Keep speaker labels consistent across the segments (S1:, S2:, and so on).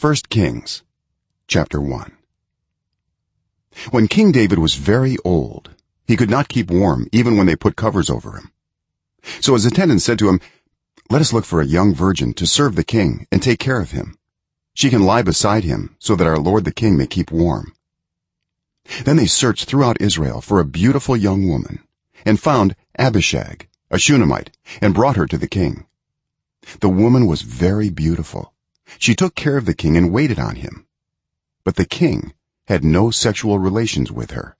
S1: First Kings chapter 1. When King David was very old, he could not keep warm even when they put covers over him. So his attendants said to him, "Let us look for a young virgin to serve the king and take care of him. She can lie beside him so that our lord the king may keep warm." Then they searched throughout Israel for a beautiful young woman and found Abishag, a Shunammite, and brought her to the king. The woman was very beautiful. She took care of the king and waited on him, but the king had no sexual relations with her.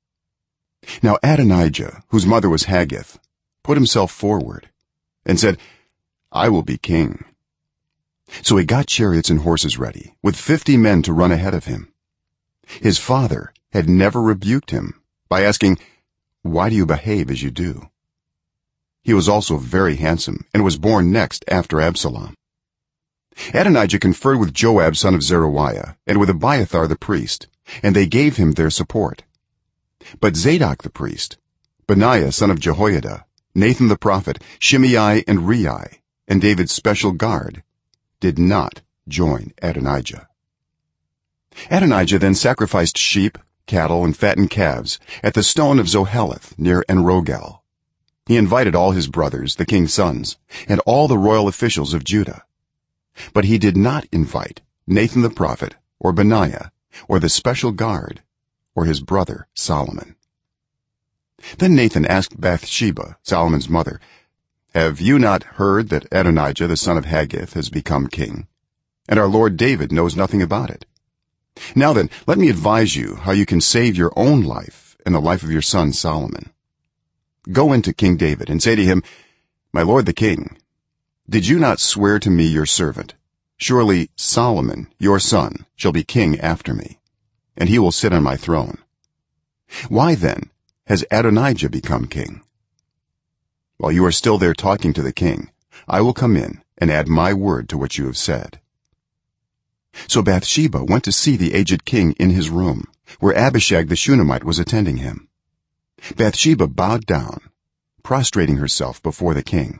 S1: Now Adonijah, whose mother was Haggith, put himself forward and said, "I will be king." So he got chariots and horses ready with 50 men to run ahead of him. His father had never rebuked him by asking, "Why do you behave as you do?" He was also very handsome and was born next after Absalom. Adonijah conferred with Joab son of Zeruiah and with Abiathar the priest, and they gave him their support. But Zadok the priest, Benaiah son of Jehoiada, Nathan the prophet, Shimei and Rei, and David's special guard did not join Adonijah. Adonijah then sacrificed sheep, cattle, and fattened calves at the stone of Zoheleth near Enrogel. He invited all his brothers, the king's sons, and all the royal officials of Judah. But he did not invite Nathan the prophet or Benaiah or the special guard or his brother Solomon. Then Nathan asked Bathsheba, Solomon's mother, "Have you not heard that Adonijah the son of Haggith has become king, and our lord David knows nothing about it? Now then, let me advise you how you can save your own life and the life of your son Solomon. Go into King David and say to him, 'My lord the king, did you not swear to me your servant, surely Solomon your son shall be king after me, and he will sit on my throne? Why then has Adonijah become king? While you are still there talking to the king, I will come in and add my word to what you have said.'" So Bathsheba went to see the aged king in his room, where Abishag the Shunammite was attending him. Bathsheba bowed down, prostrating herself before the king.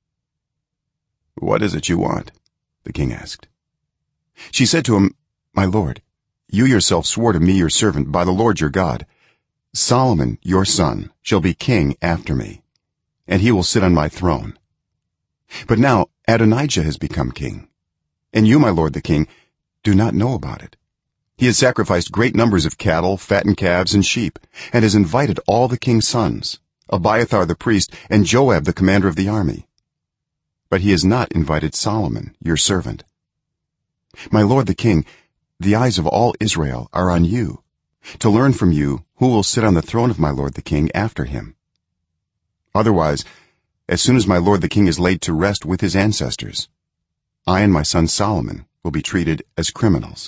S1: "What is it you want?" the king asked. She said to him, "My lord, you yourself swore to me your servant by the lord your god, Solomon your son shall be king after me, and he will sit on my throne. But now Adonijah has become king, and you, my lord the king, do not know about it. He has sacrificed great numbers of cattle, fattened calves, and sheep, and has invited all the king's sons, Abiathar the priest, and Joab the commander of the army. But he has not invited Solomon your servant. My lord the king, the eyes of all Israel are on you, to learn from you who will sit on the throne of my lord the king after him. Otherwise, as soon as my lord the king is laid to rest with his ancestors, I and my son Solomon will be treated as criminals."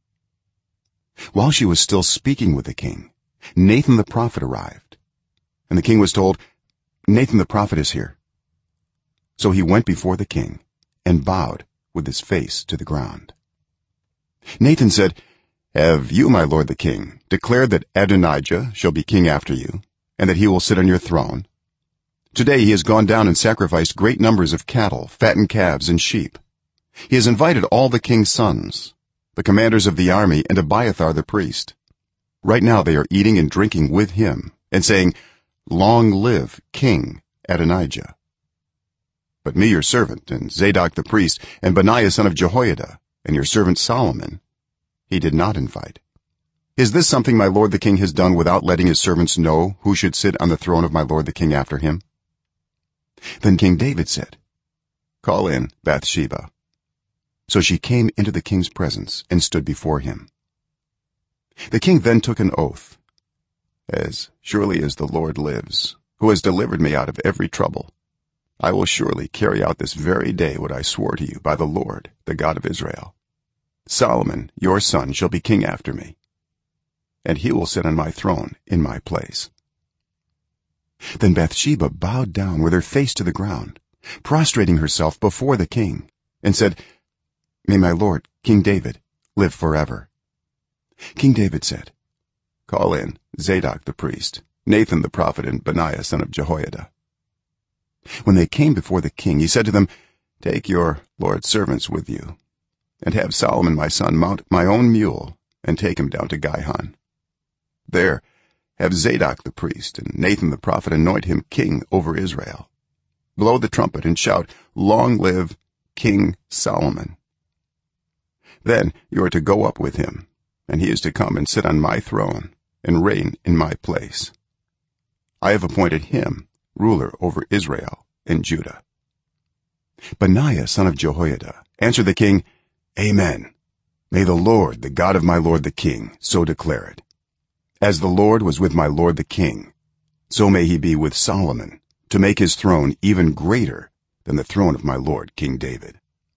S1: While she was still speaking with the king, Nathan the prophet arrived, and the king was told, "Nathan the prophet is here." So he went before the king and bowed with his face to the ground. Nathan said, "Have you, my lord the king, declared that Adonijah shall be king after you, and that he will sit on your throne? Today he has gone down and sacrificed great numbers of cattle, fattened calves, and sheep. He has invited all the king's sons, the commanders of the army, and Abiathar the priest. Right now they are eating and drinking with him and saying, 'Long live King Adonijah.' But me your servant, and Zadok the priest, and Benaiah son of Jehoiada, and your servant Solomon he did not invite. Is this something my lord the king has done without letting his servants know who should sit on the throne of my lord the king after him?" Then King David said, "Call in Bathsheba." So she came into the king's presence and stood before him. The king then took an oath, "As surely as the Lord lives, who has delivered me out of every trouble, I will surely carry out this very day what I swore to you by the Lord, the God of Israel. Solomon your son shall be king after me, and he will sit on my throne in my place." Then Bathsheba bowed down with her face to the ground, prostrating herself before the king, and said, "May my lord King David live forever." King David said, "Call in Zadok the priest, Nathan the prophet, and Benaiah son of Jehoiada." When they came before the king, he said to them, "Take your lord's servants with you, and have Solomon my son mount my own mule and take him down to Gihon. There have Zadok the priest and Nathan the prophet anoint him king over Israel. Blow the trumpet and shout, 'Long live King Solomon.' Then you are to go up with him, and he is to come and sit on my throne and reign in my place. I have appointed him ruler over Israel and Judah." Benaiah son of Jehoiada answered the king, "Amen. May the Lord, the God of my lord the king, so declare it. As the Lord was with my lord the king, so may he be with Solomon, to make his throne even greater than the throne of my lord King David."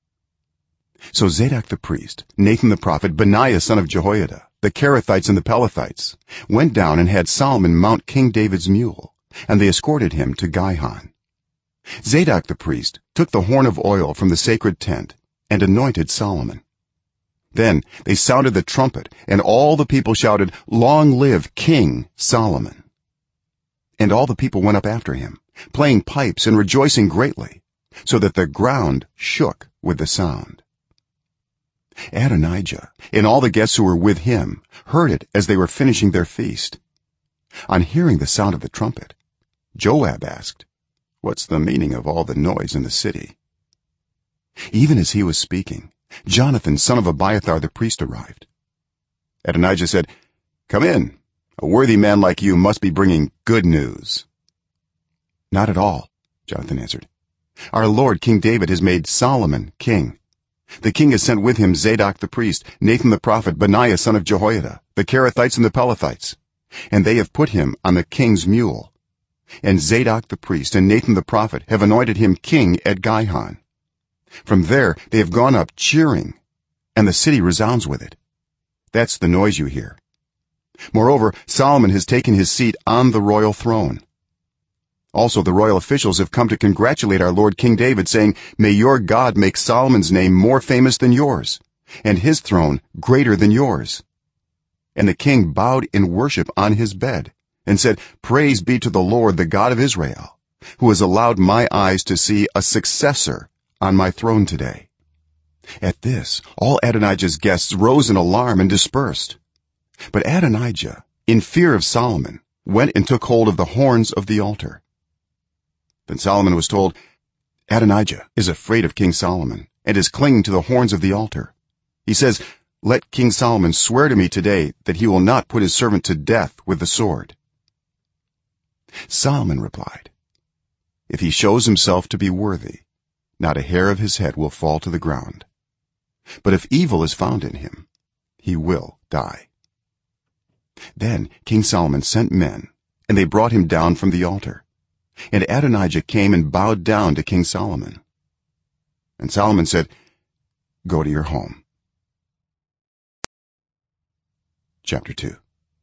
S1: So Zadok the priest, Nathan the prophet, Benaiah son of Jehoiada, the Kerethites and the Pelethites went down and had Solomon mount King David's mule, and they escorted him to Gihon. Zadok the priest took the horn of oil from the sacred tent and anointed Solomon. Then they sounded the trumpet, and all the people shouted, "Long live King Solomon." And all the people went up after him, playing pipes and rejoicing greatly, so that the ground shook with the sound. Adonijah and all the guests who were with him heard it as they were finishing their feast. On hearing the sound of the trumpet, Joab asked, "What's the meaning of all the noise in the city?" Even as he was speaking, Jonathan son of Abiathar the priest arrived. Adonijah said, "Come in. A worthy man like you must be bringing good news." "Not at all," Jonathan answered. "Our lord King David has made Solomon king. The king has sent with him Zadok the priest, Nathan the prophet, Benaiah son of Jehoiada, the Kerethites and the Pelethites, and they have put him on the king's mule. And Zadok the priest and Nathan the prophet have anointed him king at Gihon. From there they have gone up cheering, and the city resounds with it. That's the noise you hear. Moreover, Solomon has taken his seat on the royal throne. Also the royal officials have come to congratulate our lord King David, saying, 'May your God make Solomon's name more famous than yours, and his throne greater than yours.' And the king bowed in worship on his bed and said, 'Praise be to the Lord, the God of Israel, who has allowed my eyes to see a successor on my throne today.'" At this all Adonijah's guests rose in alarm and dispersed. But Adonijah, in fear of Solomon, went and took hold of the horns of the altar. Then Solomon was told, "Adonijah is afraid of King Solomon and is clinging to the horns of the altar. He says, 'Let King Solomon swear to me today that he will not put his servant to death with the sword.'" Solomon replied, "If he shows himself to be worthy, not a hair of his head will fall to the ground. But if evil is found in him, he will die." Then King Solomon sent men, and they brought him down from the altar. And Adonijah came and bowed down to King Solomon. And Solomon said, "Go to your home." Chapter 2.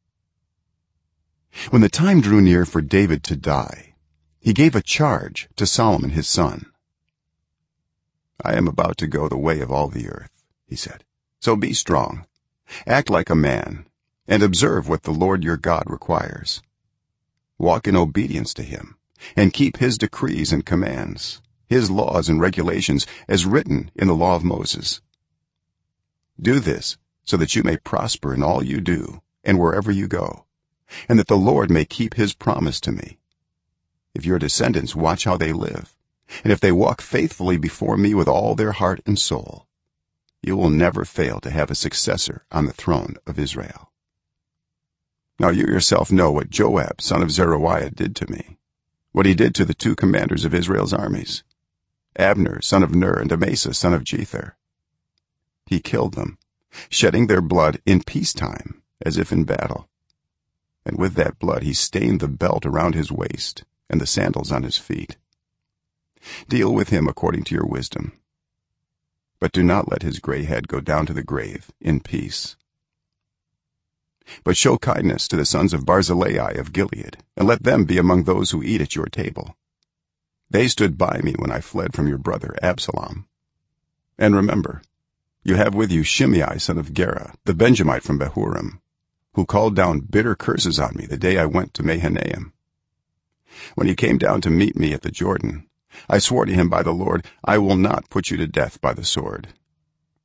S1: When the time drew near for David to die, he gave a charge to Solomon his son. "I am about to go the way of all the earth," he said. "So be strong, act like a man, and observe what the Lord your God requires. Walk in obedience to him, and keep his decrees and commands, his laws and regulations as written in the law of Moses. Do this so that you may prosper in all you do and wherever you go, and that the Lord may keep his promise to me. If your descendants watch how they live, and if they walk faithfully before me with all their heart and soul, you will never fail to have a successor on the throne of Israel." Now you yourself know what Joab son of Zeruiah did to me, what he did to the two commanders of Israel's armies, Abner son of Ner and Amasa son of Jether. He killed them, shedding their blood in peacetime as if in battle, and with that blood he stained the belt around his waist and the sandals on his feet. Deal with him according to your wisdom, but do not let his gray head go down to the grave in peace. But show kindness to the sons of Barzillai of Gilead, and let them be among those who eat at your table. They stood by me when I fled from your brother Absalom. And remember, you have with you Shimei son of Gera, the Benjamite from Bahurim, who called down bitter curses on me the day I went to Mahanaim. When he came down to meet me at the Jordan, I swore to him by the Lord, I will not put you to death by the sword.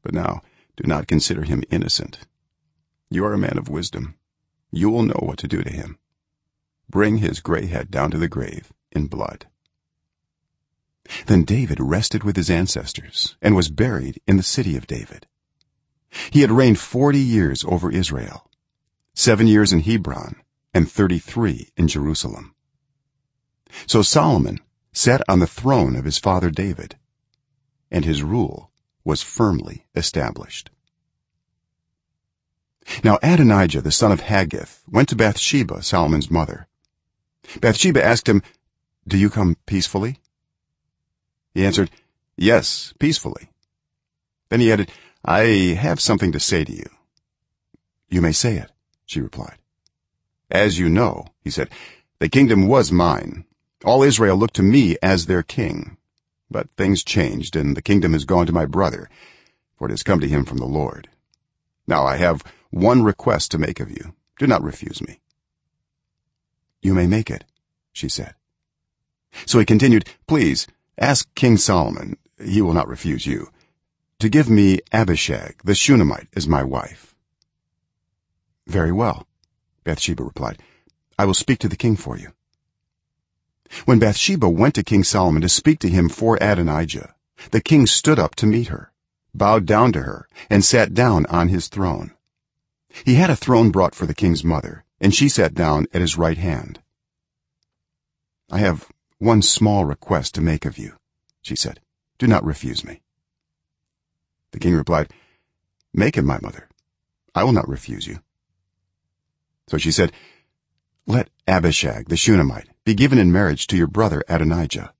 S1: but now do not consider him innocent. You are a man of wisdom. You will know what to do to him. Bring his gray head down to the grave in blood." Then David rested with his ancestors and was buried in the city of David. He had reigned 40 years over Israel, 7 years in Hebron and 33 in Jerusalem. So Solomon sat on the throne of his father David, and his rule was firmly established. Now Adonijah the son of Haggith went to Bathsheba, Solomon's mother. Bathsheba asked him, "Do you come peacefully?" He answered, "Yes, peacefully." Then he added, "I have something to say to you." "You may say it," she replied. "As you know," he said, "the kingdom was mine. All Israel looked to me as their king. But things changed, and the kingdom has gone to my brother, for it has come to him from the Lord. Now I have one request to make of you. Do not refuse me." "You may make it," she said. So he continued, "Please ask King Solomon, he will not refuse you, to give me Abishag the Shunammite as my wife." "Very well," Bathsheba replied. "I will speak to the king for you." When Bathsheba went to King Solomon to speak to him for Adonijah, the king stood up to meet her, bowed down to her, and sat down on his throne. He had a throne brought for the king's mother, and she sat down at his right hand. "I have one small request to make of you," she said. "Do not refuse me." The king replied, "Make it, my mother. I will not refuse you." So she said, "Let Abishag the Shunammite be given in marriage to your brother Adonijah."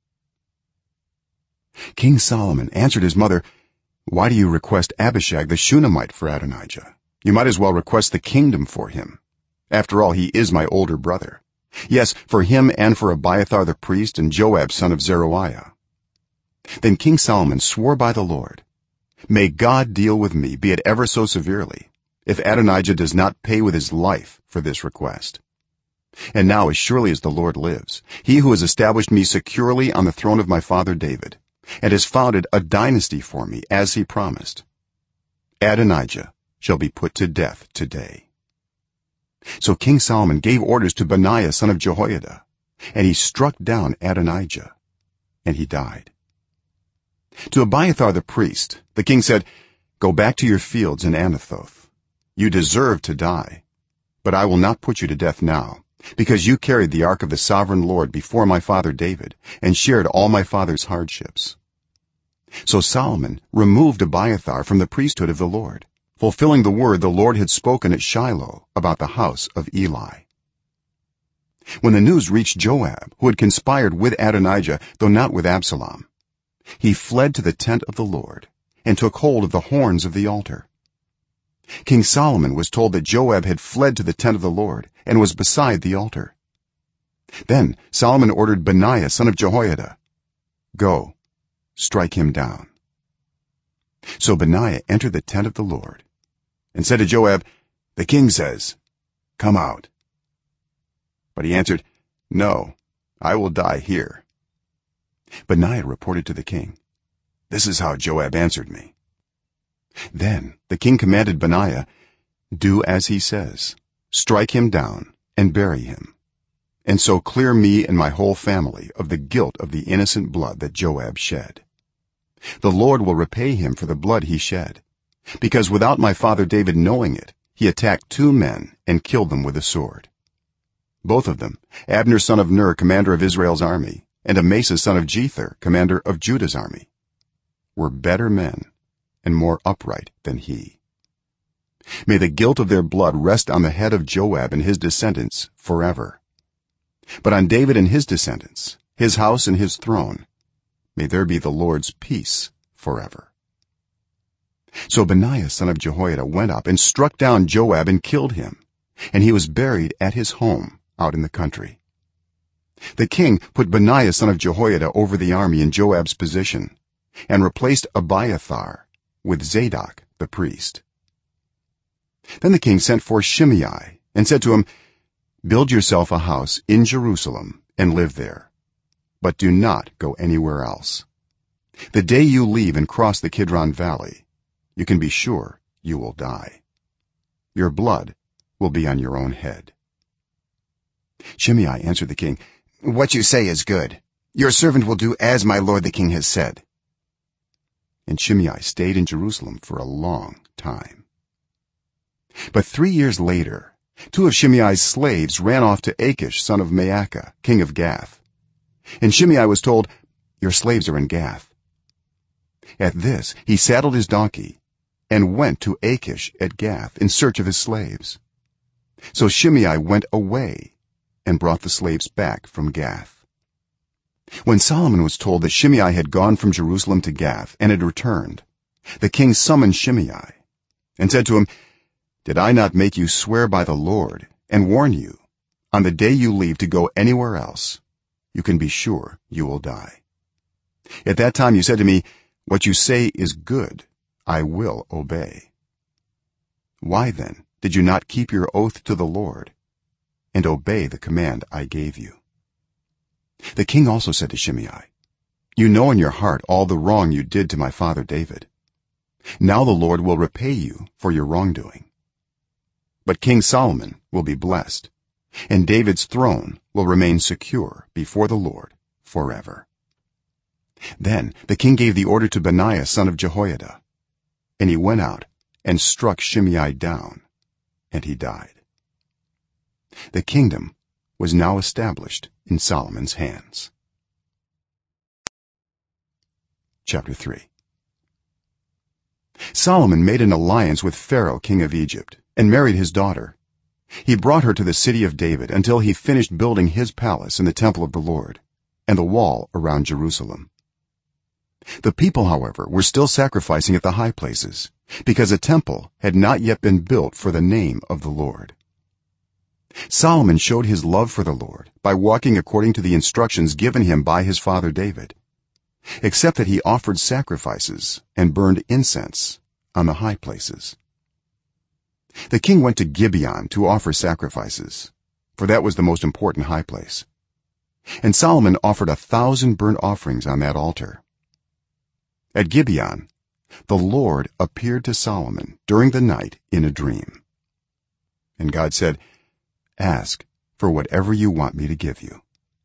S1: King Solomon answered his mother, "Why do you request Abishag the Shunammite for Adonijah? You might as well request the kingdom for him. After all, he is my older brother. Yes, for him and for Abiathar the priest and Joab son of Zeruiah." Then King Solomon swore by the Lord, "May God deal with me, be it ever so severely, if Adonijah does not pay with his life for this request. And now, as surely as the Lord lives, he who has established me securely on the throne of my father David, and has founded a dynasty for me as he promised, Adonijah shall be put to death today." So King Solomon gave orders to Benaiah son of Jehoiada, and he struck down Adonijah, and he died. To Abiathar the priest the king said, "Go back to your fields in Anathoth. You deserve to die, but I will not put you to death now, because you carried the ark of the sovereign Lord before my father David and shared all my father's hardships." So Solomon removed Abiathar from the priesthood of the Lord, fulfilling the word the Lord had spoken at Shiloh about the house of Eli. When the news reached Joab, who had conspired with Adonijah though not with Absalom, he fled to the tent of the Lord and took hold of the horns of the altar. King Solomon was told that Joab had fled to the tent of the Lord and was beside the altar. Then Solomon ordered Benaiah son of Jehoiada, "Go, strike him down." So Benaiah entered the tent of the Lord and said to Joab, "The king says, 'Come out.'" But he answered, "No, I will die here." Benaiah reported to the king, "This is how Joab answered me." Then the king commanded Benaiah, "Do as he says, strike him down and bury him, and so clear me and my whole family of the guilt of the innocent blood that Joab shed. The Lord will repay him for the blood he shed, because without my father David knowing it, he attacked 2 men and killed them with a sword. Both of them, Abner son of Ner, commander of Israel's army, and Amasa son of Jether, commander of Judah's army, were better men and more upright than he. May the guilt of their blood rest on the head of Joab and his descendants forever. But on David and his descendants, his house and his throne, may there be the Lord's peace forever." So Benaiah son of Jehoiada went up and struck down Joab and killed him, and he was buried at his home out in the country. The king put Benaiah son of Jehoiada over the army in Joab's position and replaced Abiathar with Zadok the priest. Then the king sent for Shimei and said to him, "Build yourself a house in Jerusalem and live there, but do not go anywhere else. The day you leave and cross the Kidron valley, you can be sure you will die. Your blood will be on your own head." Shimei answered the king, "What you say is good. Your servant will do as my lord the king has said." And Shimei stayed in Jerusalem for a long time. But 3 years later, 2 of Shimei's slaves ran off to Achish son of Maacah, king of Gath. And Shimei was told, "Your slaves are in Gath." At this he saddled his donkey and went to Achish at Gath in search of his slaves. So Shimei went away and brought the slaves back from Gath. When Solomon was told that Shimei had gone from Jerusalem to Gath and had returned, the king summoned Shimei and said to him, "Did I not make you swear by the Lord and warn you, on the day you leave to go anywhere else, you can be sure you will die? At that time you said to me, 'What you say is good, I will obey.' Why then did you not keep your oath to the Lord and obey the command I gave you?" The king also said to Shimei, "You know in your heart all the wrong you did to my father David. Now the Lord will repay you for your wrongdoing. But King Solomon will be blessed, and David's throne will remain secure before the Lord forever." Then the king gave the order to Benaiah son of Jehoiada, and he went out and struck Shimei down, and he died. The kingdom was now established in Solomon's hands. Chapter 3. Solomon made an alliance with Pharaoh king of Egypt and married his daughter. He brought her to the city of David until he finished building his palace in the temple of the Lord and the wall around Jerusalem. The people, however, were still sacrificing at the high places because a temple had not yet been built for the name of the Lord. Solomon showed his love for the Lord by walking according to the instructions given him by his father David, except that he offered sacrifices and burned incense on the high places. The king went to Gibeon to offer sacrifices, for that was the most important high place, and Solomon offered 1,000 burnt offerings on that altar. At Gibeon, the Lord appeared to Solomon during the night in a dream, and God said, "Ask for whatever you want me to give you."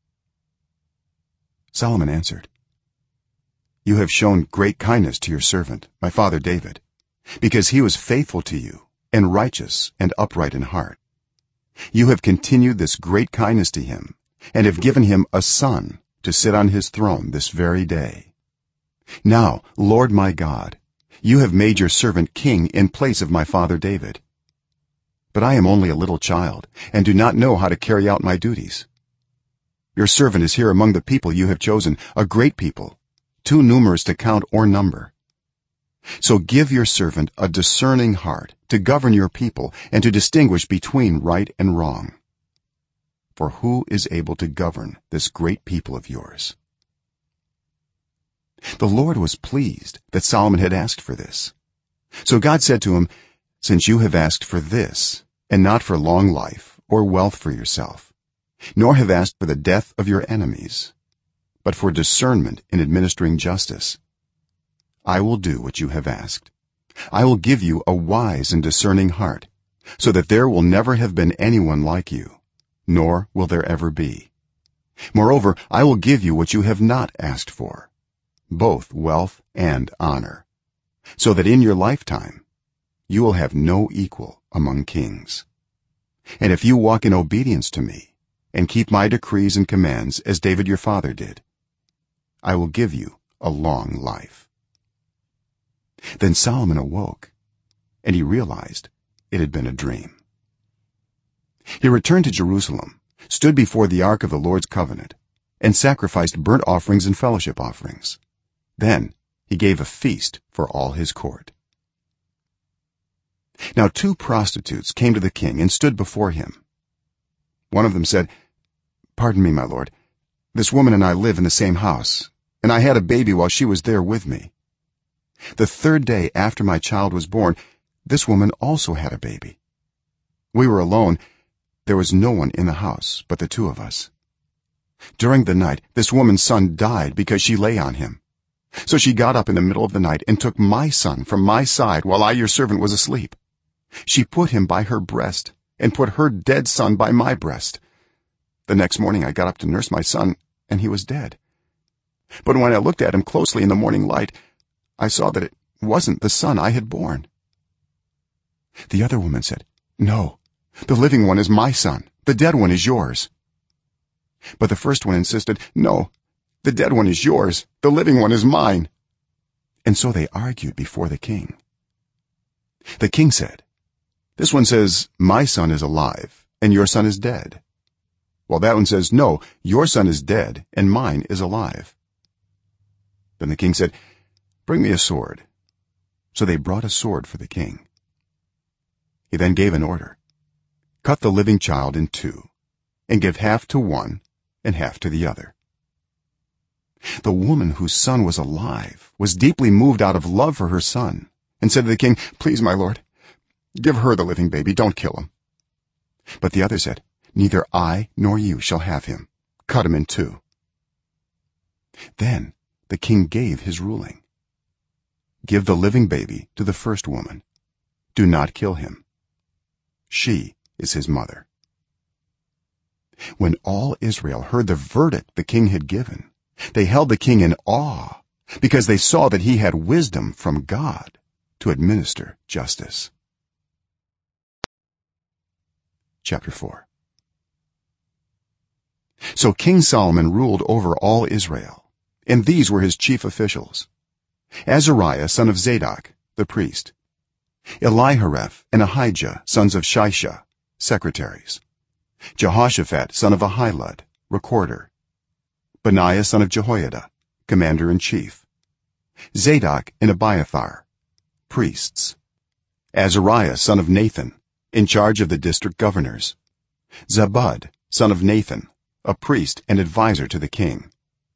S1: Solomon answered, "You have shown great kindness to your servant my father David, because he was faithful to you and righteous and upright in heart. You have continued this great kindness to him and have given him a son to sit on his throne this very day. Now, Lord my God, you have made your servant king in place of my father David. But I am only a little child and do not know how to carry out my duties. Your servant is here among the people you have chosen, a great people, too numerous to count or number. So give your servant a discerning heart to govern your people and to distinguish between right and wrong. For who is able to govern this great people of yours?" The Lord was pleased that Solomon had asked for this. So God said to him, "Since you have asked for this and not for long life or wealth for yourself, nor have asked for the death of your enemies, but for discernment in administering justice, I will do what you have asked. I will give you a wise and discerning heart, so that there will never have been anyone like you, nor will there ever be. Moreover, I will give you what you have not asked for, both wealth and honor, so that in your lifetime you will have no equal among kings. And if you walk in obedience to me and keep my decrees and commands as David your father did, I will give you a long life." Then Solomon awoke, and he realized it had been a dream. He returned to Jerusalem, stood before the ark of the Lord's covenant, and sacrificed burnt offerings and fellowship offerings. Then he gave a feast for all his court. Now 2 prostitutes came to the king and stood before him. One of them said, "Pardon me, my lord, this woman and I live in the same house, and I had a baby while she was there with me. The 3rd day after my child was born, this woman also had a baby. We were alone. There was no one in the house but the 2 of us. During the night this woman's son died because she lay on him. so she got up in the middle of the night and took my son from my side while I your servant was asleep. She put him by her breast and put her dead son by my breast. The next morning I got up to nurse my son, and he was dead. But when I looked at him closely in the morning light, I saw that it wasn't the son I had borne." The other woman said, "No, the living one is my son, the dead one is yours." But the first one insisted, "No, the dead one is yours, the living one is mine." And so they argued before the king. The king said, "This one says, 'My son is alive and your son is dead,' while that one says, 'No, your son is dead and mine is alive.'" Then the king said, "Bring me a sword." So they brought a sword for the king. He then gave an order: "Cut the living child in two and give half to one and half to the other." The woman whose son was alive was deeply moved out of love for her son and said to the king, "Please, my lord, give her the living baby, don't kill him." But the other said, "Neither I nor you shall have him. Cut him in two." Then the king gave his ruling: "Give the living baby to the first woman. Do not kill him. She is his mother." When all Israel heard the verdict the king had given, they held the king in awe, because they saw that he had wisdom from God to administer justice. Chapter 4. So King Solomon ruled over all Israel, and these were his chief officials: Azariah son of Zadok, the priest; Elihoreph and Ahijah sons of Shisha, secretaries; Jehoshaphat son of Ahilud, recorder; Benaiah son of Jehoiada, commander-in-chief; Zadok and Abiathar, priests; Azariah son of Nathan, in charge of the district governors; Zabud son of Nathan, a priest and advisor to the king;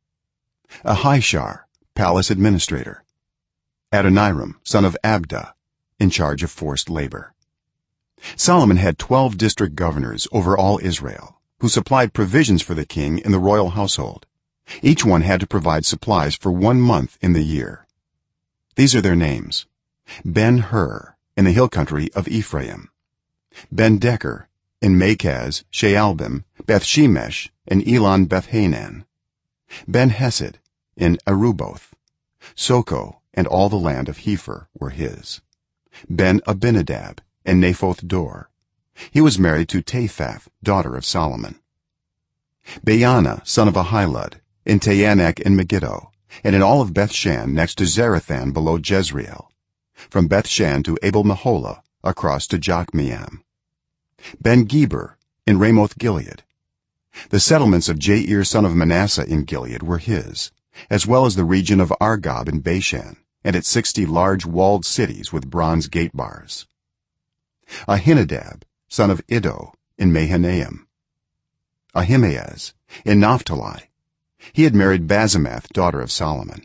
S1: Ahishar, palace administrator; Adoniram son of Abda, in charge of forced labor. Solomon had 12 district governors over all Israel, who supplied provisions for the king in the royal household. Each one had to provide supplies for 1 month in the year. These are their names: Ben-Hur, in the hill country of Ephraim; Ben-Decker, in Makaz, Shaalbim, Beth-Shemesh, and Elon Bethhanan; Ben-Hesed, in Aruboth; Soko and all the land of Hepher were his; Ben-Abinadab, and Naphoth Dor. He was married to Taphath, daughter of Solomon; Baana son of Ahilud, in Taanach and Megiddo, and in all of Bethshan next to Zarethan below Jezreel, from Bethshan to Abel-Meholah across to Jokmeam; Ben-Geber, in Ramoth Gilead. The settlements of Jair son of Manasseh in Gilead were his, as well as the region of Argob in Bashan and its 60 large walled cities with bronze gate bars; Ahinadab son of Iddo, in Mahanaim; Ahimaaz, in Naphtali. He had married Basemath, daughter of Solomon;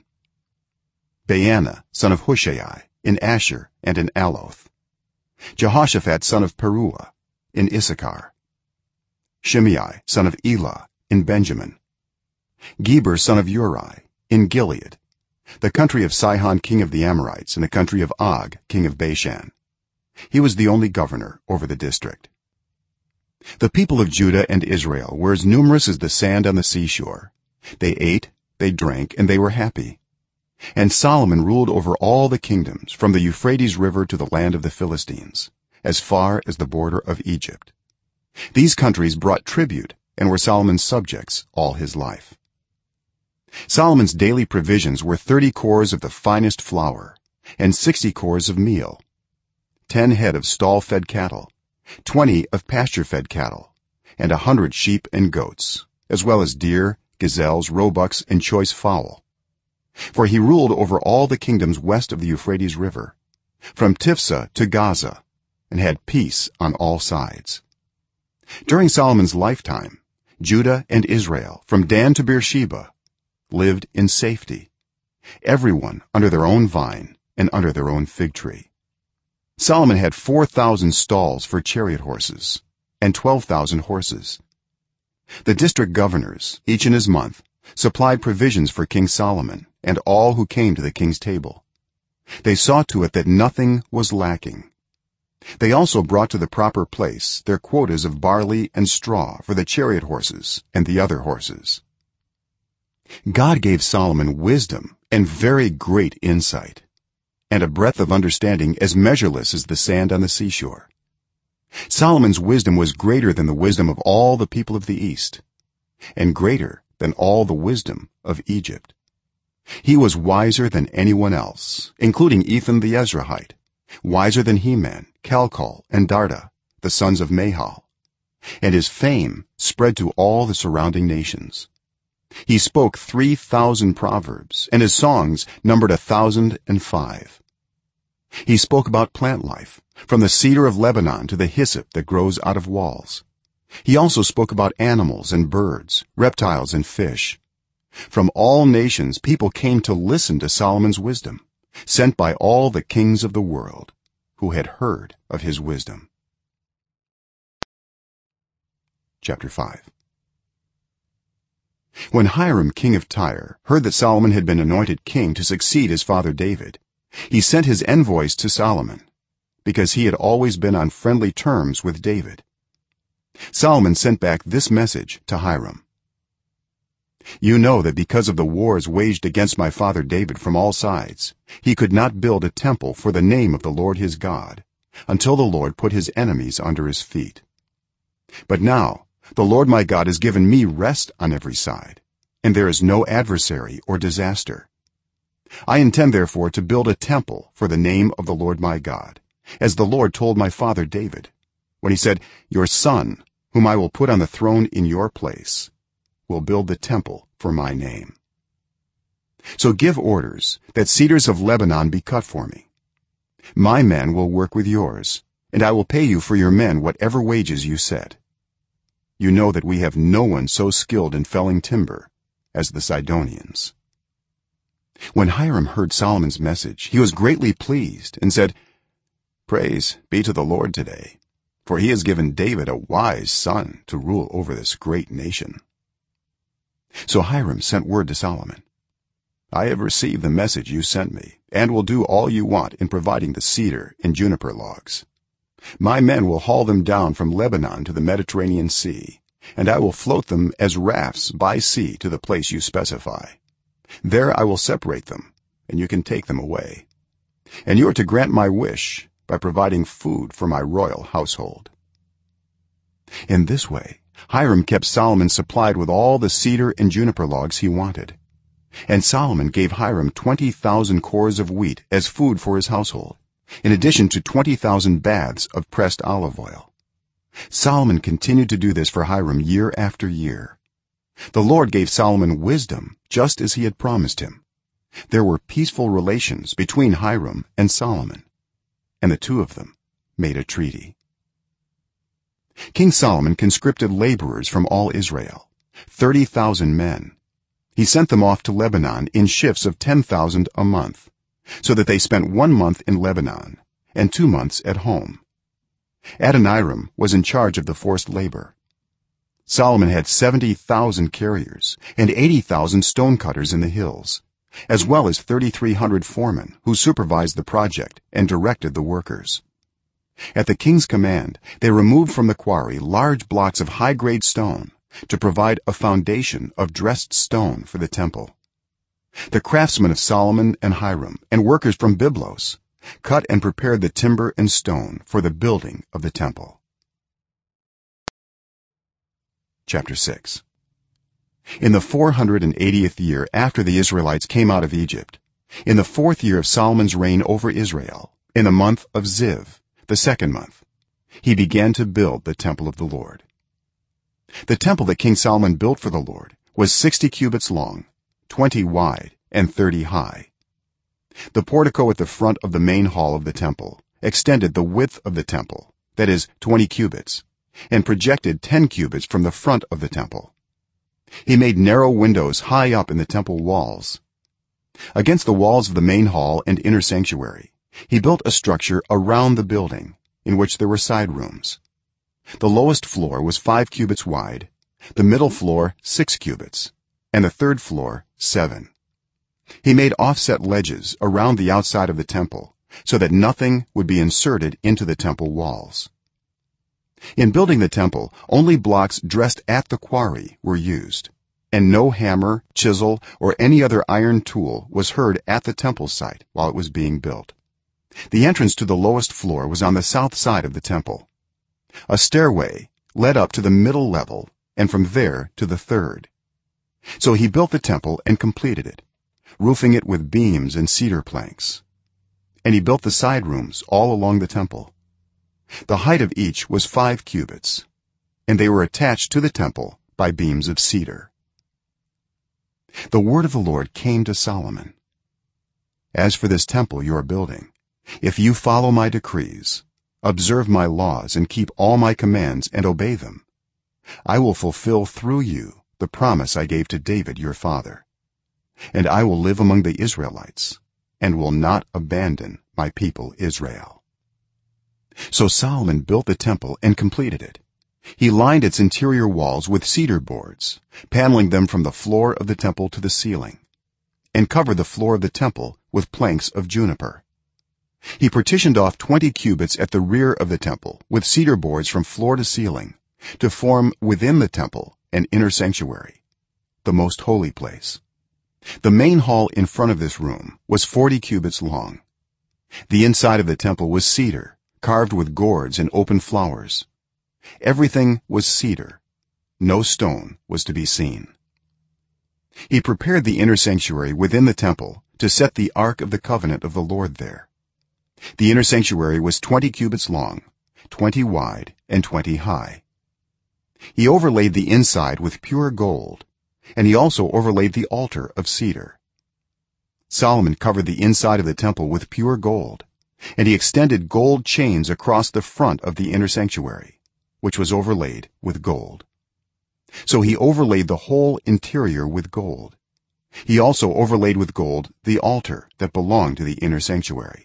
S1: Baana son of Hushai, in Asher and in Aloth; Jehoshaphat son of Peruah, in Issachar; Shimei son of Elah, in Benjamin; Geber son of Uri, in Gilead, the country of Sihon king of the Amorites and the country of Og king of Bashan. He was the only governor over the district. The people of Judah and Israel were as numerous as the sand on the seashore. They ate, they drank, and they were happy. And Solomon ruled over all the kingdoms from the Euphrates river to the land of the Philistines, as far as the border of Egypt. These countries brought tribute and were Solomon's subjects all his life. Solomon's daily provisions were 30 cores of the finest flour and 60 cores of meal, 10 head of stall-fed cattle, 20 of pasture-fed cattle, and 100 sheep and goats, as well as deer, gazelles, roebucks, and choice fowl. For he ruled over all the kingdoms west of the Euphrates river, from Tiphsah to Gaza, and had peace on all sides. During Solomon's lifetime, Judah and Israel, from Dan to Beersheba, lived in safety, everyone under their own vine and under their own fig tree. Solomon had 4,000 stalls for chariot horses and 12,000 horses. The district governors, each in his month, supplied provisions for King Solomon and all who came to the king's table. They saw to it that nothing was lacking. They also brought to the proper place their quotas of barley and straw for the chariot horses and the other horses. God gave Solomon wisdom and very great insight, and a breadth of understanding as measureless as the sand on the seashore. Solomon's wisdom was greater than the wisdom of all the people of the east, and greater than all the wisdom of Egypt. He was wiser than anyone else, including Ethan the Ezrahite, wiser than Heman, Calcol, and Darda, the sons of Mahal, and his fame spread to all the surrounding nations. He spoke 3,000 proverbs, and his songs numbered 1,005. He spoke about plant life, from the cedar of Lebanon to the hyssop that grows out of walls. He also spoke about animals and birds, reptiles and fish. From all nations people came to listen to Solomon's wisdom, sent by all the kings of the world who had heard of his wisdom. Chapter 5. When Hiram king of Tyre heard that Solomon had been anointed king to succeed his father David, he sent his envoys to Solomon, because he had always been on friendly terms with David. Solomon sent back this message to Hiram: "You know that because of the wars waged against my father David from all sides, he could not build a temple for the name of the Lord his God, until the Lord put his enemies under his feet. But now the Lord my God has given me rest on every side, and there is no adversary or disaster. I intend therefore to build a temple for the name of the Lord my God, as the Lord told my father David, when he said, 'Your son, whom I will put on the throne in your place, will build the temple for my name.' So give orders that cedars of Lebanon be cut for me. My men will work with yours, and I will pay you for your men whatever wages you set. You know that we have no one so skilled in felling timber as the Sidonians." When Hiram heard Solomon's message, he was greatly pleased and said, "Praise be to the Lord today, for he has given David a wise son to rule over this great nation." So Hiram sent word to Solomon: "I have received the message you sent me, and will do all you want in providing the cedar and juniper logs. My men will haul them down from Lebanon to the Mediterranean Sea, and I will float them as rafts by sea to the place you specify. There I will separate them, and you can take them away. And you are to grant my wish by providing food for my royal household." In this way Hiram kept Solomon supplied with all the cedar and juniper logs he wanted, and Solomon gave Hiram 20,000 cores of wheat as food for his household, in addition to 20,000 baths of pressed olive oil. Solomon continued to do this for Hiram year after year. The Lord gave Solomon wisdom just as he had promised him. There were peaceful relations between Hiram and Solomon, and the two of them made a treaty. King Solomon conscripted laborers from all Israel, 30,000 men. He sent them off to Lebanon in shifts of 10,000 a month, so that they spent 1 month in Lebanon and 2 months at home. Adoniram was in charge of the forced labor. Solomon had 70,000 carriers and 80,000 stonecutters in the hills, as well as 3,300 foremen who supervised the project and directed the workers. At the king's command, they removed from the quarry large blocks of high-grade stone to provide a foundation of dressed stone for the temple. The craftsmen of Solomon and Hiram and workers from Byblos cut and prepared the timber and stone for the building of the temple. Chapter 6. In the 480th year after the Israelites came out of Egypt, in the 4th year of Solomon's reign over Israel, in the month of Ziv, the 2nd month, he began to build the temple of the Lord. The temple that King Solomon built for the Lord was 60 cubits long, 20 wide, and 30 high. The portico at the front of the main hall of the temple extended the width of the temple, that is 20 cubits, and projected 10 cubits from the front of the temple. He made narrow windows high up in the temple walls. Against the walls of the main hall and inner sanctuary, he built a structure around the building in which there were side rooms. The lowest floor was 5 cubits wide, the middle floor 6 cubits, and the third floor 7. he made offset ledges around the outside of the temple so that nothing would be inserted into the temple walls. In building the temple, only blocks dressed at the quarry were used, and no hammer, chisel, or any other iron tool was heard at the temple site while it was being built. The entrance to the lowest floor was on the south side of the temple. A stairway led up to the middle level and from there to the third. So he built the temple and completed it, roofing it with beams and cedar planks. And he built the side rooms all along the temple. The height of each was 5 cubits, and they were attached to the temple by beams of cedar. The word of the Lord came to Solomon: "As for this temple you are building, if you follow my decrees, observe my laws and keep all my commands and obey them, I will fulfill through you the promise I gave to David your father, and I will live among the Israelites and will not abandon my people Israel." So Solomon built the temple and completed it. He lined its interior walls with cedar boards, paneling them from the floor of the temple to the ceiling, and covered the floor of the temple with planks of juniper. He partitioned off 20 cubits at the rear of the temple with cedar boards from floor to ceiling to form within the temple an inner sanctuary, the most holy place. The main hall in front of this room was 40 cubits long. The inside of the temple was cedar, carved with gourds and open flowers. Everything was cedar. No stone was to be seen. He prepared the inner sanctuary within the temple to set the ark of the covenant of the Lord there. The inner sanctuary was 20 cubits long, 20 wide, and 20 high. He overlaid the inside with pure gold, and he also overlaid the altar of cedar. Solomon covered the inside of the temple with pure gold, and he extended gold chains across the front of the inner sanctuary, which was overlaid with gold. So he overlaid the whole interior with gold. He also overlaid with gold the altar that belonged to the inner sanctuary.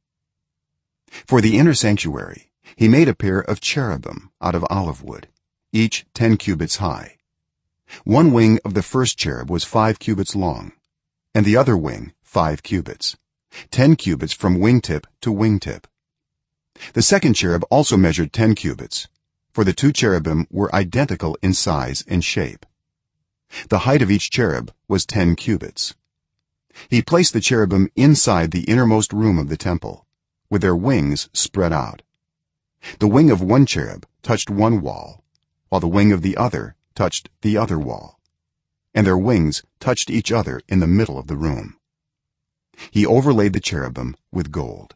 S1: For the inner sanctuary he made a pair of cherubim out of olive wood, each 10 cubits high. One wing of the first cherub was 5 cubits long, and the other wing 5 cubits, 10 cubits from wingtip to wingtip. The second cherub also measured 10 cubits, for the 2 cherubim were identical in size and shape. The height of each cherub was 10 cubits. He placed the cherubim inside the innermost room of the temple, with their wings spread out. The wing of one cherub touched one wall, while the wing of the other touched the other wall, and their wings touched each other in the middle of the room. He overlaid the cherubim with gold.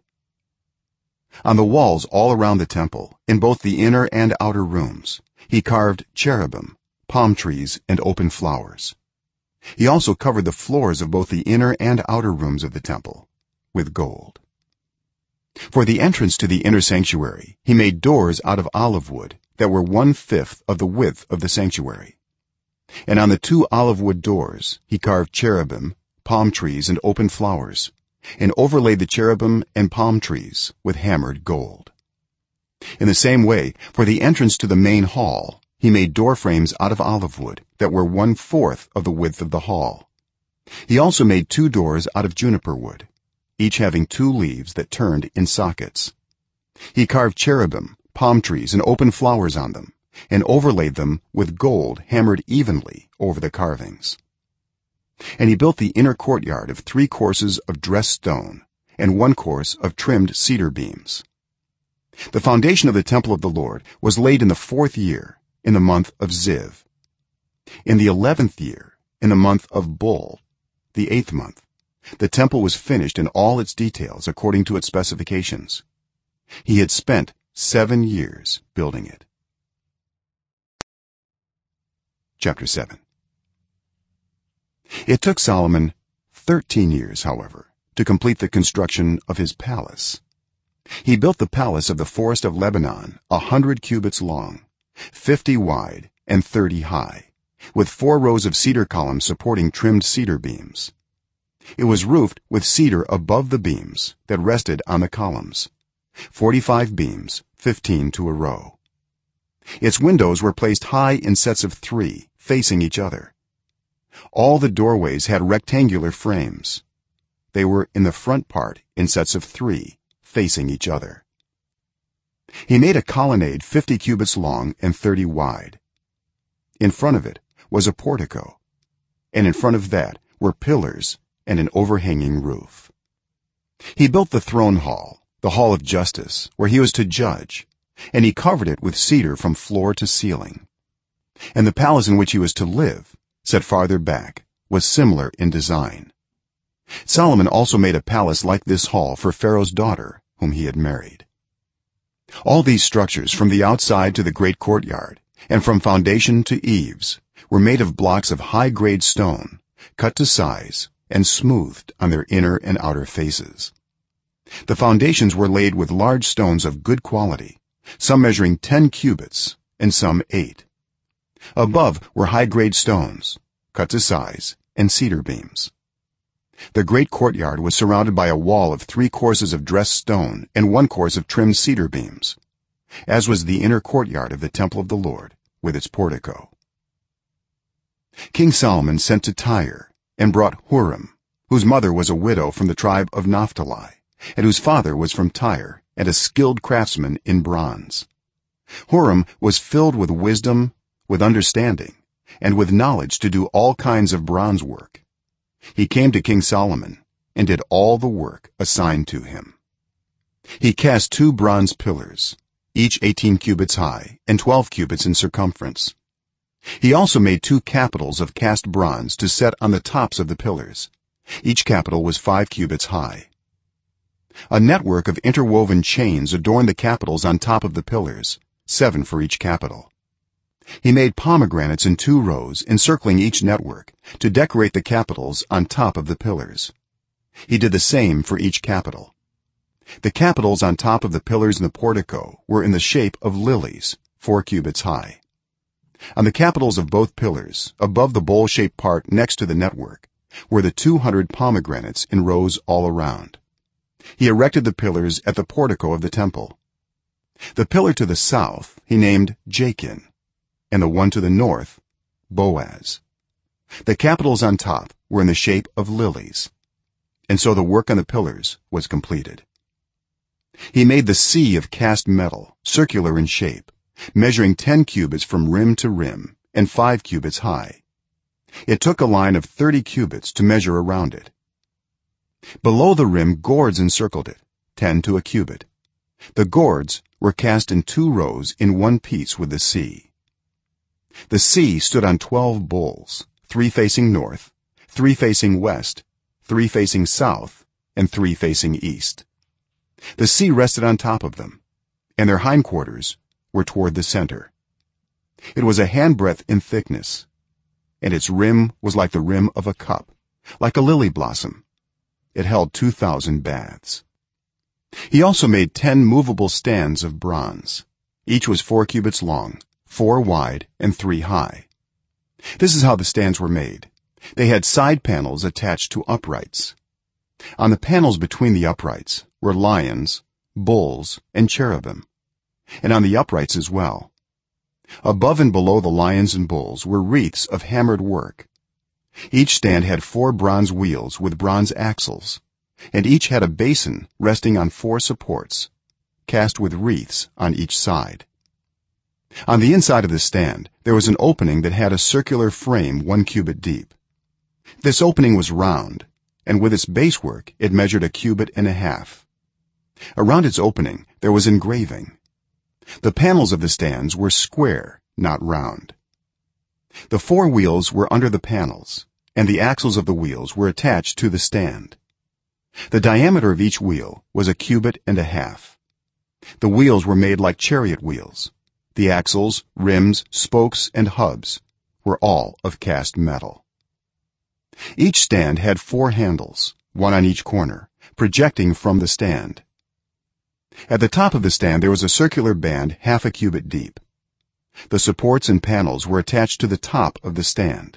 S1: On the walls all around the temple, in both the inner and outer rooms, he carved cherubim, palm trees, and open flowers. He also covered the floors of both the inner and outer rooms of the temple with gold. For the entrance to the inner sanctuary he made doors out of olive wood that were 1/5 of the width of the sanctuary, and on the 2 olive wood doors he carved cherubim, palm trees, and open flowers, and overlaid the cherubim and palm trees with hammered gold. In the same way, for the entrance to the main hall he made door frames out of olive wood that were 1/4 of the width of the hall. He also made 2 doors out of juniper wood, each having 2 leaves that turned in sockets. He carved cherubim, palm trees, and open flowers on them, and overlaid them with gold hammered evenly over the carvings. And he built the inner courtyard of 3 courses of dressed stone and 1 course of trimmed cedar beams. The foundation of the temple of the Lord was laid in the 4th year, in the month of Ziv. In the 11th year, in the month of Bul, the 8th month, the temple was finished in all its details according to its specifications. He had spent 7 years building it. Chapter 7. It took Solomon 13 years, however, to complete the construction of his palace. He built the palace of the forest of Lebanon 100 cubits long, 50 wide, and 30 high, with 4 rows of cedar columns supporting trimmed cedar beams. It was roofed with cedar above the beams that rested on the columns, 45 beams, 15 to a row. Its windows were placed high in sets of 3 facing each other. all the doorways had rectangular frames. They were in the front part in sets of 3 facing each other. He made a colonnade 50 cubits long and 30 wide. In front of it was a portico, and in front of that were pillars and an overhanging roof. He built the throne hall, the hall of justice, where he was to judge, and he covered it with cedar from floor to ceiling. And the palace in which he was to live, set farther back, was similar in design. Solomon also made a palace like this hall for Pharaoh's daughter, whom he had married. All these structures, from the outside to the great courtyard and from foundation to eaves, were made of blocks of high-grade stone, cut to size and smoothed on their inner and outer faces. The foundations were laid with large stones of good quality, some measuring 10 cubits and some 8. Above were high-grade stones, cut to size, and cedar beams. The great courtyard was surrounded by a wall of 3 courses of dressed stone and 1 course of trimmed cedar beams, as was the inner courtyard of the temple of the Lord with its portico. King Solomon sent to Tyre and brought Huram, whose mother was a widow from the tribe of Naphtali, and whose father was from Tyre and a skilled craftsman in bronze. Huram was filled with wisdom, with understanding, and with knowledge to do all kinds of bronze work. He came to King Solomon and did all the work assigned to him. He cast 2 bronze pillars, each 18 cubits high and 12 cubits in circumference. He also made 2 capitals of cast bronze to set on the tops of the pillars. Each capital was 5 cubits high. A network of interwoven chains adorned the capitals on top of the pillars, 7 for each capital. He made pomegranates in 2 rows encircling each network to decorate the capitals on top of the pillars. He did the same for each capital. The capitals on top of the pillars in the portico were in the shape of lilies, 4 cubits high. On the capitals of both pillars, above the bowl-shaped part next to the network, were the 200 pomegranates in rows all around. He erected the pillars at the portico of the temple. The pillar to the south he named Jachin, and the one to the north Boaz. The capitals on top were in the shape of lilies, and so the work on the pillars was completed. He made the sea of cast metal, circular in shape, measuring 10 cubits from rim to rim and 5 cubits high. It took a line of 30 cubits to measure around it. Below the rim gourds encircled it, 10 to a cubit. The gourds were cast in 2 rows in one piece with the sea. The sea stood on 12 bowls, 3 facing north, 3 facing west, 3 facing south, and 3 facing east. The sea rested on top of them, and their hindquarters were toward the center. It was a handbreadth in thickness, and its rim was like the rim of a cup, like a lily blossom. It held 2,000 baths. He also made 10 movable stands of bronze. Each was 4 cubits long, 4 wide, and 3 high. This is how the stands were made. They had side panels attached to uprights. On the panels between the uprights were lions, bulls, and cherubim, and on the uprights as well. Above and below the lions and bulls were wreaths of hammered work. Each stand had 4 bronze wheels with bronze axles, and each had a basin resting on 4 supports, cast with wreaths on each side. On the inside of the stand there was an opening that had a circular frame 1 cubit deep. This opening was round, and with its basework it measured 1.5 cubits. Around its opening there was engraving. The panels of the stands were square, not round. The 4 wheels were under the panels, and the axles of the wheels were attached to the stand. The diameter of each wheel was 1.5 cubits. The wheels were made like chariot wheels. The axles, rims, spokes, and hubs were all of cast metal. Each stand had 4 handles, one on each corner, projecting from the stand. At the top of the stand there was a circular band 0.5 cubit deep. The supports and panels were attached to the top of the stand.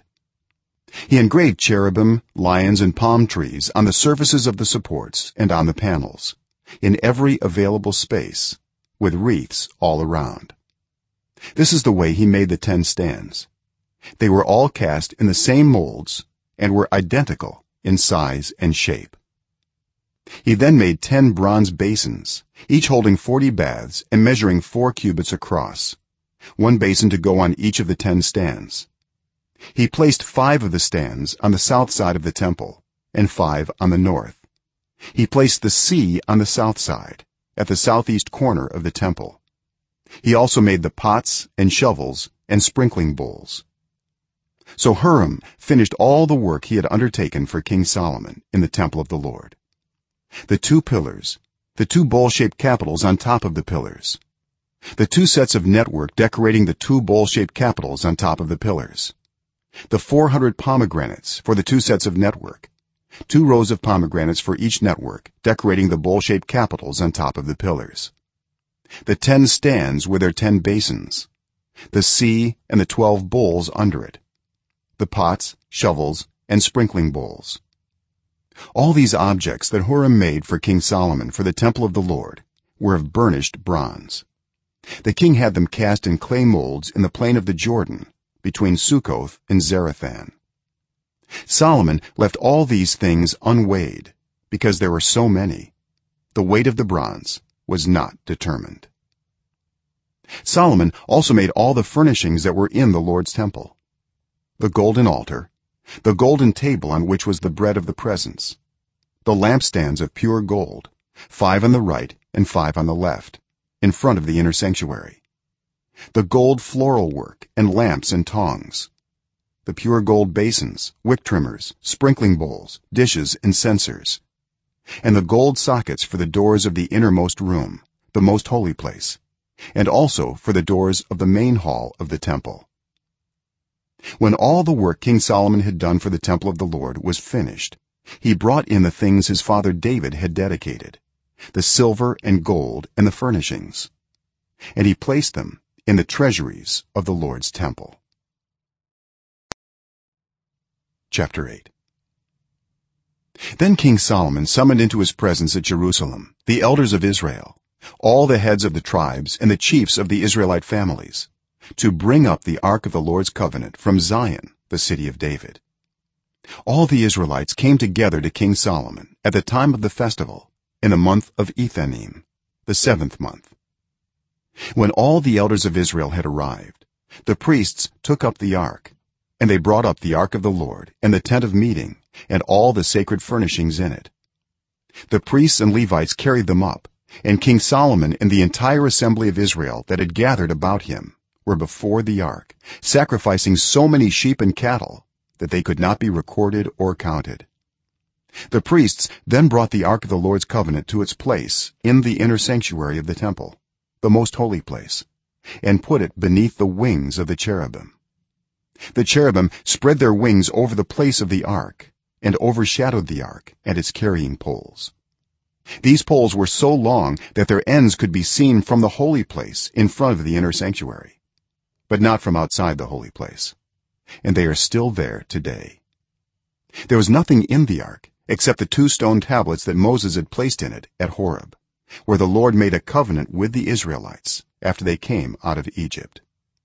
S1: He engraved cherubim, lions, and palm trees on the surfaces of the supports and on the panels, in every available space, with wreaths all around. This is the way he made the 10 stands. they were all cast in the same molds and were identical in size and shape. He then made 10 bronze basins, each holding 40 baths and measuring 4 cubits across, one basin to go on each of the 10 stands. He placed 5 of the stands on the south side of the temple and 5 on the north. He placed the sea on the south side, at the southeast corner of the temple. He also made the pots and shovels and sprinkling bowls. So Huram finished all the work he had undertaken for King Solomon in the temple of the Lord: the 2 pillars, the 2 bowl-shaped capitals on top of the pillars, the 2 sets of network decorating the 2 bowl-shaped capitals on top of the pillars, the 400 pomegranates for the 2 sets of network, 2 rows of pomegranates for each network decorating the bowl-shaped capitals on top of the pillars, the 10 stands with their 10 basins, the sea and the 12 bowls under it, the pots, shovels, and sprinkling bowls. All these objects that Huram made for King Solomon for the temple of the Lord were of burnished bronze. The king had them cast in clay molds in the plain of the Jordan between Succoth and Zarethan. Solomon left all these things unweighed because there were so many. The weight of the bronze was not determined. Solomon also made all the furnishings that were in the Lord's temple: the golden altar, the golden table on which was the bread of the presence, the lampstands of pure gold, 5 on the right and 5 on the left, in front of the inner sanctuary, the gold floral work and lamps and tongs, the pure gold basins, wick trimmers, sprinkling bowls, dishes and censers, and the gold sockets for the doors of the innermost room, the most holy place, and also for the doors of the main hall of the temple. When all the work King Solomon had done for the temple of the Lord was finished, he brought in the things his father David had dedicated, the silver and gold and the furnishings, and he placed them in the treasuries of the Lord's temple. Chapter 8. Then King Solomon summoned into his presence at Jerusalem the elders of Israel, all the heads of the tribes and the chiefs of the Israelite families, to bring up the ark of the Lord's covenant from Zion, the city of David. All the Israelites came together to King Solomon at the time of the festival in the month of Ethanim, the 7th month. When all the elders of Israel had arrived, the priests took up the ark, and they brought up the ark of the Lord and the tent of meeting and all the sacred furnishings in it. The priests and Levites carried them up, and King Solomon and the entire assembly of Israel that had gathered about him were before the ark, sacrificing so many sheep and cattle that they could not be recorded or counted. The priests then brought the ark of the Lord's covenant to its place in the inner sanctuary of the temple, the most holy place, and put it beneath the wings of the cherubim. The cherubim spread their wings over the place of the ark and overshadowed the ark and its carrying poles. These poles were so long that their ends could be seen from the holy place in front of the inner sanctuary, but not from outside the holy place, and they are still there today. There was nothing in the ark except the 2 stone tablets that Moses had placed in it at Horeb, where the Lord made a covenant with the Israelites after they came out of Egypt.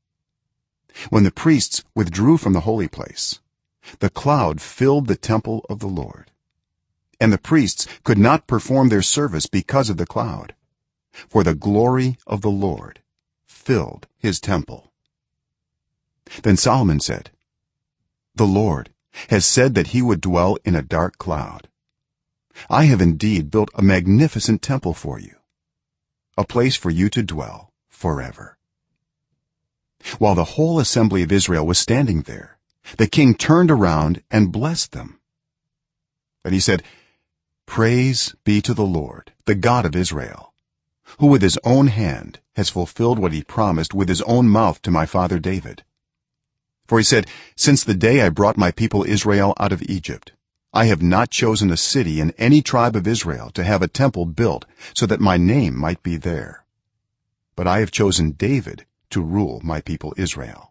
S1: When the priests withdrew from the holy place, the cloud filled the temple of the Lord, and the priests could not perform their service because of the cloud, for the glory of the Lord filled his temple. Then Solomon said, "The Lord has said that he would dwell in a dark cloud. I have indeed built a magnificent temple for you, a place for you to dwell forever." While the whole assembly of Israel was standing there, the king turned around and blessed them. And he said, "Praise be to the Lord, the God of Israel, who with his own hand has fulfilled what he promised with his own mouth to my father David. For he said, 'Since the day I brought my people Israel out of Egypt, I have not chosen a city in any tribe of Israel to have a temple built so that my name might be there, but I have chosen David to rule my people Israel.'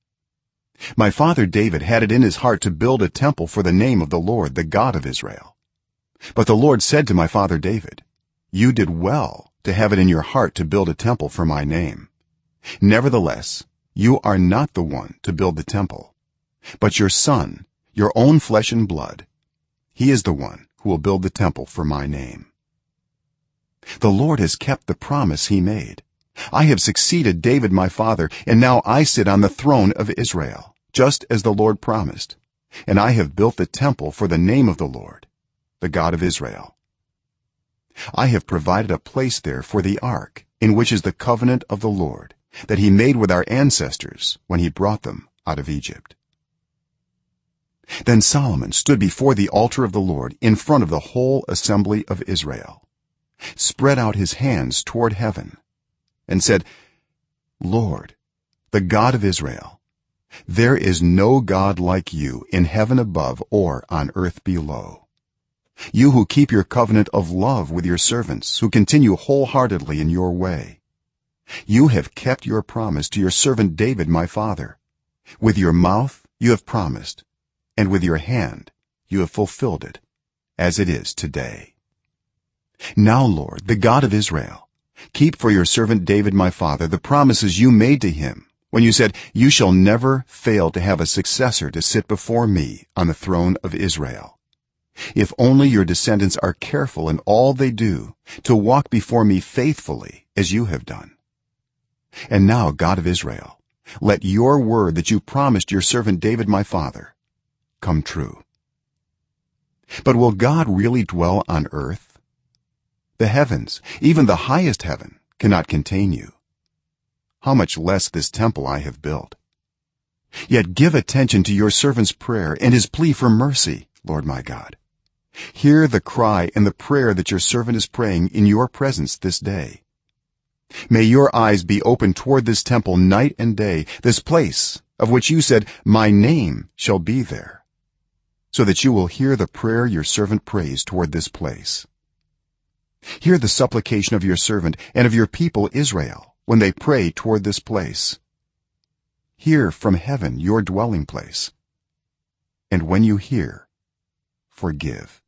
S1: My father David had it in his heart to build a temple for the name of the Lord, the God of Israel. But the Lord said to my father David, 'You did well to have it in your heart to build a temple for my name. Nevertheless, you are not the one to build the temple but your son, your own flesh and blood. He is the one who will build the temple for my name. The Lord has kept the promise he made. I have succeeded David my father, and now I sit on the throne of Israel, just as the Lord promised, and I have built the temple for the name of the Lord, the God of Israel. I have provided a place there for the ark, in which is the covenant of the Lord that he made with our ancestors when he brought them out of Egypt. Then Solomon stood before the altar of the Lord in front of the whole assembly of Israel, spread out his hands toward heaven, and said, Lord, the God of Israel, there is no God like you in heaven above or on earth below, you who keep your covenant of love with your servants, who continue wholeheartedly in your way. You have kept your promise to your servant David my father. With your mouth you have promised, and with your hand you have fulfilled it, as it is today. Now, Lord, the God of Israel, keep for your servant David my father the promises you made to him when you said, you shall never fail to have a successor to sit before me on the throne of Israel. If only your descendants are careful in all they do to walk before me faithfully as you have done. And now, God of Israel, let your word that you promised your servant David my father come true. But will God really dwell on earth? The heavens, even the highest heaven, cannot contain you. How much less this temple I have built? Yet give attention to your servant's prayer and his plea for mercy, Lord my God. Hear the cry and the prayer that your servant is praying in your presence this day. May your eyes be open toward this temple night and day, this place of which you said, my name shall be there, so that you will hear the prayer your servant prays toward this place. Hear the supplication of your servant and of your people Israel when they pray toward this place. Hear from heaven your dwelling place, and when you hear, forgive.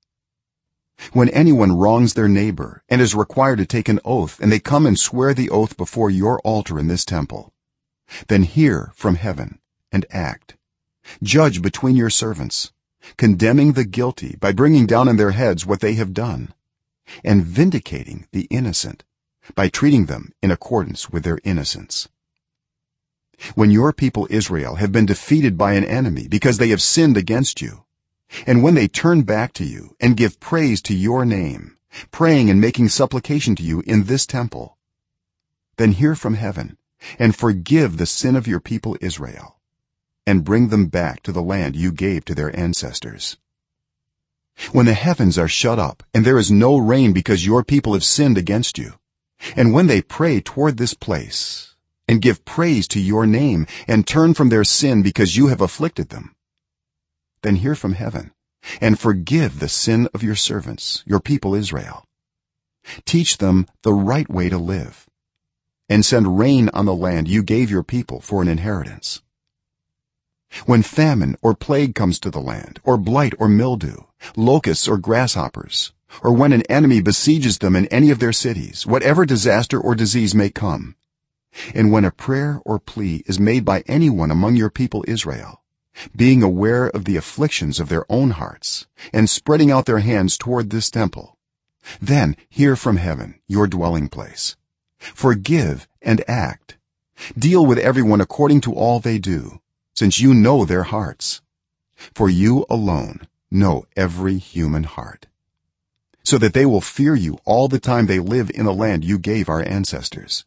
S1: When anyone wrongs their neighbor and is required to take an oath, and they come and swear the oath before your altar in this temple, then hear from heaven and act. Judge between your servants, condemning the guilty by bringing down on their heads what they have done, and vindicating the innocent by treating them in accordance with their innocence. When your people Israel have been defeated by an enemy because they have sinned against you, and when they turn back to you and give praise to your name, praying and making supplication to you in this temple, then hear from heaven and forgive the sin of your people Israel, and bring them back to the land you gave to their ancestors. When the heavens are shut up and there is no rain because your people have sinned against you, and when they pray toward this place and give praise to your name and turn from their sin because you have afflicted them, then hear from heaven and forgive the sin of your servants, your people Israel. Teach them the right way to live, and send rain on the land you gave your people for an inheritance. When famine or plague comes to the land, or blight or mildew, locusts or grasshoppers, or when an enemy besieges them in any of their cities, whatever disaster or disease may come, and when a prayer or plea is made by anyone among your people Israel, being aware of the afflictions of their own hearts and spreading out their hands toward this temple, then hear from heaven your dwelling place. Forgive and act. Deal with everyone according to all they do, since you know their hearts, for you alone know every human heart, so that they will fear you all the time they live in the land you gave our ancestors.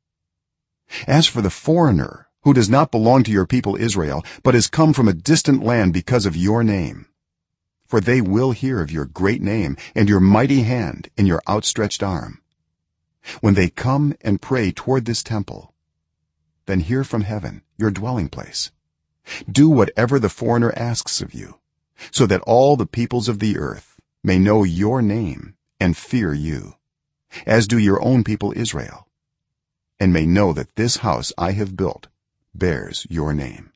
S1: As for the foreigner who does not belong to your people Israel but has come from a distant land because of your name, for they will hear of your great name and your mighty hand and your outstretched arm, when they come and pray toward this temple, then hear from heaven your dwelling place. Do whatever the foreigner asks of you, so that all the peoples of the earth may know your name and fear you, as do your own people Israel, and may know that this house I have built bears your name.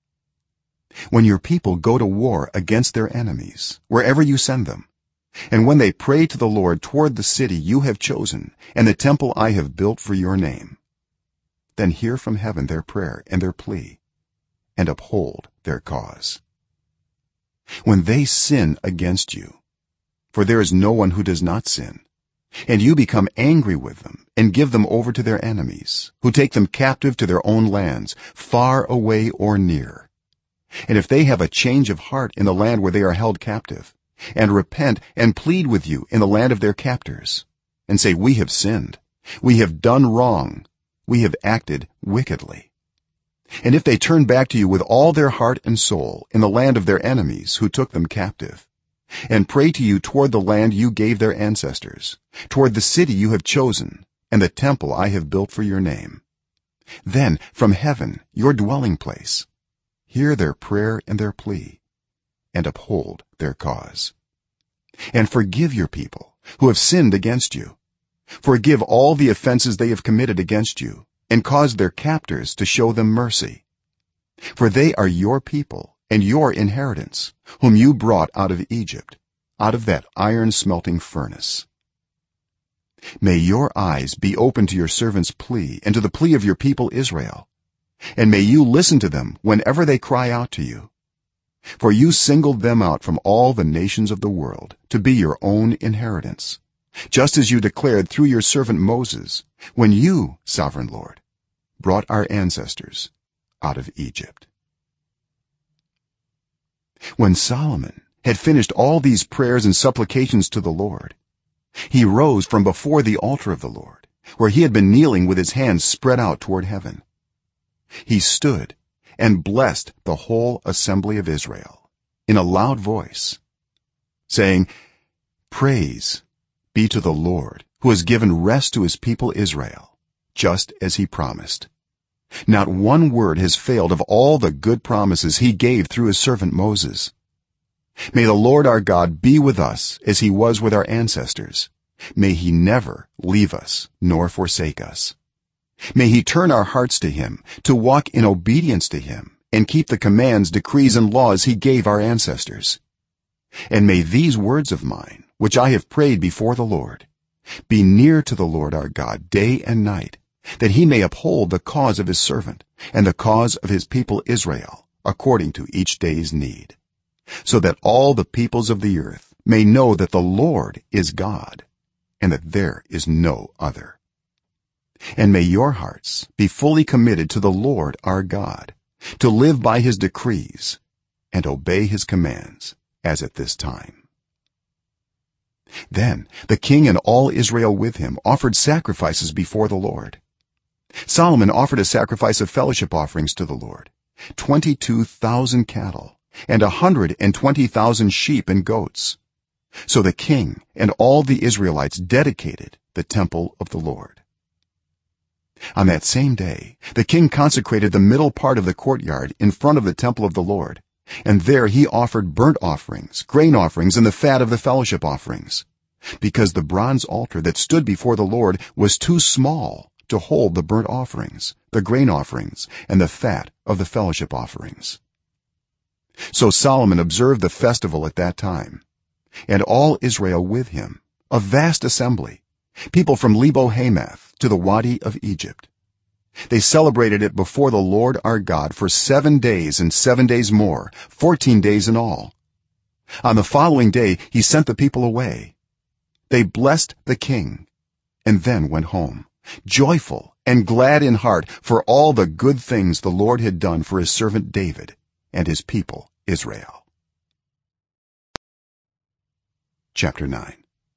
S1: When your people go to war against their enemies, wherever you send them, and when they pray to the Lord toward the city you have chosen and the temple I have built for your name, then hear from heaven their prayer and their plea and uphold their cause. When they sin against you, for there is no one who does not sin, and you become angry with them and give them over to their enemies, who take them captive to their own lands, far away or near, and if they have a change of heart in the land where they are held captive, and repent and plead with you in the land of their captors, and say, we have sinned, we have done wrong, we have acted wickedly, and if they turn back to you with all their heart and soul in the land of their enemies who took them captive, and pray to you toward the land you gave their ancestors, toward the city you have chosen and the temple I have built for your name, then from heaven, your dwelling place, hear their prayer and their plea and uphold their cause, and forgive your people who have sinned against you. Forgive all the offenses they have committed against you, and cause their captors to show them mercy, for they are your people and your inheritance, whom you brought out of Egypt, out of that iron smelting furnace. May your eyes be open to your servant's plea and to the plea of your people Israel, and may you listen to them whenever they cry out to you, for you singled them out from all the nations of the world to be your own inheritance, just as you declared through your servant Moses, when you, sovereign Lord, brought our ancestors out of Egypt. When Solomon had finished all these prayers and supplications to the Lord, he rose from before the altar of the Lord, where he had been kneeling with his hands spread out toward heaven. He stood and blessed the whole assembly of Israel in a loud voice, saying, praise be to the Lord, who has given rest to his people Israel, just as he promised. Not one word has failed of all the good promises he gave through his servant Moses. May the Lord our God be with us as he was with our ancestors. May he never leave us nor forsake us. May he turn our hearts to him, to walk in obedience to him and keep the commands, decrees and laws he gave our ancestors. And may these words of mine, which I have prayed before the Lord, be near to the Lord our God day and night, that he may uphold the cause of his servant and the cause of his people Israel according to each day's need, so that all the peoples of the earth may know that the Lord is God and that there is no other. And may your hearts be fully committed to the Lord our God, to live by his decrees and obey his commands as at this time. Then the king and all Israel with him offered sacrifices before the Lord. Solomon offered a sacrifice of fellowship offerings to the Lord, 22,000 cattle and 120,000 sheep and goats. So the king and all the Israelites dedicated the temple of the Lord. On that same day the king consecrated the middle part of the courtyard in front of the temple of the Lord, and there he offered burnt offerings, grain offerings and the fat of the fellowship offerings, because the bronze altar that stood before the Lord was too small to hold the burnt offerings, the grain offerings and the fat of the fellowship offerings. So Solomon observed the festival at that time, and all Israel with him, a vast assembly, people from Lebo Hamath to the Wadi of Egypt. They celebrated it before the Lord our God for 7 days and 7 days more, 14 days in all. On the following day he sent the people away. They blessed the king and then went home, joyful and glad in heart for all the good things the Lord had done for his servant David and his people Israel. Chapter 9.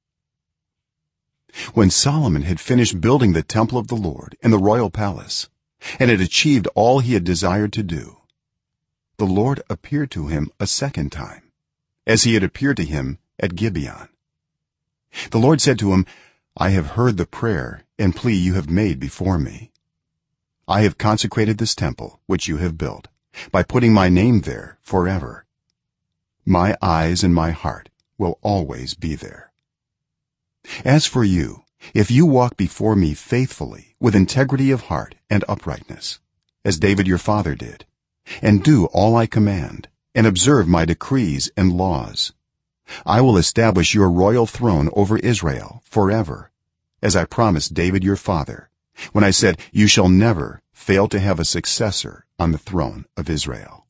S1: When Solomon had finished building the temple of the Lord and the royal palace, and had achieved all he had desired to do, the Lord appeared to him a second time, as he had appeared to him at Gibeon. The Lord said to him, I have heard the prayer and plea you have made before me. I have consecrated this temple which you have built by putting my name there forever. My eyes and my heart will always be there. As for you, if you walk before me faithfully with integrity of heart and uprightness, as David your father did, and do all I command and observe my decrees and laws, I will establish your royal throne over Israel forever, as I promised David your father when I said, you shall never fail to have a successor on the throne of Israel.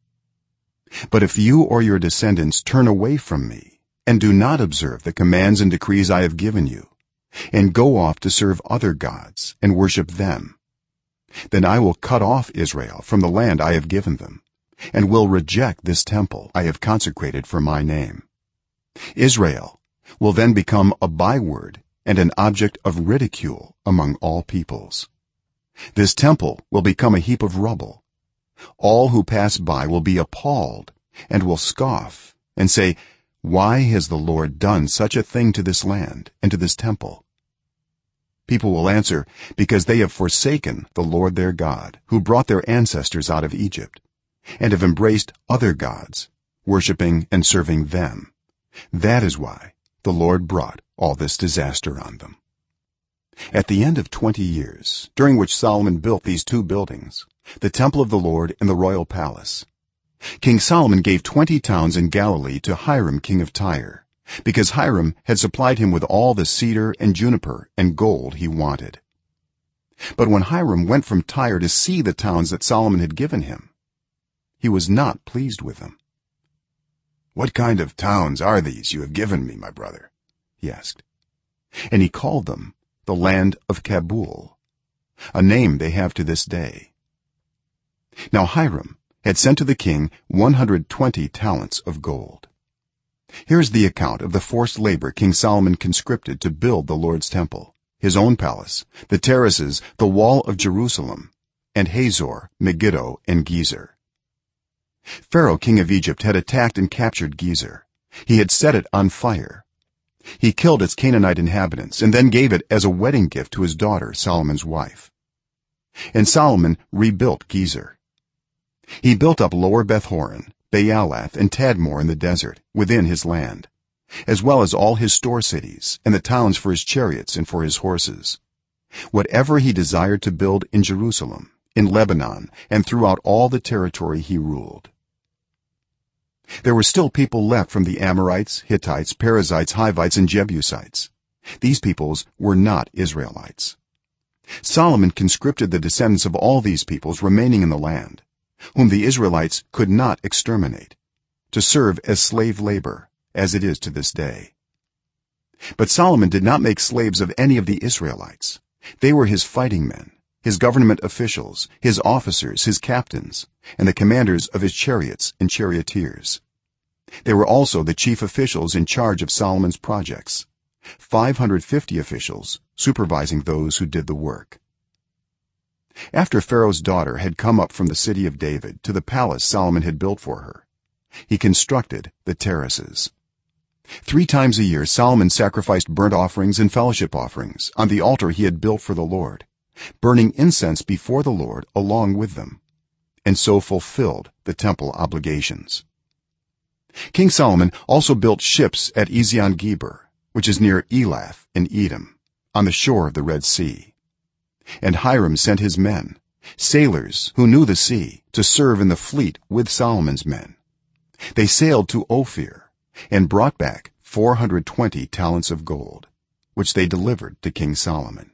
S1: But if you or your descendants turn away from me and do not observe the commands and decrees I have given you and go off to serve other gods and worship them, then I will cut off Israel from the land I have given them and will reject this temple I have consecrated for my name. Israel will then become a byword and an object of ridicule among all peoples. This temple will become a heap of rubble. All who pass by will be appalled and will scoff and say, why has the Lord done such a thing to this land and to this temple? People will answer, because they have forsaken the Lord their God, who brought their ancestors out of Egypt, and have embraced other gods, worshiping and serving them. That is why the Lord brought all this disaster on them. At the end of 20 years, during which Solomon built these two buildings, the temple of the Lord and the royal palace, King Solomon gave 20 towns in Galilee to Hiram king of Tyre, because Hiram had supplied him with all the cedar and juniper and gold he wanted. But when Hiram went from Tyre to see the towns that Solomon had given him, he was not pleased with them. "What kind of towns are these you have given me, my brother?" he asked. And he called them the land of Kabul, a name they have to this day. Now Hiram had sent to the king 120 talents of gold. Here's the account of the forced labor King Solomon conscripted to build the Lord's temple, his own palace, the terraces, the wall of Jerusalem, and Hazor, Megiddo, and Gezer. Pharaoh king of Egypt had attacked and captured Gezer. He had set it on fire. He killed its Canaanite inhabitants and then gave it as a wedding gift to his daughter, Solomon's wife. And Solomon rebuilt Gezer. He built up Lower Beth-horon, Baalath, and Tadmor in the desert within his land, as well as all his store cities and the towns for his chariots and for his horses. Whatever he desired to build in Jerusalem, in Lebanon, and throughout all the territory he ruled. There were still people left from the Amorites, Hittites, Perizzites, Hivites, and Jebusites. These peoples were not Israelites. Solomon conscripted the descendants of all these peoples remaining in the land, whom the Israelites could not exterminate, to serve as slave labor, as it is to this day. But Solomon did not make slaves of any of the Israelites. They were his fighting men, his government officials, his officers, his captains, and the commanders of his chariots and charioteers. They were also the chief officials in charge of Solomon's projects, 550 officials supervising those who did the work. After Pharaoh's daughter had come up from the city of David to the palace Solomon had built for her, he constructed the terraces. 3 times a year Solomon sacrificed burnt offerings and fellowship offerings on the altar he had built for the Lord, burning incense before the Lord along with them, and so fulfilled the temple obligations. King Solomon also built ships at Ezion-Geber, which is near Elath in Edom, on the shore of the Red Sea. And Hiram sent his men, sailors who knew the sea, to serve in the fleet with Solomon's men. They sailed to Ophir and brought back 420 talents of gold, which they delivered to King Solomon.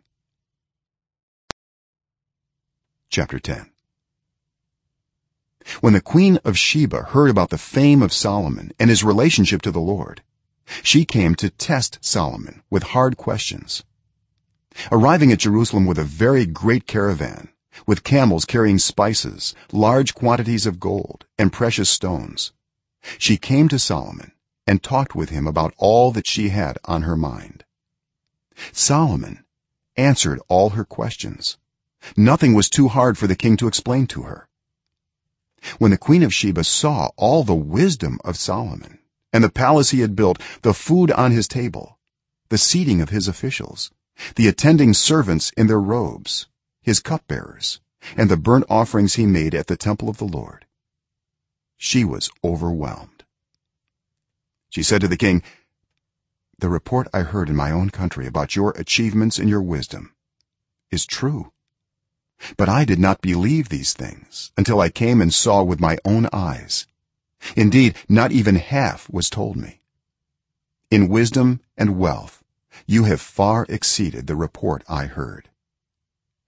S1: Chapter 10. When the queen of Sheba heard about the fame of Solomon and his relationship to the Lord, she came to test Solomon with hard questions. Arriving at Jerusalem with a very great caravan, with camels carrying spices, large quantities of gold, and precious stones, she came to Solomon and talked with him about all that she had on her mind. Solomon answered all her questions. Nothing was too hard for the king to explain to her. When the queen of Sheba saw all the wisdom of Solomon and the palace he had built, the food on his table, the seating of his officials, the attending servants in their robes, his cupbearers, and the burnt offerings he made at the temple of the Lord, she was overwhelmed. She said to the king, "The report I heard in my own country about your achievements and your wisdom is true, but I did not believe these things until I came and saw with my own eyes. Indeed, not even half was told me. In wisdom and wealth you have far exceeded the report I heard.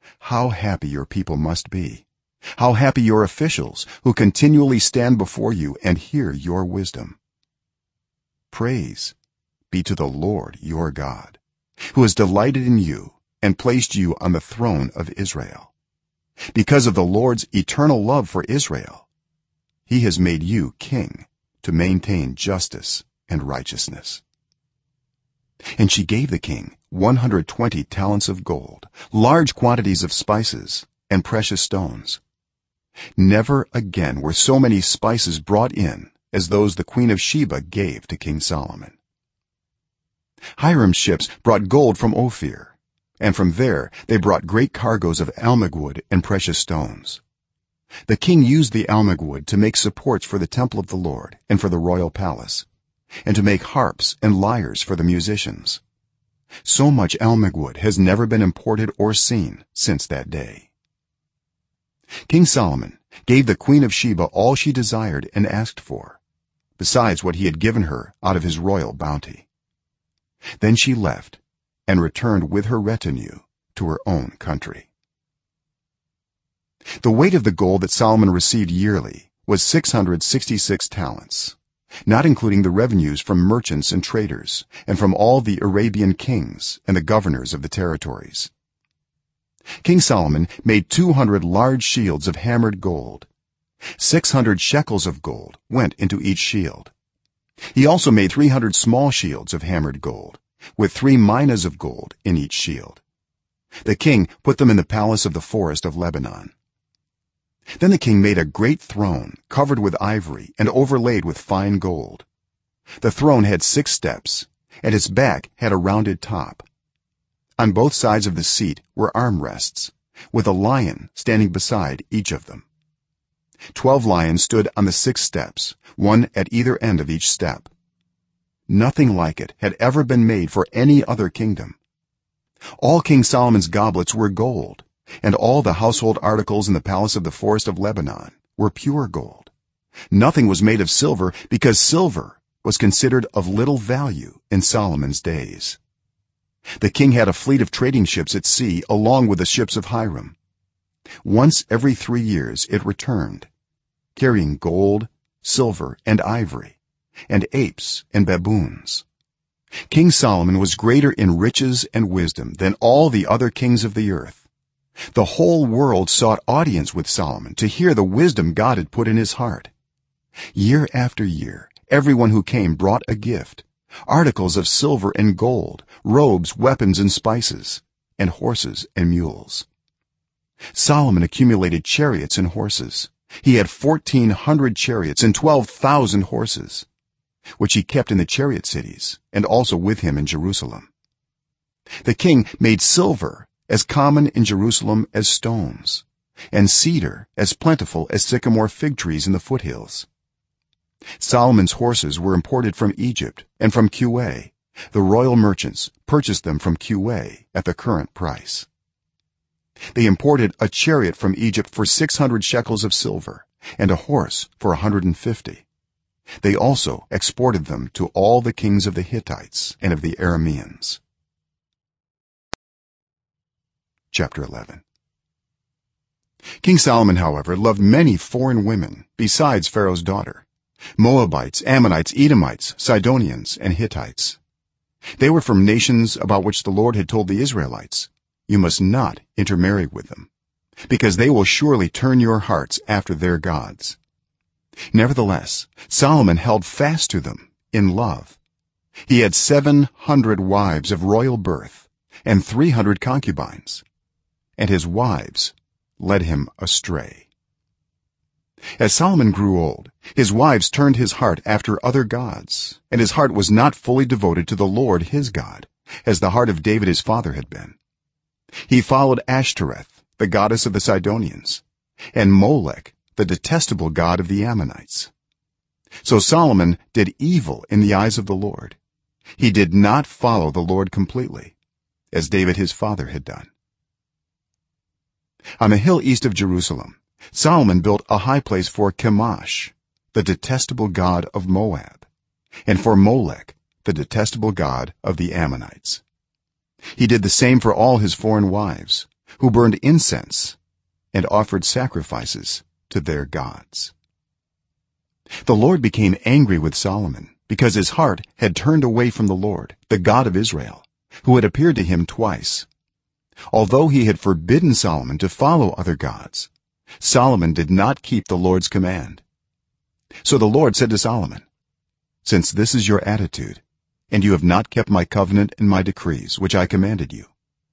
S1: how happy your people must be, how happy your officials who continually stand before you and hear your wisdom. Praise be to the Lord your God, who has delighted in you and placed you on the throne of Israel. Because of the Lord's eternal love for Israel, he has made you king to maintain justice and righteousness. And she gave the king 120 talents of gold, large quantities of spices and precious stones. Never again were so many spices brought in as those the queen of Sheba gave to King Solomon. Hiram's ships brought gold from Ophir, and from there they brought great cargoes of almug wood and precious stones. The king used the almug wood to make supports for the temple of the Lord and for the royal palace, and to make harps and lyres for the musicians. So much almug wood has never been imported or seen since that day. King Solomon gave the queen of Sheba all she desired and asked for, besides what he had given her out of his royal bounty. Then she left and returned with her retinue to her own country. The weight of the gold that Solomon received yearly was 666 talents, not including the revenues from merchants and traders and from all the Arabian kings and the governors of the territories. King Solomon made 200 large shields of hammered gold. 600 shekels of gold went into each shield. He also made 300 small shields of hammered gold, with 3 minas of gold in each shield. The king put them in the palace of the forest of Lebanon. Then the king made a great throne covered with ivory and overlaid with fine gold. The throne had 6 steps, and its back had a rounded top. On both sides of the seat were armrests, with a lion standing beside each of them. 12 lions stood on the 6 steps, one at either end of each step. Nothing like it had ever been made for any other kingdom. All King Solomon's goblets were gold, and all the household articles in the palace of the forest of Lebanon were pure gold. Nothing was made of silver, because silver was considered of little value in Solomon's days. The king had a fleet of trading ships at sea along with the ships of Hiram. Once every 3 years it returned, carrying gold, silver, and ivory, and apes and baboons. King Solomon was greater in riches and wisdom than all the other kings of the earth. The whole world sought audience with Solomon to hear the wisdom God had put in his heart. Year after year everyone who came brought a gift, articles of silver and gold, robes, weapons, and spices, and horses and mules. Solomon accumulated chariots and horses. He had 1,400 chariots and 12,000 horses, which he kept in the chariot cities and also with him in Jerusalem. The king made silver as common in Jerusalem as stones, and cedar as plentiful as sycamore fig trees in the foothills. Solomon's horses were imported from Egypt and from Kue. The royal merchants purchased them from Kue at the current price. They imported a chariot from Egypt for 600 shekels of silver and a horse for 150. They also exported them to all the kings of the Hittites and of the Arameans. Chapter 11. King Solomon, however, loved many foreign women besides Pharaoh's daughter: Moabites, Ammonites, Edomites, Sidonians, and Hittites. They were from nations about which the Lord had told the Israelites, "You must not intermarry with them, because they will surely turn your hearts after their gods." Nevertheless, Solomon held fast to them in love. He had 700 wives of royal birth and 300 concubines, and his wives led him astray. As Solomon grew old, his wives turned his heart after other gods, and his heart was not fully devoted to the Lord his God, as the heart of David his father had been. He followed Ashtoreth, the goddess of the Sidonians, and Molech, the detestable god of the Ammonites. So Solomon did evil in the eyes of the Lord. He did not follow the Lord completely, as David his father had done. On the hill east of Jerusalem, Solomon built a high place for Chemosh, the detestable god of Moab, and for Molech, the detestable god of the Ammonites. He did the same for all his foreign wives, who burned incense and offered sacrifices to their gods. The Lord became angry with Solomon because his heart had turned away from the Lord, the God of Israel, who had appeared to him twice. Although he had forbidden Solomon to follow other gods, Solomon did not keep the Lord's command. So the Lord said to Solomon, "Since this is your attitude, and you have not kept my covenant and my decrees which I commanded you,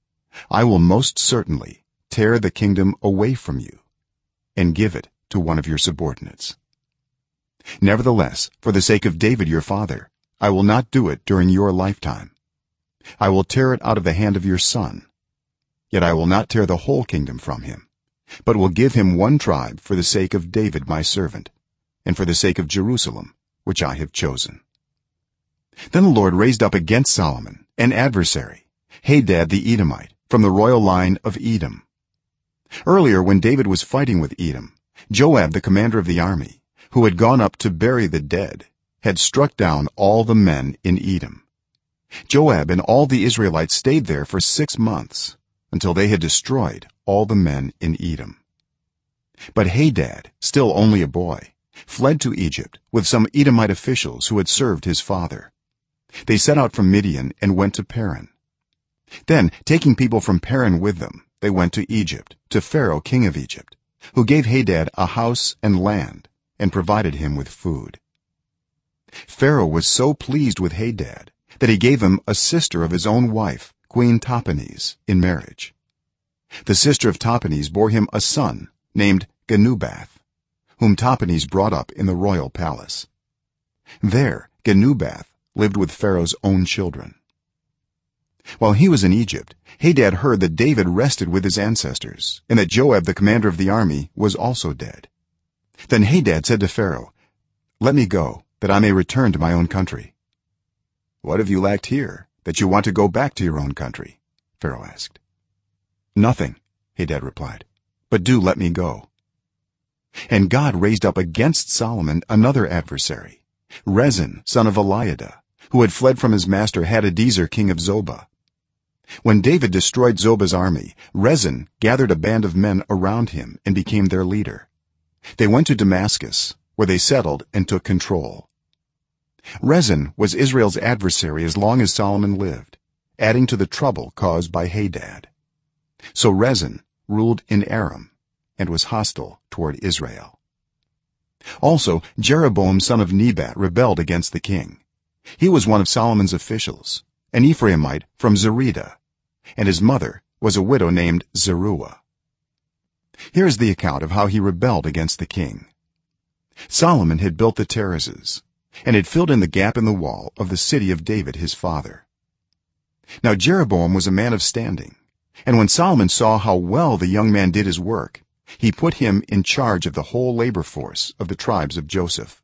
S1: I will most certainly tear the kingdom away from you and give it to one of your subordinates. Nevertheless, for the sake of David your father, I will not do it during your lifetime. I will tear it out of the hand of your son. Yet I will not tear the whole kingdom from him, but will give him one tribe for the sake of David my servant, and for the sake of Jerusalem, which I have chosen." Then the Lord raised up against Solomon an adversary, Hadad the Edomite, from the royal line of Edom. Earlier, when David was fighting with Edom, Joab the commander of the army, who had gone up to bury the dead, had struck down all the men in Edom. Joab and all the Israelites stayed there for 6 months, until they had destroyed all the men in Edom. But Hadad, still only a boy, fled to Egypt with some Edomite officials who had served his father. They set out from Midian and went to Paran. Then, taking people from Paran with them, they went to Egypt, to Pharaoh king of Egypt, who gave Hadad a house and land and provided him with food. Pharaoh was so pleased with Hadad that he gave him a sister of his own wife, Queen Tahpenes, in marriage. The sister of Tahpenes bore him a son named Genubath, whom Tahpenes brought up in the royal palace. There Genubath lived with Pharaoh's own children. While he was in Egypt, Hadad heard that David rested with his ancestors and that Joab the commander of the army was also dead. Then Hadad said to Pharaoh, "Let me go, that I may return to my own country." "What have you lacked here, that you want to go back to your own country?" Pharaoh asked. "Nothing," Hadad replied, "but do let me go." And God raised up against Solomon another adversary, Rezin son of Eliada, who had fled from his master Hadadezer king of Zobah. When David destroyed Zobah's army, Rezin gathered a band of men around him and became their leader. They went to Damascus, where they settled and took control. Rezin was Israel's adversary as long as Solomon lived, adding to the trouble caused by Hadad. So Rezin ruled in Aram and was hostile toward Israel. Also, Jeroboam son of Nebat rebelled against the king. He was one of Solomon's officials, an Ephraimite from Zerida, and his mother was a widow named Zeruah. Here is the account of how he rebelled against the king. Solomon had built the terraces and had filled in the gap in the wall of the city of David his father. Now Jeroboam was a man of standing, and when Solomon saw how well the young man did his work, he put him in charge of the whole labor force of the tribes of Joseph.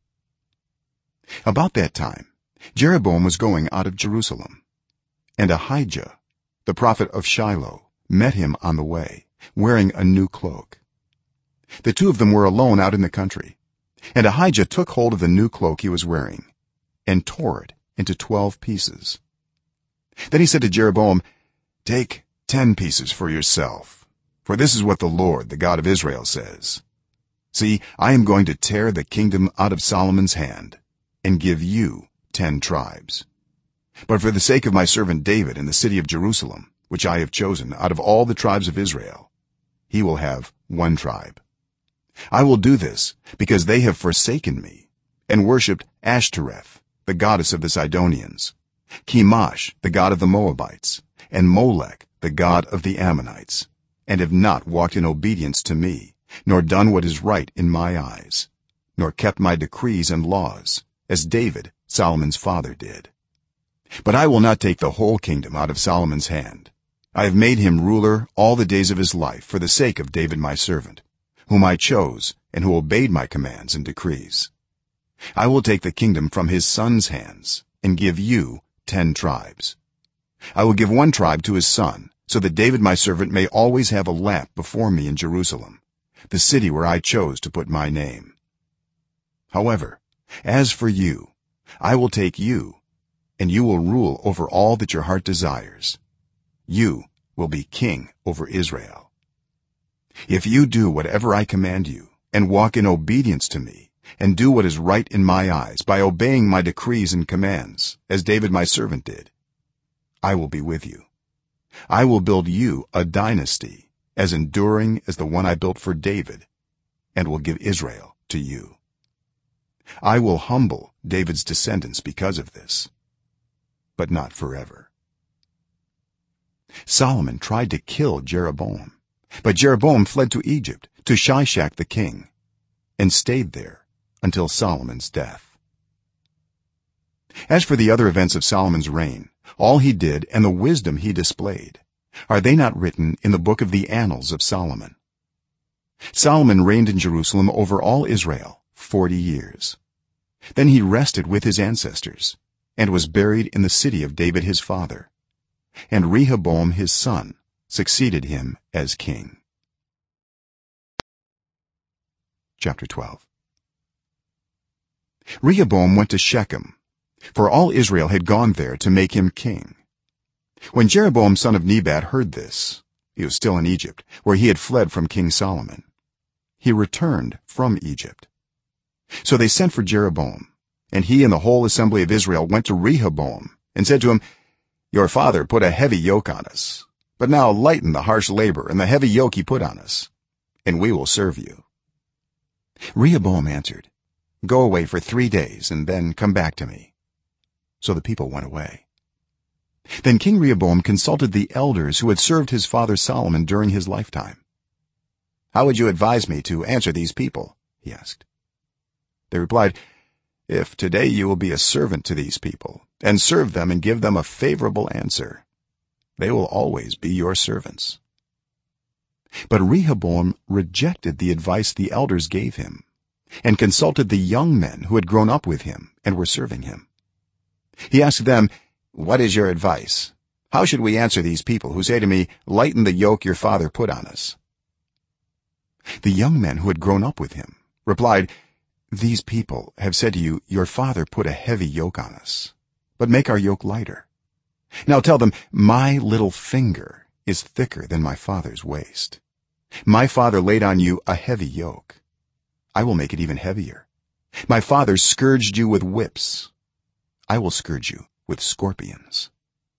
S1: About that time Jeroboam was going out of Jerusalem, and Ahijah the prophet of Shiloh met him on the way, wearing a new cloak. The two of them were alone out in the country, and Ahijah took hold of the new cloak he was wearing and tore it into 12 pieces. Then he said to Jeroboam, "Take 10 pieces for yourself, for this is what the Lord, the God of Israel, says. See, I am going to tear the kingdom out of Solomon's hand and give you 10 tribes. But for the sake of my servant David and the city of Jerusalem, which I have chosen out of all the tribes of Israel, he will have 1 tribe. I will do this because they have forsaken me and worshipped Ashtoreth, the goddess of the Sidonians, Chemosh, the god of the Moabites, and Molech, the god of the Ammonites, and have not walked in obedience to me, nor done what is right in my eyes, nor kept my decrees and laws, as David, Solomon's father, did. But I will not take the whole kingdom out of Solomon's hand. I have made him ruler all the days of his life for the sake of David my servant, whom I chose and who obeyed my commands and decrees. I will take the kingdom from his son's hands and give you 10 tribes. I will give 1 tribe to his son, so that David my servant may always have a lamp before me in Jerusalem, the city where I chose to put my name. However, as for you, I will take you, and you will rule over all that your heart desires. You will be king over Israel. If you do whatever I command you and walk in obedience to me and do what is right in my eyes by obeying my decrees and commands as David my servant did, I will be with you. I will build you a dynasty as enduring as the one I built for David, and will give Israel to you. I will humble David's descendants because of this, but not forever." Solomon tried to kill Jeroboam, but Jeroboam fled to Egypt to Shishak the king and stayed there until Solomon's death. As for the other events of Solomon's reign, all he did and the wisdom he displayed, are they not written in the book of the annals of Solomon? Solomon reigned in Jerusalem over all Israel 40 years. Then he rested with his ancestors and was buried in the city of David his father, and Rehoboam his son succeeded him as king. Chapter 12. Rehoboam went to Shechem, for all Israel had gone there to make him king. When Jeroboam son of Nebat heard this, he was still in Egypt, where he had fled from King Solomon. He returned from Egypt. So they sent for Jeroboam, and he and the whole assembly of Israel went to Rehoboam and said to him, "Your father put a heavy yoke on us, but now lighten the harsh labor and the heavy yoke he put on us, and we will serve you." Rehoboam answered, "Go away for 3 days and then come back to me." So the people went away. Then King Rehoboam consulted the elders who had served his father Solomon during his lifetime. "How would you advise me to answer these people?" he asked. They replied, "If today you will be a servant to these people and serve them and give them a favorable answer, they will always be your servants." But Rehoboam rejected the advice the elders gave him and consulted the young men who had grown up with him and were serving him. He asked them, "What is your advice? How should we answer these people who say to me, 'Lighten the yoke your father put on us'?" The young men who had grown up with him replied, "These people have said to you, 'Your father put a heavy yoke on us, but make our yoke lighter.' Now tell them, 'My little finger is thicker than my father's waist. My father laid on you a heavy yoke. I will make it even heavier. My father scourged you with whips. I will scourge you with scorpions."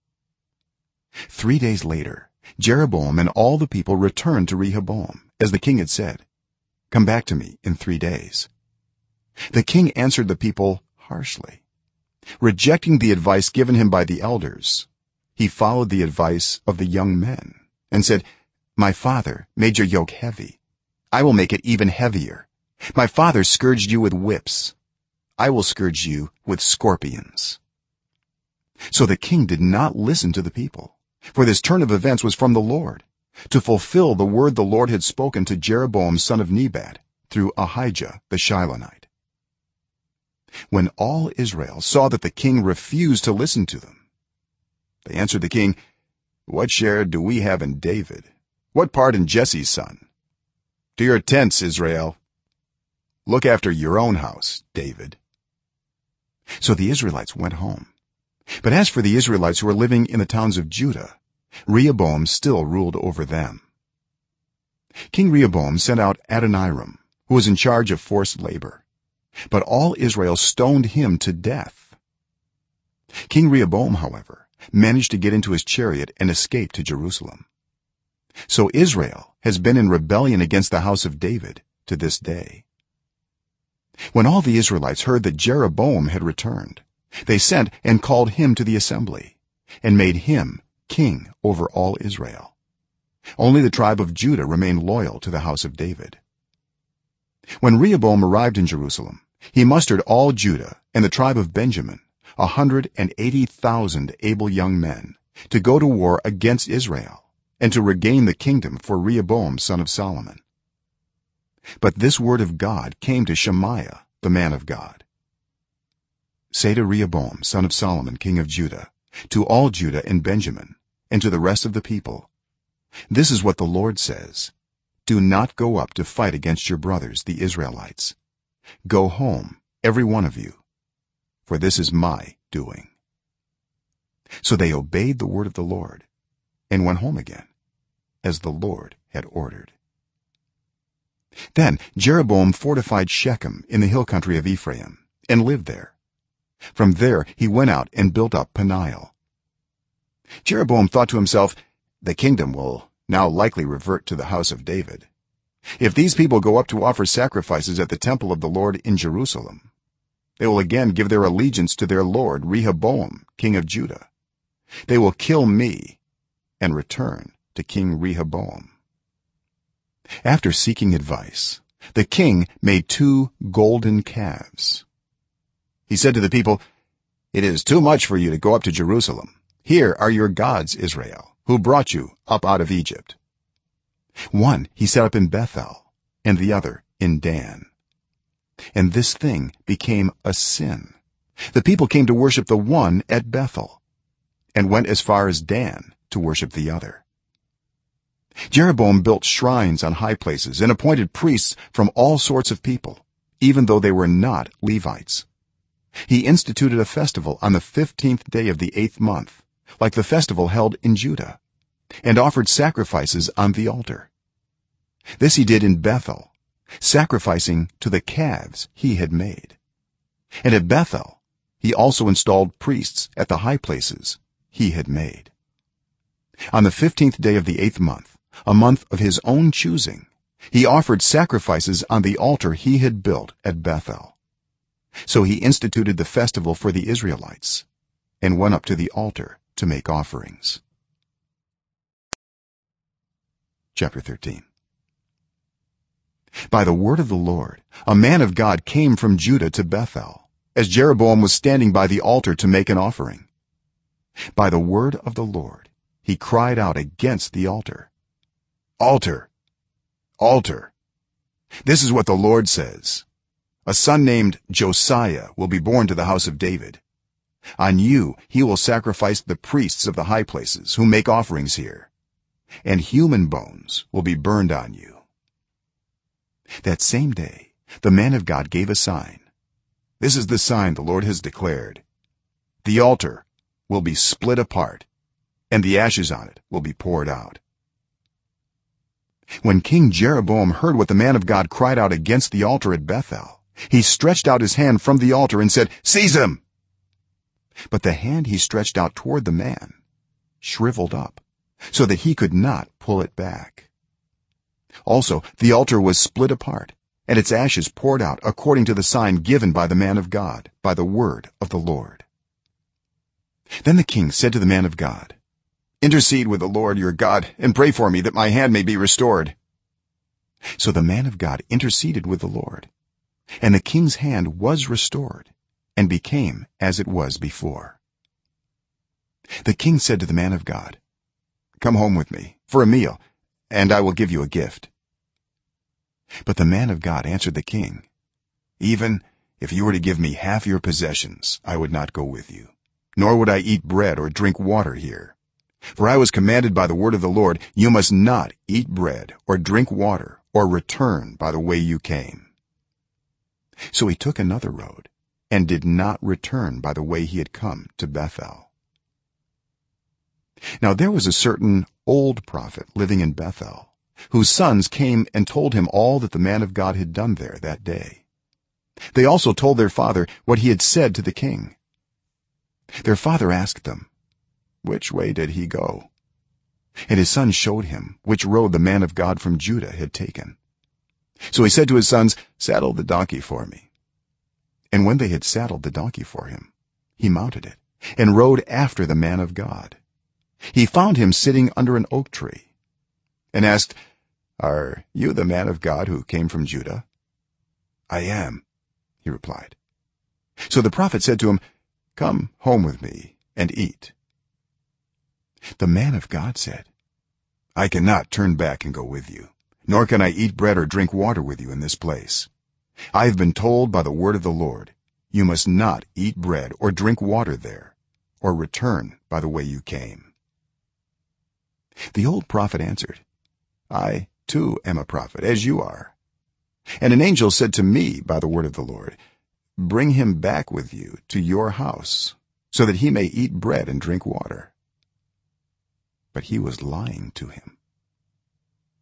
S1: 3 days later, Jeroboam and all the people returned to Rehoboam, as the king had said, "Come back to me in 3 days." The king answered the people harshly. Rejecting the advice given him by the elders, he followed the advice of the young men and said, "My father made your yoke heavy. I will make it even heavier. My father scourged you with whips. I will scourge you with scorpions." So the king did not listen to the people, for this turn of events was from the Lord, to fulfill the word the Lord had spoken to Jeroboam son of Nebat through Ahijah the Shilonite. When all Israel saw that the king refused to listen to them, they answered the king, "What share do we have in David? What part in Jesse's son? To your tents, Israel. Look after your own house, David." So the Israelites went home. But as for the Israelites who were living in the towns of Judah, Rehoboam still ruled over them. King Rehoboam sent out Adoniram, who was in charge of forced labor, but all Israel stoned him to death. King Rehoboam, however, managed to get into his chariot and escape to Jerusalem. So Israel has been in rebellion against the house of David to this day. When all the Israelites heard that Jeroboam had returned, they sent and called him to the assembly and made him king over all Israel. Only the tribe of Judah remained loyal to the house of David. When Rehoboam arrived in Jerusalem, he mustered all Judah and the tribe of Benjamin, 180,000 able young men, to go to war against Israel and to regain the kingdom for Rehoboam son of Solomon. But this word of God came to Shemaiah the man of God. "Say to Rehoboam son of Solomon king of Judah, to all Judah and Benjamin, and to the rest of the people, this is what the Lord says: Do not go up to fight against your brothers the Israelites. Go home, every one of you, for this is my doing." So they obeyed the word of the Lord and went home again. as the lord had ordered. Then Jeroboam fortified Shechem in the hill country of Ephraim and lived there. From there he went out and built up Peniel. Jeroboam thought to himself, the kingdom will now likely revert to the house of David. If these people go up to offer sacrifices at the temple of the Lord in Jerusalem, they will again give their allegiance to their lord Rehoboam, king of Judah. They will kill me and return to King Rehoboam. After seeking advice, the king made 2 golden calves. He said to the people, it is too much for you to go up to Jerusalem. Here are your gods, Israel, who brought you up out of Egypt. One he set up in Bethel and the other in Dan. And this thing became a sin. The people came to worship the one at Bethel and went as far as Dan to worship the other. Jeroboam built shrines on high places and appointed priests from all sorts of people, even though they were not Levites. He instituted a festival on the 15th day of the 8th month, like the festival held in Judah, and offered sacrifices on the altar. This he did in Bethel, sacrificing to the calves he had made. And at Bethel he also installed priests at the high places he had made. On the 15th day of the 8th month, a month of his own choosing, he offered sacrifices on the altar he had built at Bethel. So he instituted the festival for the Israelites and went up to the altar to make offerings. Chapter 13. By the word of the Lord, a man of God came from Judah to Bethel, as Jeroboam was standing by the altar to make an offering. By the word of the Lord, he cried out against the altar. Altar, altar. This is what the Lord says. A son named Josiah will be born to the house of David. On you he will sacrifice the priests of the high places who make offerings here, and human bones will be burned on you. That same day the man of God gave a sign. This is the sign the Lord has declared. The altar will be split apart, and the ashes on it will be poured out. When King Jeroboam heard what the man of God cried out against the altar at Bethel, he stretched out his hand from the altar and said, "Seize him!" But the hand he stretched out toward the man shriveled up, so that he could not pull it back. Also the altar was split apart, and its ashes poured out according to the sign given by the man of God, by the word of the Lord. Then the king said to the man of God, "Intercede with the Lord your God and pray for me that my hand may be restored." So the man of God interceded with the Lord, and the king's hand was restored and became as it was before. The king said to the man of God, "Come home with me for a meal, and I will give you a gift." But the man of God answered the king, "Even if you were to give me half your possessions, I would not go with you, nor would I eat bread or drink water here. For I was commanded by the word of the Lord, you must not eat bread or drink water or return by the way you came." So he took another road and did not return by the way he had come to Bethel. Now there was a certain old prophet living in Bethel, whose sons came and told him all that the man of God had done there that day. They also told their father what he had said to the king. Their father asked them, "Which way did he go?" And his sons showed him which road the man of God from Judah had taken. So he said to his sons, "Saddle the donkey for me." And when they had saddled the donkey for him, he mounted it and rode after the man of God. He found him sitting under an oak tree and asked, "Are you the man of God who came from Judah?" "I am," he replied. So the prophet said to him, "Come home with me and eat." The man of God said, "I cannot turn back and go with you, nor can I eat bread or drink water with you in this place. I have been told by the word of the Lord, you must not eat bread or drink water there, or return by the way you came." The old prophet answered, "I too am a prophet, as you are. And an angel said to me by the word of the Lord, bring him back with you to your house, so that he may eat bread and drink water." But he was lying to him.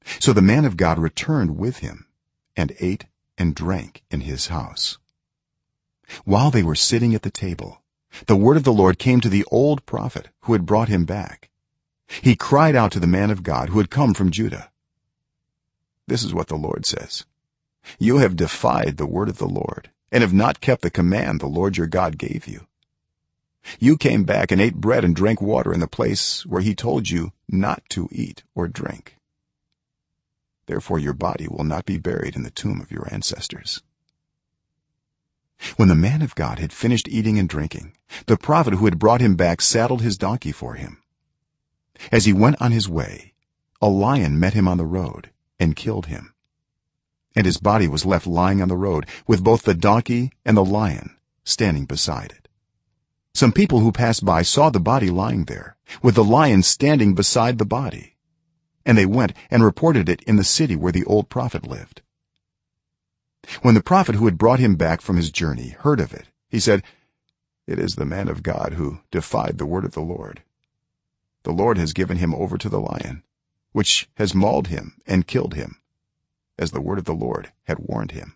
S1: so the man of god returned with him and ate and drank in his house. While they were sitting at the table, the word of the lord came to the old prophet who had brought him back. He cried out to the man of god who had come from judah. "This is what the lord says: you have defied the word of the lord and have not kept the command the lord your god gave you. You came back and ate bread and drank water in the place where he told you not to eat or drink. Therefore your body will not be buried in the tomb of your ancestors." When the man of god had finished eating and drinking, the prophet who had brought him back saddled his donkey for him. As he went on his way, a lion met him on the road and killed him, and his body was left lying on the road with both the donkey and the lion standing beside it. Some people who passed by saw the body lying there with the lion standing beside the body, and they went and reported it in the city where the old prophet lived. When the prophet who had brought him back from his journey heard of it, he said, "It is the man of god who defied the word of the lord. The lord has given him over to the lion, which has mauled him and killed him, as the word of the lord had warned him."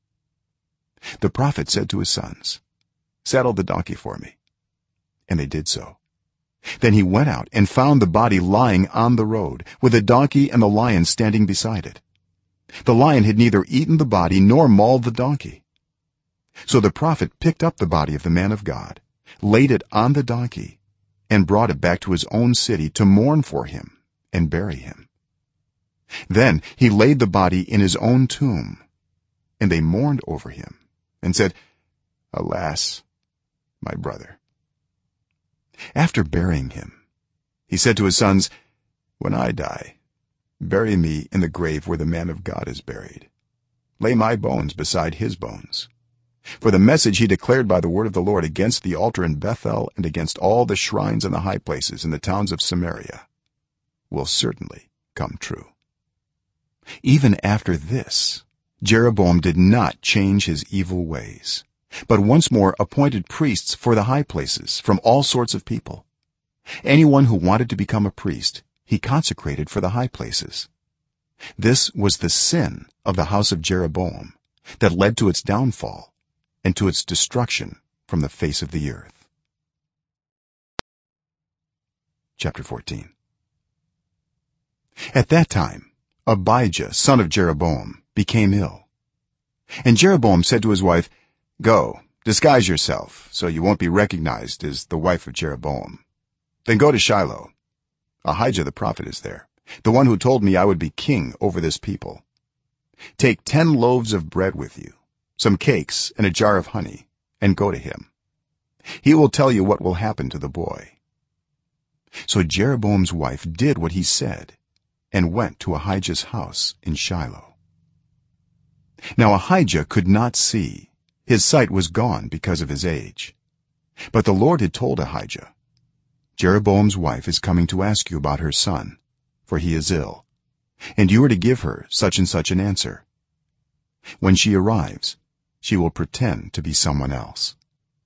S1: The prophet said to his sons, "Saddle the donkey for me," and they did so. Then he went out and found the body lying on the road with the donkey and the lion standing beside it. The lion had neither eaten the body nor mauled the donkey. So the prophet picked up the body of the man of god, laid it on the donkey, and brought it back to his own city to mourn for him and bury him. Then he laid the body in his own tomb, and they mourned over him and said, "Alas, my brother." After burying him, he said to his sons, "When I die, bury me in the grave where the man of god is buried. Lay my bones beside his bones. For the message he declared by the word of the lord against the altar in Bethel and against all the shrines and the high places in the towns of Samaria will certainly come true." Even after this, Jeroboam did not change his evil ways, but once more appointed priests for the high places from all sorts of people. Anyone who wanted to become a priest he consecrated for the high places. This was the sin of the house of Jeroboam that led to its downfall and to its destruction from the face of the earth. Chapter 14. At that time Abijah son of Jeroboam became ill, and Jeroboam said to his wife, "Go, disguise yourself so you won't be recognized as the wife of Jeroboam. Then go to Shiloh. Ahijah the prophet is there, the one who told me I would be king over this people. Take 10 loaves of bread with you, some cakes and a jar of honey, and go to him. He will tell you what will happen to the boy." So Jeroboam's wife did what he said and went to Ahijah's house in Shiloh. Now Ahijah could not see; his sight was gone because of his age. But the lord had told Ahijah, "Jeroboam's wife is coming to ask you about her son, for he is ill, and you are to give her such and such an answer. When she arrives, she will pretend to be someone else."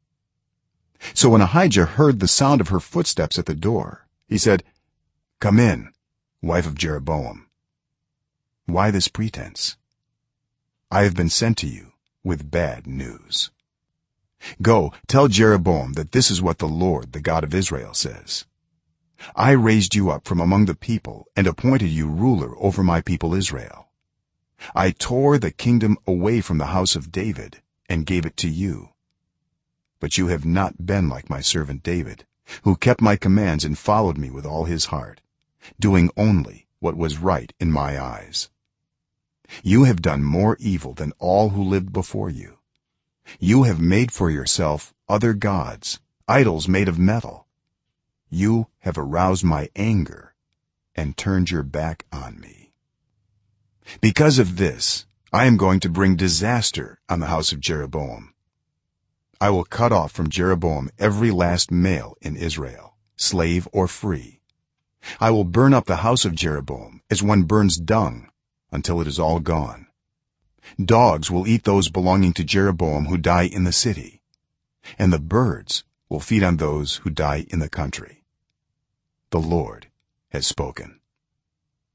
S1: So when Ahijah heard the sound of her footsteps at the door, he said, "Come in, wife of Jeroboam. Why this pretense? I have been sent to you with bad news. Go, tell Jeroboam that this is what the lord, the god of Israel, says: I raised you up from among the people and appointed you ruler over my people Israel. I tore the kingdom away from the house of David and gave it to you. But you have not been like my servant David, who kept my commands and followed me with all his heart, doing only what was right in my eyes. You have done more evil than all who lived before you. You have made for yourself other gods, idols made of metal. You have aroused my anger and turned your back on me. Because of this, I am going to bring disaster on the house of Jeroboam. I will cut off from Jeroboam every last male in Israel, slave or free. I will burn up the house of Jeroboam as one burns dung until it is all gone. Dogs will eat those belonging to Jeroboam who die in the city, and the birds will feed on those who die in the country. The Lord has spoken."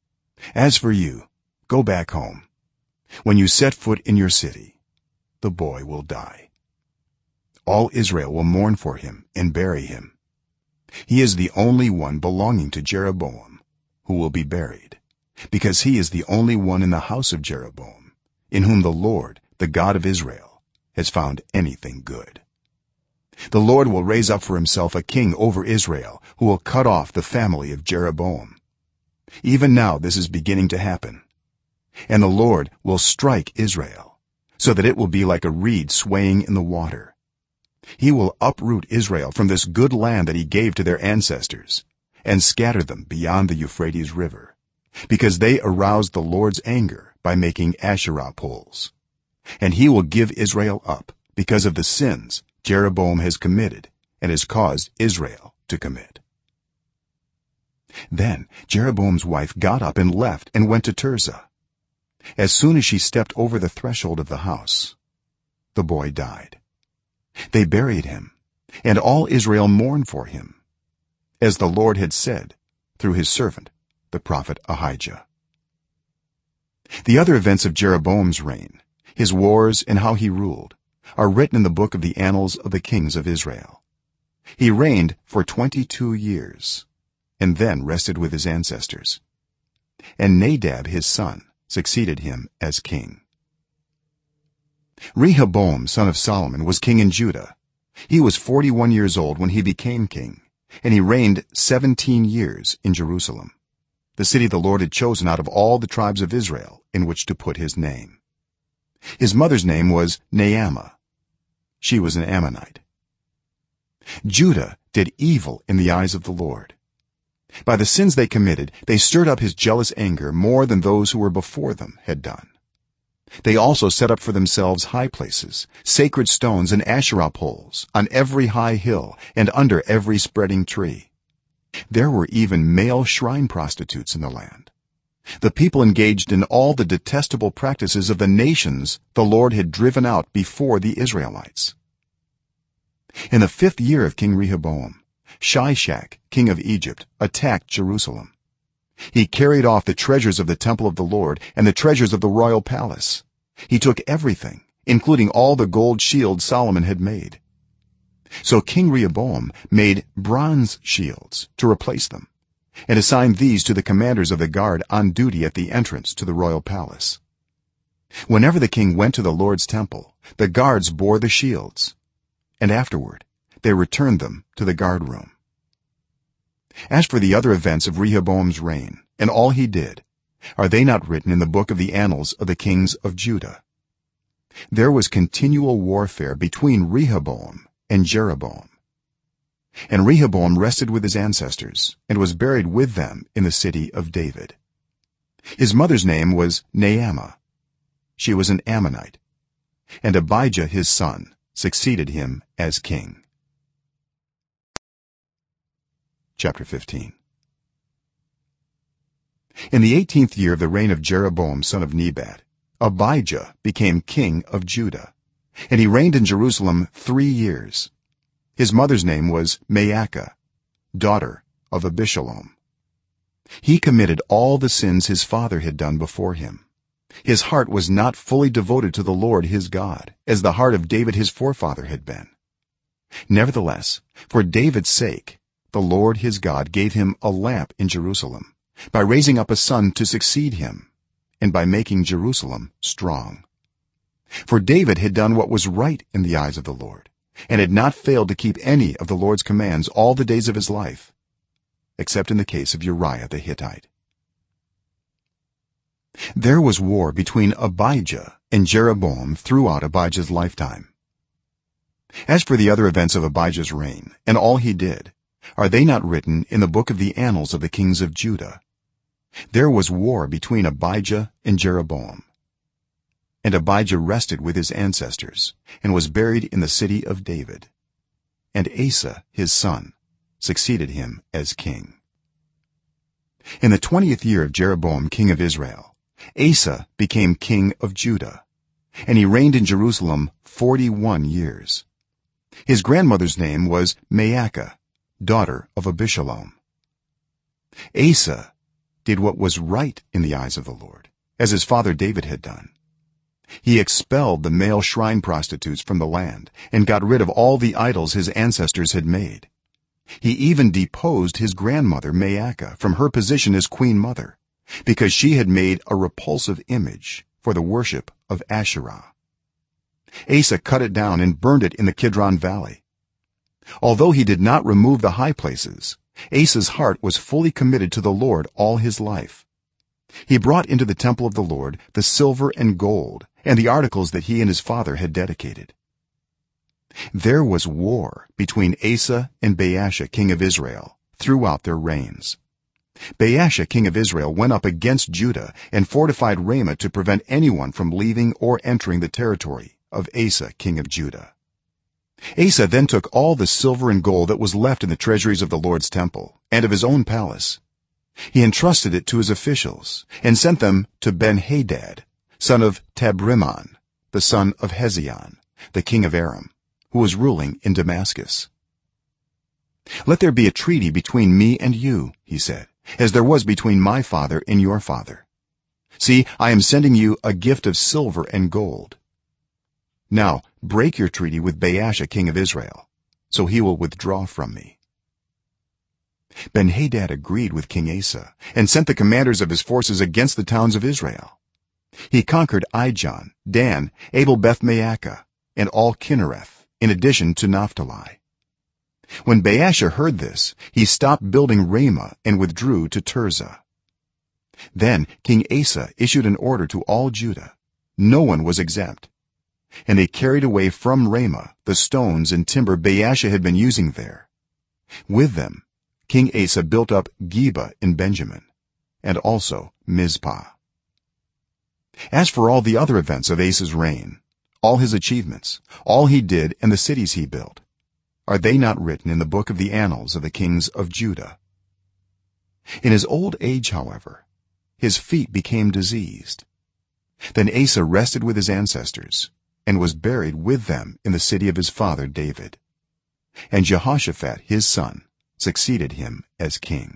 S1: as for you, go back home. When you set foot in your city, the boy will die. All Israel will mourn for him and bury him. He is the only one belonging to Jeroboam who will be buried, because he is the only one in the house of Jeroboam in whom the Lord, the God of Israel, has found anything good. The Lord will raise up for himself a king over Israel who will cut off the family of Jeroboam. Even now this is beginning to happen, and the Lord will strike Israel so that it will be like a reed swaying in the water. He will uproot Israel from this good land that he gave to their ancestors and scatter them beyond the Euphrates river, because they aroused the Lord's anger by making Asherah poles. And he will give Israel up because of the sins Jeroboam has committed and has caused Israel to commit. Then Jeroboam's wife got up and left and went to Tirzah. As soon as she stepped over the threshold of the house, the boy died. They buried him, and all Israel mourned for him, as the Lord had said through his servant the prophet Ahijah. The other events of Jeroboam's reign, his wars and how he ruled, are written in the book of the annals of the kings of Israel. He reigned for 22 years and then rested with his ancestors, and Nadab his son succeeded him as king. Rehoboam son of Solomon was king in Judah. He was 41 years old when he became king, and he reigned 17 years in Jerusalem, the city the Lord had chosen out of all the tribes of Israel in which to put his name. His mother's name was Naamah. She was an Ammonite. Judah did evil in the eyes of the Lord. By the sins they committed, they stirred up his jealous anger more than those who were before them had done. They also set up for themselves high places, sacred stones and Asherah poles on every high hill and under every spreading tree. There were even male shrine prostitutes in the land. The people engaged in all the detestable practices of the nations the Lord had driven out before the Israelites. In the 5th year of King Rehoboam, Shishak king of Egypt attacked Jerusalem. He carried off the treasures of the temple of the Lord and the treasures of the royal palace. He took everything, including all the gold shields Solomon had made. So King Rehoboam made bronze shields to replace them, and assigned these to the commanders of the guard on duty at the entrance to the royal palace. Whenever the king went to the Lord's temple, the guards bore the shields, and afterward they returned them to the guard room. As for the other events of Rehoboam's reign and all he did, are they not written in the book of the annals of the kings of Judah? There was continual warfare between Rehoboam and Jeroboam, and Rehoboam rested with his ancestors and was buried with them in the city of David. His mother's name was Naamah. She was an Ammonite, and Abijah his son succeeded him as king. Chapter 15. In the 18th year of the reign of Jeroboam son of Nebat, Abijah became king of Judah, and he reigned in Jerusalem 3 years. His mother's name was Maacah, daughter of Abishalom. He committed all the sins his father had done before him. His heart was not fully devoted to the Lord his God, as the heart of David his forefather had been. Nevertheless, for David's sake, the Lord his God gave him a lamp in Jerusalem by raising up a son to succeed him and by making Jerusalem strong. For David had done what was right in the eyes of the Lord and had not failed to keep any of the Lord's commands all the days of his life, except in the case of Uriah the Hittite. There was war between Abijah and Jeroboam throughout Abijah's lifetime. As for the other events of Abijah's reign and all he did, are they not written in the book of the annals of the kings of Judah? There was war between Abijah and Jeroboam, and Abijah rested with his ancestors and was buried in the city of David, and Asa his son succeeded him as king. In the 20th year of Jeroboam king of Israel, Asa became king of Judah, and he reigned in Jerusalem 41 years. His grandmother's name was Maacah, daughter of Abishalom. Asa did what was right in the eyes of the Lord, as his father David had done. He expelled the male shrine prostitutes from the land and got rid of all the idols his ancestors had made. He even deposed his grandmother Maacah from her position as queen mother, because she had made a repulsive image for the worship of Asherah. Asa cut it down and burned it in the Kidron valley. Although he did not remove the high places, Asa's heart was fully committed to the Lord all his life. He brought into the temple of the Lord the silver and gold and the articles that he and his father had dedicated. There was war between Asa and Baasha king of Israel throughout their reigns. Baasha king of Israel went up against Judah and fortified Ramah to prevent anyone from leaving or entering the territory of Asa king of Judah. Asa then took all the silver and gold that was left in the treasuries of the Lord's temple and of his own palace. He entrusted it to his officials and sent them to Ben-Hadad, son of Tabrimon, the son of Hezion, the king of Aram, who was ruling in Damascus. "Let there be a treaty between me and you," he said, "as there was between my father and your father. See, I am sending you a gift of silver and gold. Now break your treaty with Baasha king of Israel, so he will withdraw from me." Ben-Hadad agreed with King Asa and sent the commanders of his forces against the towns of Israel. He conquered Ijon, Dan, Abel-Beth-Maacah, and all Kinnereth, in addition to Naphtali. When Baasha heard this, he stopped building Ramah and withdrew to Tirzah. Then King Asa issued an order to all Judah. No one was exempt, and they carried away from Ramah the stones and timber Baasha had been using there. With them King Asa built up Geba in Benjamin and also Mizpah. As for all the other events of Asa's reign, all his achievements, all he did and the cities he built, are they not written in the book of the annals of the kings of Judah? In his old age, however, his feet became diseased. Then Asa rested with his ancestors and was buried with them in the city of his father David. And Jehoshaphat his son succeeded him as king.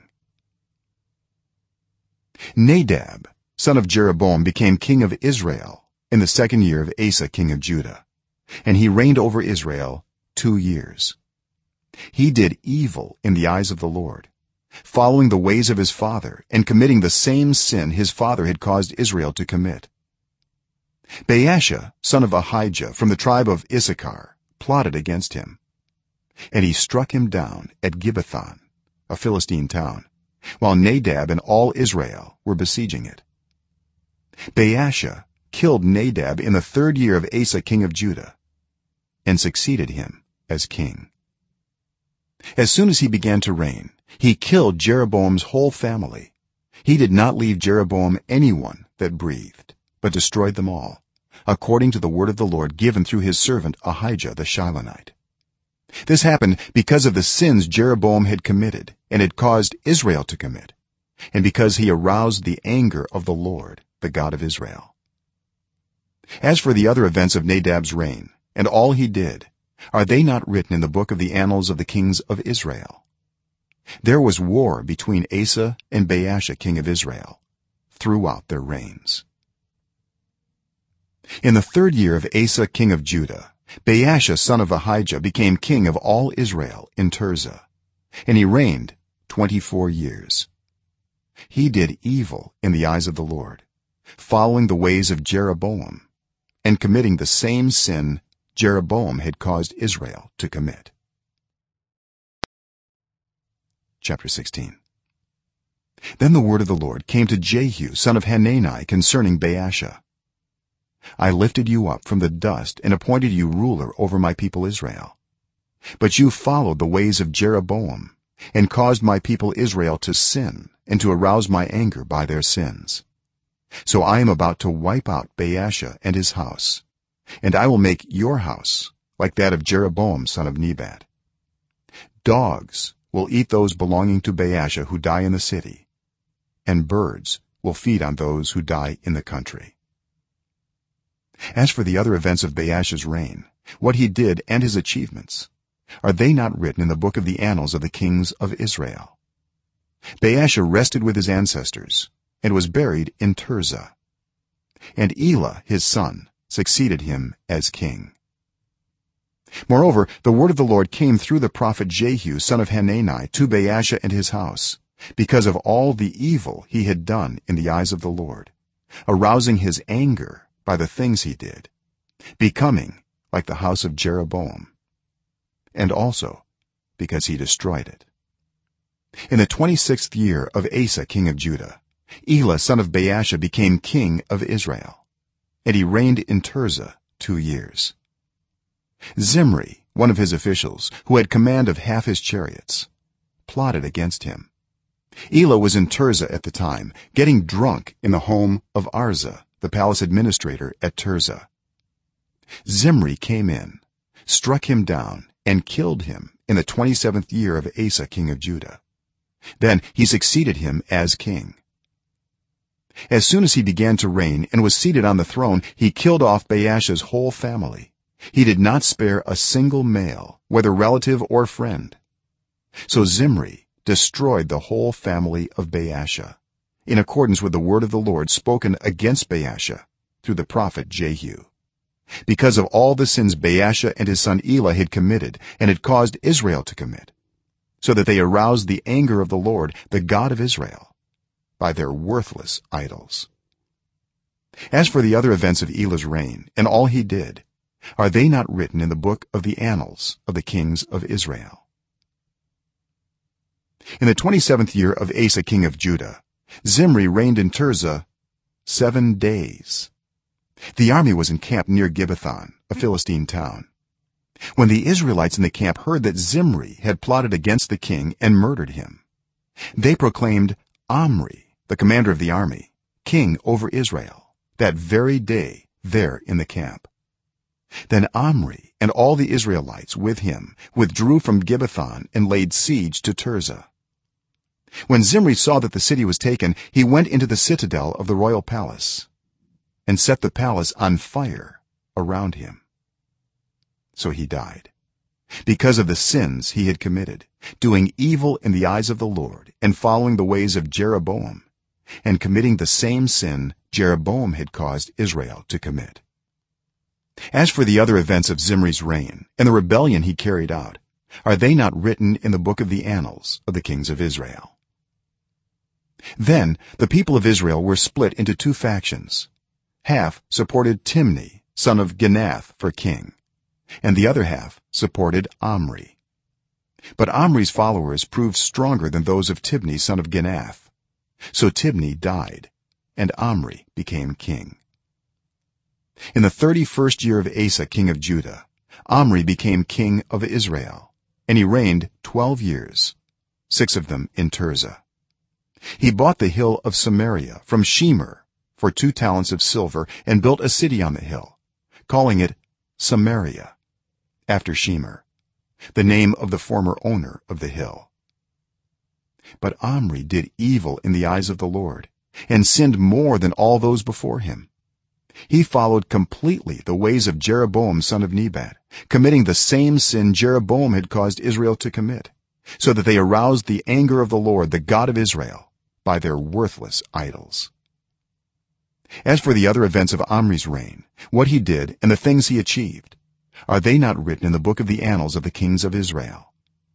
S1: Nadab, son of Jeroboam, became king of Israel in the 2nd year of Asa king of Judah, and he reigned over Israel 2 years. He did evil in the eyes of the Lord, following the ways of his father and committing the same sin his father had caused Israel to commit. Baasha, son of Ahijah from the tribe of Issachar, plotted against him, and he struck him down at Gibbethon, a Philistine town, while Nadab and all Israel were besieging it. Baasha killed Nadab in the 3rd year of Asa king of Judah and succeeded him as king. As soon as he began to reign, he killed Jeroboam's whole family. He did not leave Jeroboam anyone that breathed, but destroyed them all, according to the word of the Lord given through his servant Ahijah the Shilonite. This happened because of the sins Jeroboam had committed and had caused Israel to commit, and because he aroused the anger of the Lord, the God of Israel. As for the other events of Nadab's reign and all he did, are they not written in the book of the annals of the kings of Israel? There was war between Asa and Baasha king of Israel throughout their reigns. In the 3rd year of Asa king of Judah, Baasha son of Ahijah became king of all Israel in Tirzah, and he reigned 24 years. He did evil in the eyes of the Lord, following the ways of Jeroboam and committing the same sin Jeroboam had caused Israel to commit. Chapter 16. Then the word of the Lord came to Jehu son of Hanani concerning Baasha. I lifted you up from the dust and appointed you ruler over my people Israel. But you followed the ways of Jeroboam and caused my people Israel to sin and to arouse my anger by their sins. So I am about to wipe out Baasha and his house, and I will make your house like that of Jeroboam son of Nebat. Dogs will eat those belonging to Baasha who die in the city, and birds will feed on those who die in the country. As for the other events of Baasha's reign, what he did and his achievements, are they not written in the book of the annals of the kings of Israel? Baasha rested with his ancestors and was buried in Tirzah, and Elah his son succeeded him as king. Moreover, the word of the Lord came through the prophet Jehu son of Hanani to Baasha and his house, because of all the evil he had done in the eyes of the Lord, arousing his anger by the things he did, becoming like the house of Jeroboam, and also because he destroyed it. In the 26th year of Asa king of Judah, Elah son of Baasha became king of Israel, and he reigned in Tirzah 2 years. Zimri, one of his officials, who had command of half his chariots, plotted against him. Elah was in Tirzah at the time, getting drunk in the home of Arza, the palace administrator at Tirzah. Zimri came in, struck him down, and killed him in the 27th year of Asa king of Judah. Then he succeeded him as king. As soon as he began to reign and was seated on the throne, he killed off Baasha's whole family. He did not spare a single male, whether relative or friend. So Zimri destroyed the whole family of Baasha, in accordance with the word of the Lord spoken against Baasha through the prophet Jehu, because of all the sins Baasha and his son Elah had committed and had caused Israel to commit, so that they aroused the anger of the Lord, the God of Israel, by their worthless idols. As for the other events of Elah's reign and all he did, are they not written in the book of the annals of the kings of Israel? In the 27th year of Asa king of Judah, Zimri reigned in Tirzah 7 days. The army was encamped near Gibbethon, a Philistine town. When the Israelites in the camp heard that Zimri had plotted against the king and murdered him, they proclaimed Omri, the commander of the army, king over Israel, that very day there in the camp. Then Omri and all the Israelites with him withdrew from Gibbethon and laid siege to Tirzah. When Zimri saw that the city was taken, he went into the citadel of the royal palace and set the palace on fire around him. So he died, because of the sins he had committed, doing evil in the eyes of the Lord and following the ways of Jeroboam, and committing the same sin Jeroboam had caused Israel to commit. As for the other events of Zimri's reign and the rebellion he carried out, are they not written in the book of the annals of the kings of Israel? Then the people of Israel were split into 2 factions. Half supported Timni son of Ginath for king, and the other half supported Omri. But Omri's followers proved stronger than those of Tibni son of Ginath. So Tibni died, and Omri became king. In the 31st year of Asa king of Judah, Omri became king of Israel, and he reigned 12 years, 6 of them in Tirzah. He bought the hill of Samaria from Shemer for 2 talents of silver and built a city on the hill, calling it Samaria, after Shemer, the name of the former owner of the hill. But Omri did evil in the eyes of the Lord and sinned more than all those before him. He followed completely the ways of Jeroboam son of Nebat, committing the same sin Jeroboam had caused Israel to commit, so that they aroused the anger of the Lord, the God of Israel, by their worthless idols. As for the other events of Omri's reign, what he did and the things he achieved, are they not written in the book of the annals of the kings of Israel?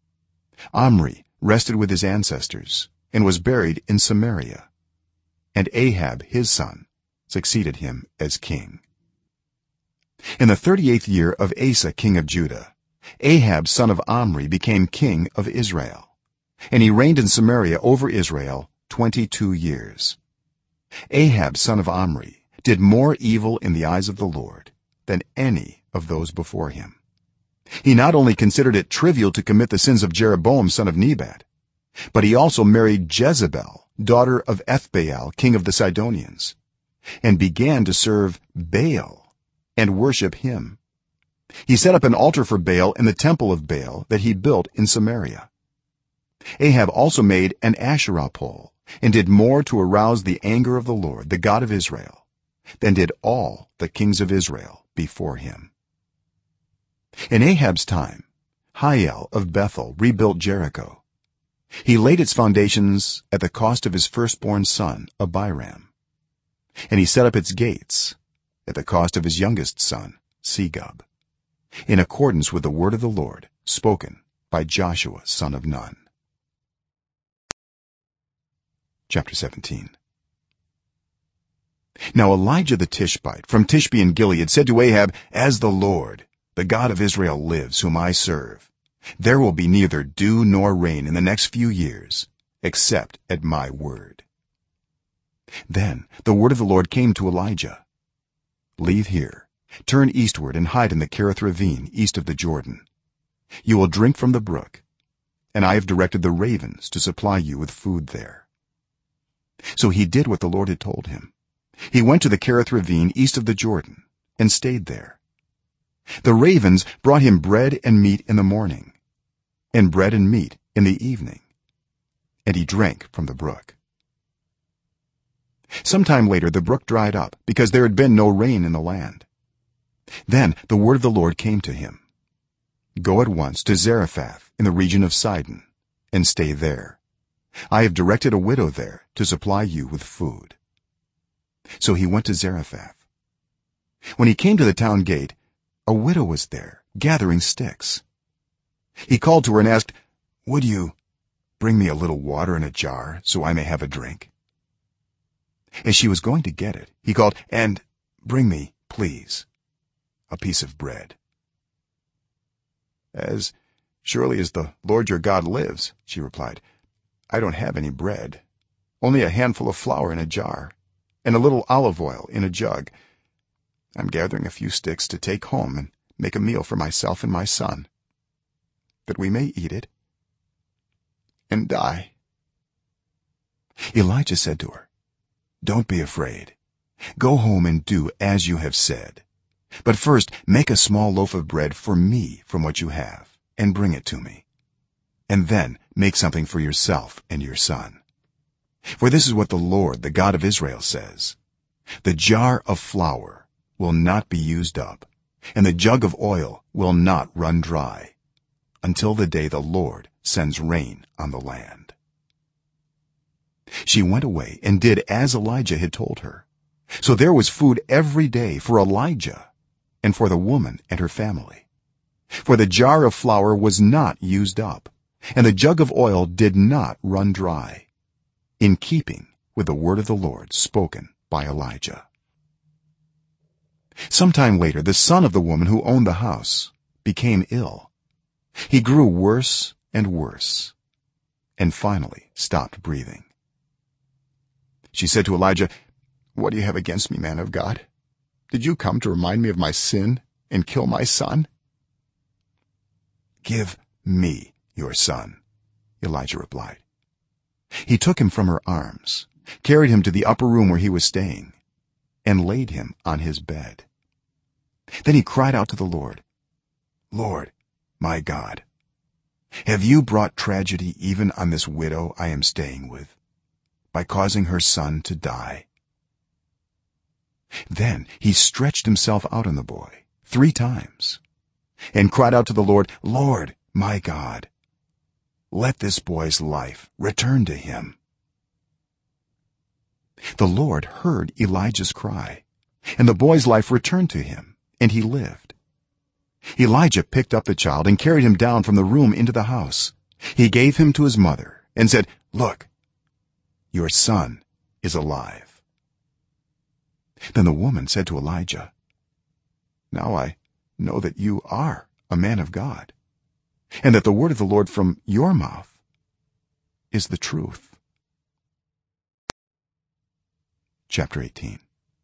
S1: Omri rested with his ancestors and was buried in Samaria, and Ahab his son succeeded him as king. In the 38th year of Asa king of Judah, Ahab son of Omri became king of Israel, and he reigned in Samaria over Israel 22 years. Ahab son of Omri did more evil in the eyes of the Lord than any of those before him. He not only considered it trivial to commit the sins of Jeroboam son of Nebat, but he also married Jezebel, daughter of Ethbaal king of the Sidonians, and began to serve Baal and worship him. He set up an altar for Baal in the temple of Baal that he built in Samaria. Ahab also made an Asherah pole and did more to arouse the anger of the Lord, the God of Israel, than did all the kings of Israel before him. In Ahab's time, Hiel of Bethel rebuilt Jericho. he laid its foundations at the cost of his firstborn son Abiram, and he set up its gates at the cost of his youngest son Segub, in accordance with the word of the Lord spoken by Joshua son of Nun. Chapter 17. Now Elijah the Tishbite from Tishbe in Gilead said to Ahab, "As the Lord, the God of Israel lives, whom I serve, there will be neither dew nor rain in the next few years except at my word." Then the word of the Lord came to Elijah: "Leave here, turn eastward and hide in the Kerith ravine east of the Jordan. You will drink from the brook, and I have directed the ravens to supply you with food there." So he did what the Lord had told him. He went to the Kerith ravine east of the Jordan and stayed there. The ravens brought him bread and meat in the morning, and bread and meat in the evening, and he drank from the brook. Sometime later the brook dried up because there had been no rain in the land. Then the word of the Lord came to him: "Go at once to Zarephath in the region of Sidon and stay there. I have directed a widow there to supply you with food." So he went to Zarephath. When he came to the town gate, a widow was there gathering sticks. He called to her and asked, "Would you bring me a little water in a jar so I may have a drink?" As she was going to get it, he called, "And bring me, please, a piece of bread." "As surely as the Lord your God lives," she replied, "I don't have any bread, only a handful of flour in a jar and a little olive oil in a jug. I'm gathering a few sticks to take home and make a meal for myself and my son, that we may eat it and die." Elijah said to her, "Don't be afraid. Go home and do as you have said. But first make a small loaf of bread for me from what you have and bring it to me. And then make something for yourself and your son. For this is what the Lord, the God of Israel, says: The jar of flour will not be used up, and the jug of oil will not run dry, until the day the Lord sends rain on the land." She went away and did as Elijah had told her. So there was food every day for Elijah and for the woman and her family. For the jar of flour was not used up, and the jug of oil did not run dry, in keeping with the word of the Lord spoken by Elijah. Sometime later the son of the woman who owned the house became ill. He grew worse and worse, and finally stopped breathing. She said to Elijah, "What do you have against me, man of God? Did you come to remind me of my sin and kill my son?" "Give me your son," Elijah replied. He took him from her arms, carried him to the upper room where he was staying, and laid him on his bed. Then he cried out to the Lord, "Lord, my God, have you brought tragedy even on this widow I am staying with, by causing her son to die?" Then he stretched himself out on the boy 3 times and cried out to the Lord, "Lord, my God, let this boy's life return to him." The Lord heard Elijah's cry, and the boy's life returned to him, and he lived. Elijah picked up the child and carried him down from the room into the house. He gave him to his mother and said, "Look, your son is alive." Then the woman said to Elijah, "Now I know that you are a man of God, and that the word of the Lord from your mouth is the truth." Chapter 18.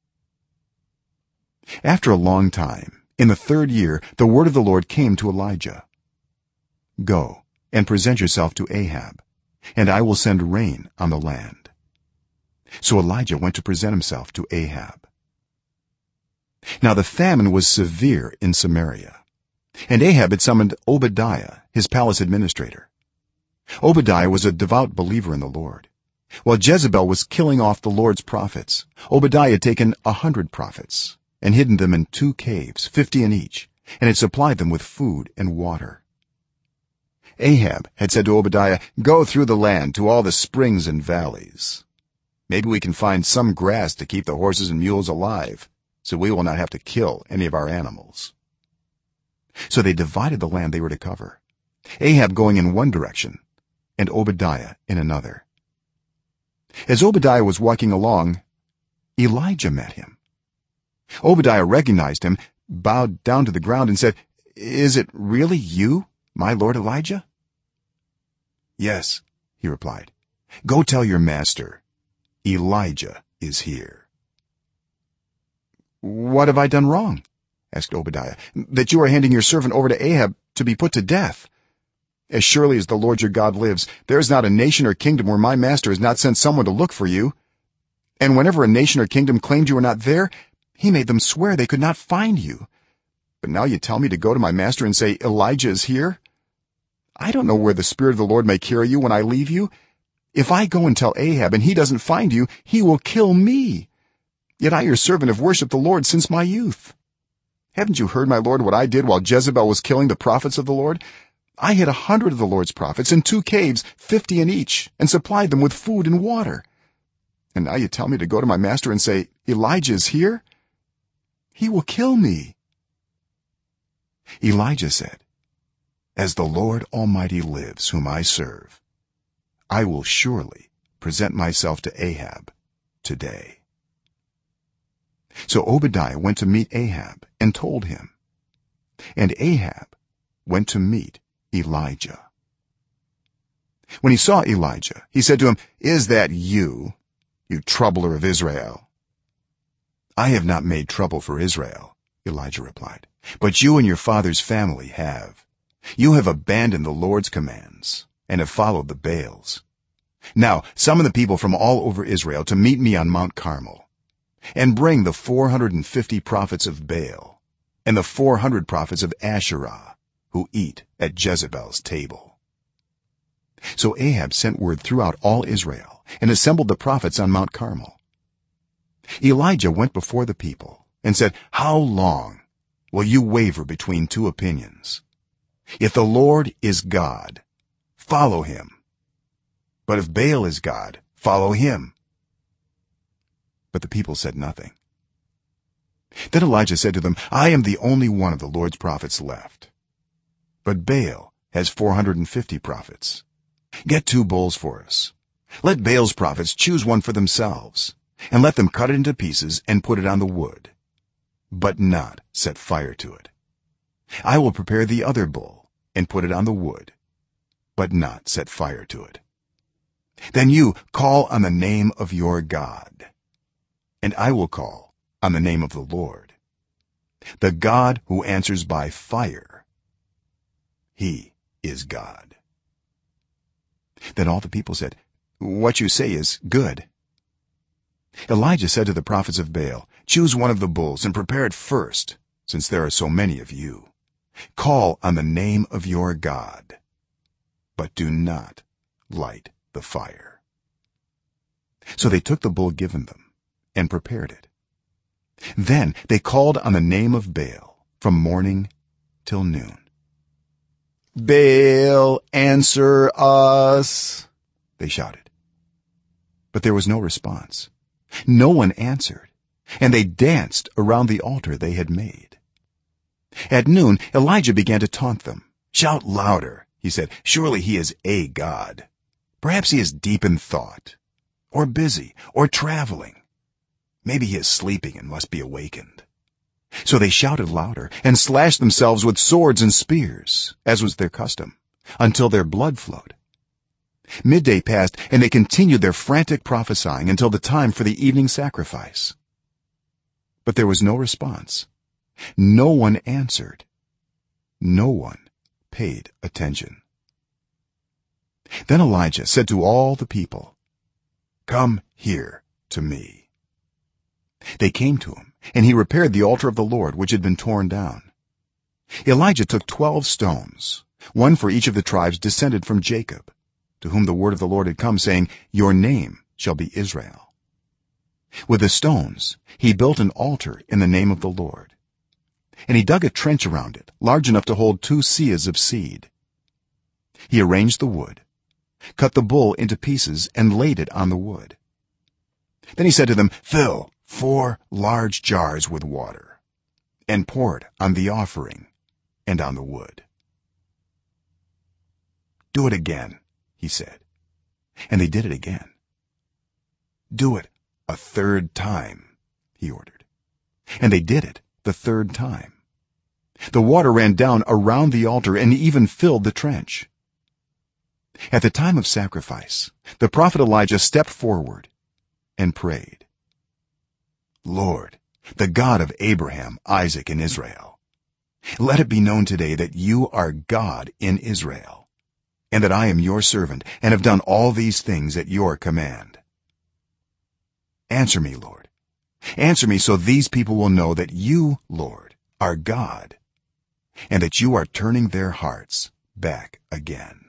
S1: After a long time, in the 3rd year, the word of the Lord came to Elijah: "Go and present yourself to Ahab, and I will send rain on the land." So Elijah went to present himself to Ahab. Now the famine was severe in Samaria, and Ahab had summoned Obadiah, his palace administrator. Obadiah was a devout believer in the Lord. While Jezebel was killing off the Lord's prophets, Obadiah had taken 100 prophets and hidden them in 2 caves, 50 in each, and had supplied them with food and water. Ahab had said to Obadiah, "Go through the land to all the springs and valleys. Maybe we can find some grass to keep the horses and mules alive, so we will not have to kill any of our animals." So they divided the land they were to cover, Ahab going in one direction and Obadiah in another. As Obadiah was walking along, Elijah met him. Obadiah recognized him, bowed down to the ground, and said, "Is it really you, my lord Elijah?" "Yes," he replied. "Go tell your master, Elijah is here." "What have I done wrong?" asked Obadiah, "that you are handing your servant over to Ahab to be put to death? As surely as the Lord your God lives, there is not a nation or kingdom where my master has not sent someone to look for you. And whenever a nation or kingdom claimed you were not there, he made them swear they could not find you. But now you tell me to go to my master and say, 'Elijah is here'? I don't know where the spirit of the Lord may carry you when I leave you. If I go and tell Ahab and he doesn't find you, he will kill me. Yet I your servant have worshipped the Lord since my youth. Haven't you heard, my lord, what I did while Jezebel was killing the prophets of the Lord? I hid 100 of the Lord's prophets in 2 caves, 50 in each, and supplied them with food and water. And now you tell me to go to my master and say, 'Elijah is here'? He will kill me." Elijah said, "As the Lord Almighty lives, whom I serve, I will surely present myself to Ahab today." So Obadiah went to meet Ahab and told him, and Ahab went to meet Elijah. When he saw Elijah, he said to him, "Is that you, you troubler of Israel?" "I have not made trouble for Israel," Elijah replied, "but you and your father's family have. You have abandoned the Lord's commands and have followed the Baals. Now summon the people from all over Israel to meet me on Mount Carmel, and bring the 450 prophets of Baal and the 400 prophets of Asherah who eat at Jezebel's table." So Ahab sent word throughout all Israel and assembled the prophets on Mount Carmel. Elijah went before the people and said, "How long will you waver between 2 opinions? If the Lord is God, follow him. But if Baal is God, follow him." But the people said nothing. Then Elijah said to them, "I am the only one of the Lord's prophets left, but Baal has 450 prophets. Get 2 bulls for us. Let Baal's prophets choose one for themselves, and let them cut it into pieces and put it on the wood, but not set fire to it. I will prepare the other bull and put it on the wood, but not set fire to it. Then you call on the name of your God, and I will call on the name of the Lord, the God who answers by fire. He is God." Then all the people said, "What you say is good." Elijah said to the prophets of Baal, "Choose one of the bulls and prepare it first, since there are so many of you. Call on the name of your God, but do not light the fire." So they took the bull given them and prepared it. Then they called on the name of Baal from morning till noon. "Baal, answer us," they shouted. But there was no response. No one answered, and they danced around the altar they had made. At noon Elijah began to taunt them. "Shout louder," he said. "Surely he is a god. Perhaps he is deep in thought, or busy, or traveling. Maybe he is sleeping and must be awakened." So they shouted louder and slashed themselves with swords and spears, as was their custom, until their blood flowed. Midday passed, and they continued their frantic prophesying until the time for the evening sacrifice. But there was no response. No one answered. No one paid attention. Then Elijah said to all the people, "Come here to me." They came to him, and he repaired the altar of the Lord, which had been torn down. Elijah took 12 stones, one for each of the tribes descended from Jacob, to whom the word of the Lord had come, saying, "Your name shall be Israel." With the stones he built an altar in the name of the Lord, and he dug a trench around it large enough to hold 2 seahs of seed. he arranged the wood, cut the bull into pieces and laid it on the wood. Then he said to them, fill 4 large jars with water and pour it on the offering and on the wood. Do it again, he said, and they did it again. Do it a 3rd time, he ordered, and they did it the 3rd time. The water ran down around the altar and even filled the trench. At the time of sacrifice, the prophet Elijah stepped forward and prayed, Lord, the God of Abraham, Isaac, and Israel, let it be known today that you are God in Israel, and that I am your servant and have done all these things at your command. Answer me, Lord. Answer me so these people will know that you, Lord, are God, and that you are turning their hearts back again.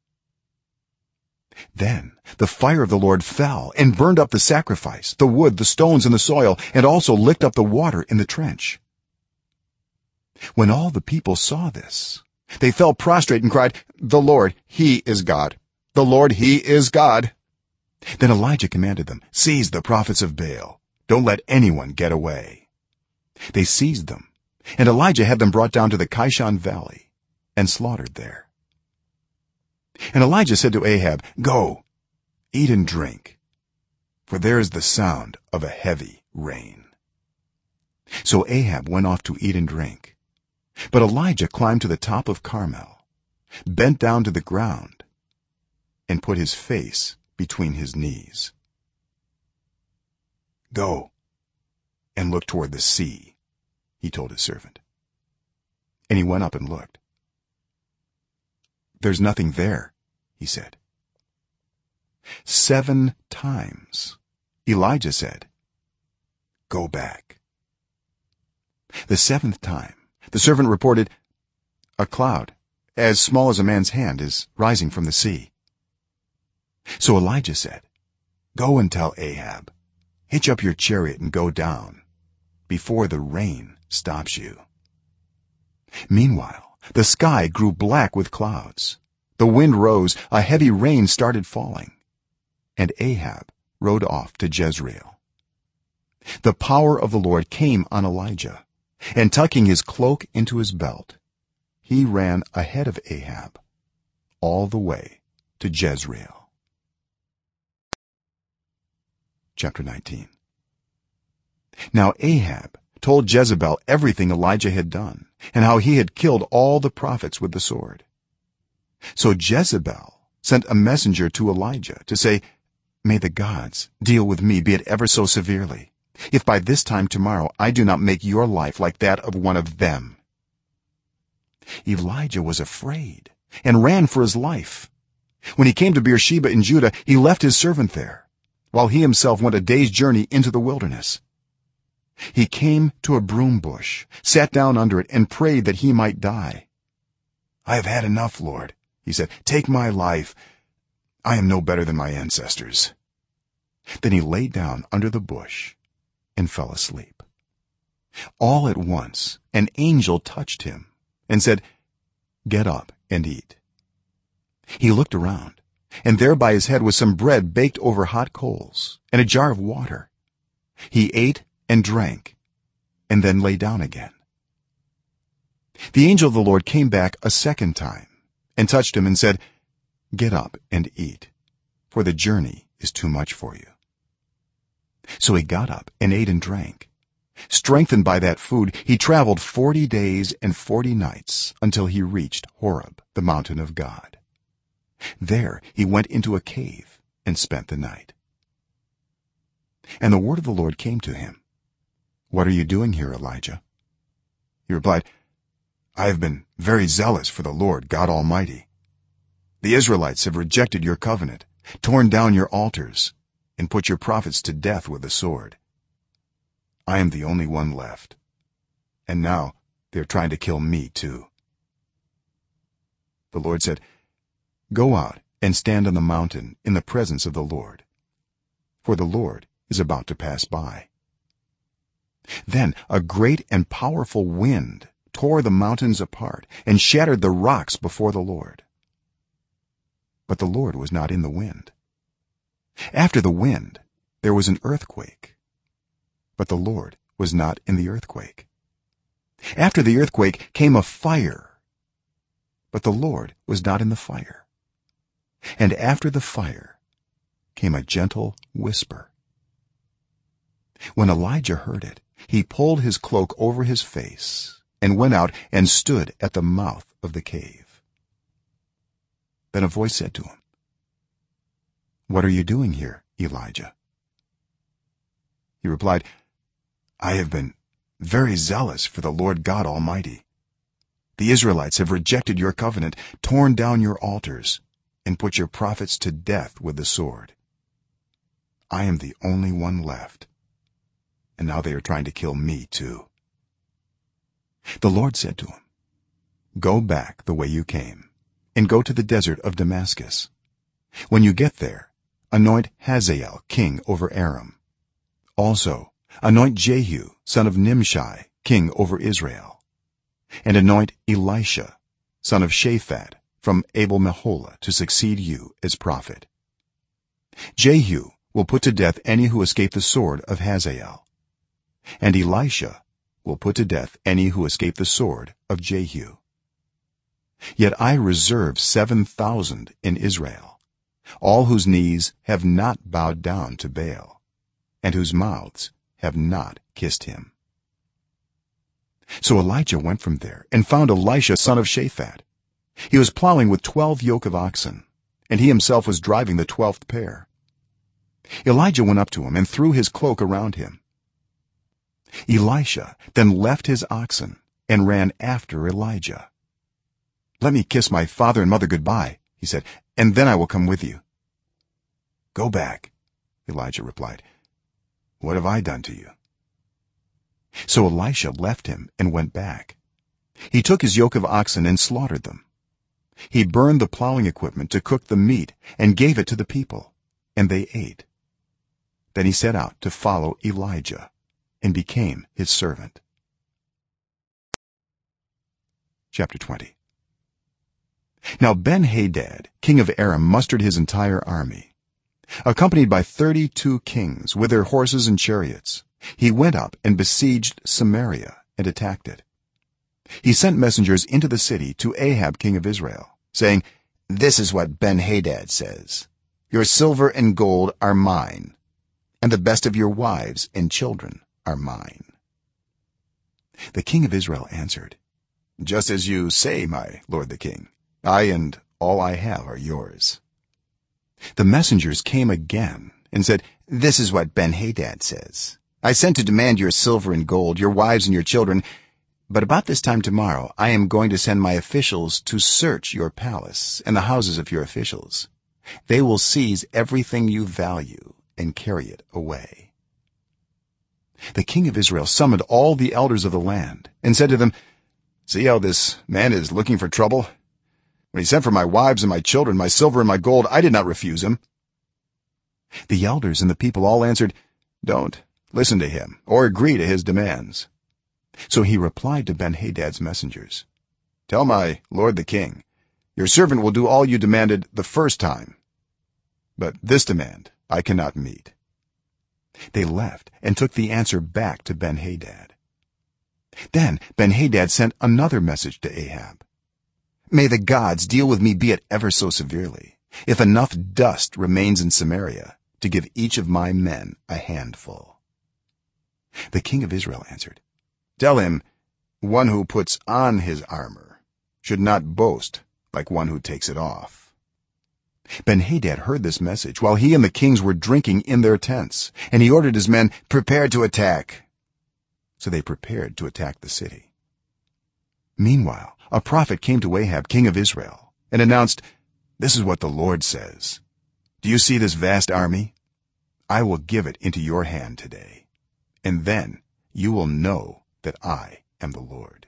S1: Then the fire of the Lord fell and burned up the sacrifice, the wood, the stones, and the soil, and also licked up the water in the trench. When all the people saw this, they fell prostrate and cried, the Lord, he is God. The Lord, he is God. Then Elijah commanded them, seize the prophets of Baal. Don't let anyone get away. They seized them, and Elijah had them brought down to the Kishon Valley and slaughtered there. And Elijah said to Ahab, go, eat and drink, for there is the sound of a heavy rain. So Ahab went off to eat and drink, but Elijah climbed to the top of Carmel, bent down to the ground, and put his face between his knees. Go and look toward the sea, he told his servant. And he went up and looked. There's nothing there, he said. 7 times Elijah said, go back. The 7th time the servant reported, a cloud as small as a man's hand is rising from the sea. So Elijah said, go and tell Ahab, hitch up your chariot and go down before the rain stops you. Meanwhile the sky grew black with clouds, the wind rose, a heavy rain started falling, and Ahab rode off to Jezreel. The power of the Lord came on Elijah, and tucking his cloak into his belt, he ran ahead of Ahab all the way to Jezreel. Chapter 19. Now Ahab told Jezebel everything Elijah had done and how he had killed all the prophets with the sword. So Jezebel sent a messenger to Elijah to say, may the gods deal with me, be it ever so severely, if by this time tomorrow I do not make your life like that of one of them. Elijah was afraid and ran for his life. When he came to Beersheba in Judah, he left his servant there, while he himself went a day's journey into the wilderness. He came to a broom bush, sat down under it, and prayed that he might die. I have had enough, Lord, he said. Take my life. I am no better than my ancestors. Then he lay down under the bush and fell asleep. All at once an angel touched him and said, get up and eat. He looked around, and there by his head was some bread baked over hot coals and a jar of water. He ate and drank and then lay down again. The angel of the Lord came back a 2nd time and touched him and said, get up and eat, for the journey is too much for you. So he got up and ate and drank. Strengthened by that food, he traveled 40 days and 40 nights until he reached Horeb, the mountain of God. There he went into a cave and spent the night. And the word of the Lord came to him, what are you doing here, Elijah? He replied, I have been very zealous for the Lord God Almighty. The Israelites have rejected your covenant, torn down your altars, and put your prophets to death with the sword. I am the only one left, and now they are trying to kill me too. The Lord said, go out and stand on the mountain in the presence of the Lord, for the Lord is about to pass by. Then a great and powerful wind tore the mountains apart and shattered the rocks before the Lord. but the lord was not in the wind. After the wind there was an earthquake, but the lord was not in the earthquake. After the earthquake came a fire, but the lord was not in the fire. And after the fire came a gentle whisper. When Elijah heard it, he pulled his cloak over his face and went out and stood at the mouth of the cave. Then a voice said to him, "What are you doing here, Elijah?" He replied, "I have been very zealous for the Lord God Almighty. The Israelites have rejected your covenant, torn down your altars, and put your prophets to death with the sword. I am the only one left, and now they are trying to kill me too." The Lord said to him, "Go back the way you came and go to the desert of Damascus. When you get there, anoint Hazael king over Aram. Also anoint Jehu son of Nimshi king over Israel, and anoint Elisha son of Shaphat from Abel-meholah to succeed you as prophet. Jehu will put to death any who escape the sword of Hazael, and Elisha will put to death any who escape the sword of Jehu. Yet I reserve 7,000 in Israel, all whose knees have not bowed down to Baal, and whose mouths have not kissed him." So Elijah went from there and found Elisha son of Shaphat. He was plowing with 12 yoke of oxen, and he himself was driving the 12th pair. Elijah went up to him and threw his cloak around him. Elisha then left his oxen and ran after Elijah. "Let me kiss my father and mother goodbye," he said, "and then I will come with you." "Go back," Elijah replied. "What have I done to you?" So Elisha left him and went back. He took his yoke of oxen and slaughtered them. He burned the plowing equipment to cook the meat and gave it to the people, and they ate. Then he set out to follow Elijah and became his servant. Chapter 20. Now Ben-Hadad king of Aram mustered his entire army. Accompanied by 32 kings with their horses and chariots, he went up and besieged Samaria and attacked it. He sent messengers into the city to Ahab king of Israel, saying, "This is what Ben-Hadad says: Your silver and gold are mine, and the best of your wives and children are mine." The king of Israel answered, "Just as you say, my lord the king. I and all I have are yours." The messengers came again and said, "This is what Ben-Hadad says: I sent to demand your silver and gold, your wives and your children, but about this time tomorrow I am going to send my officials to search your palace and the houses of your officials. They will seize everything you value and carry it away." The king of Israel summoned all the elders of the land and said to them, "See how this man is looking for trouble? When he sent for my wives and my children, my silver and my gold, I did not refuse him." The elders and the people all answered, "Don't listen to him or agree to his demands." So he replied to Ben-Hadad's messengers, "Tell my lord the king, your servant will do all you demanded the first time, but this demand I cannot meet." They left and took the answer back to Ben-Hadad. Then Ben-Hadad sent another message to Ahab, "May the gods deal with me, be it ever so severely, if enough dust remains in Samaria to give each of my men a handful." The king of Israel answered, "Tell him, one who puts on his armor should not boast like one who takes it off." Ben-Hadad heard this message while he and the kings were drinking in their tents, and he ordered his men, "Prepare to attack." So they prepared to attack the city. Meanwhile a prophet came to Ahab king of Israel and announced, "This is what the Lord says: Do you see this vast army? I will give it into your hand today, and then you will know that I am the Lord."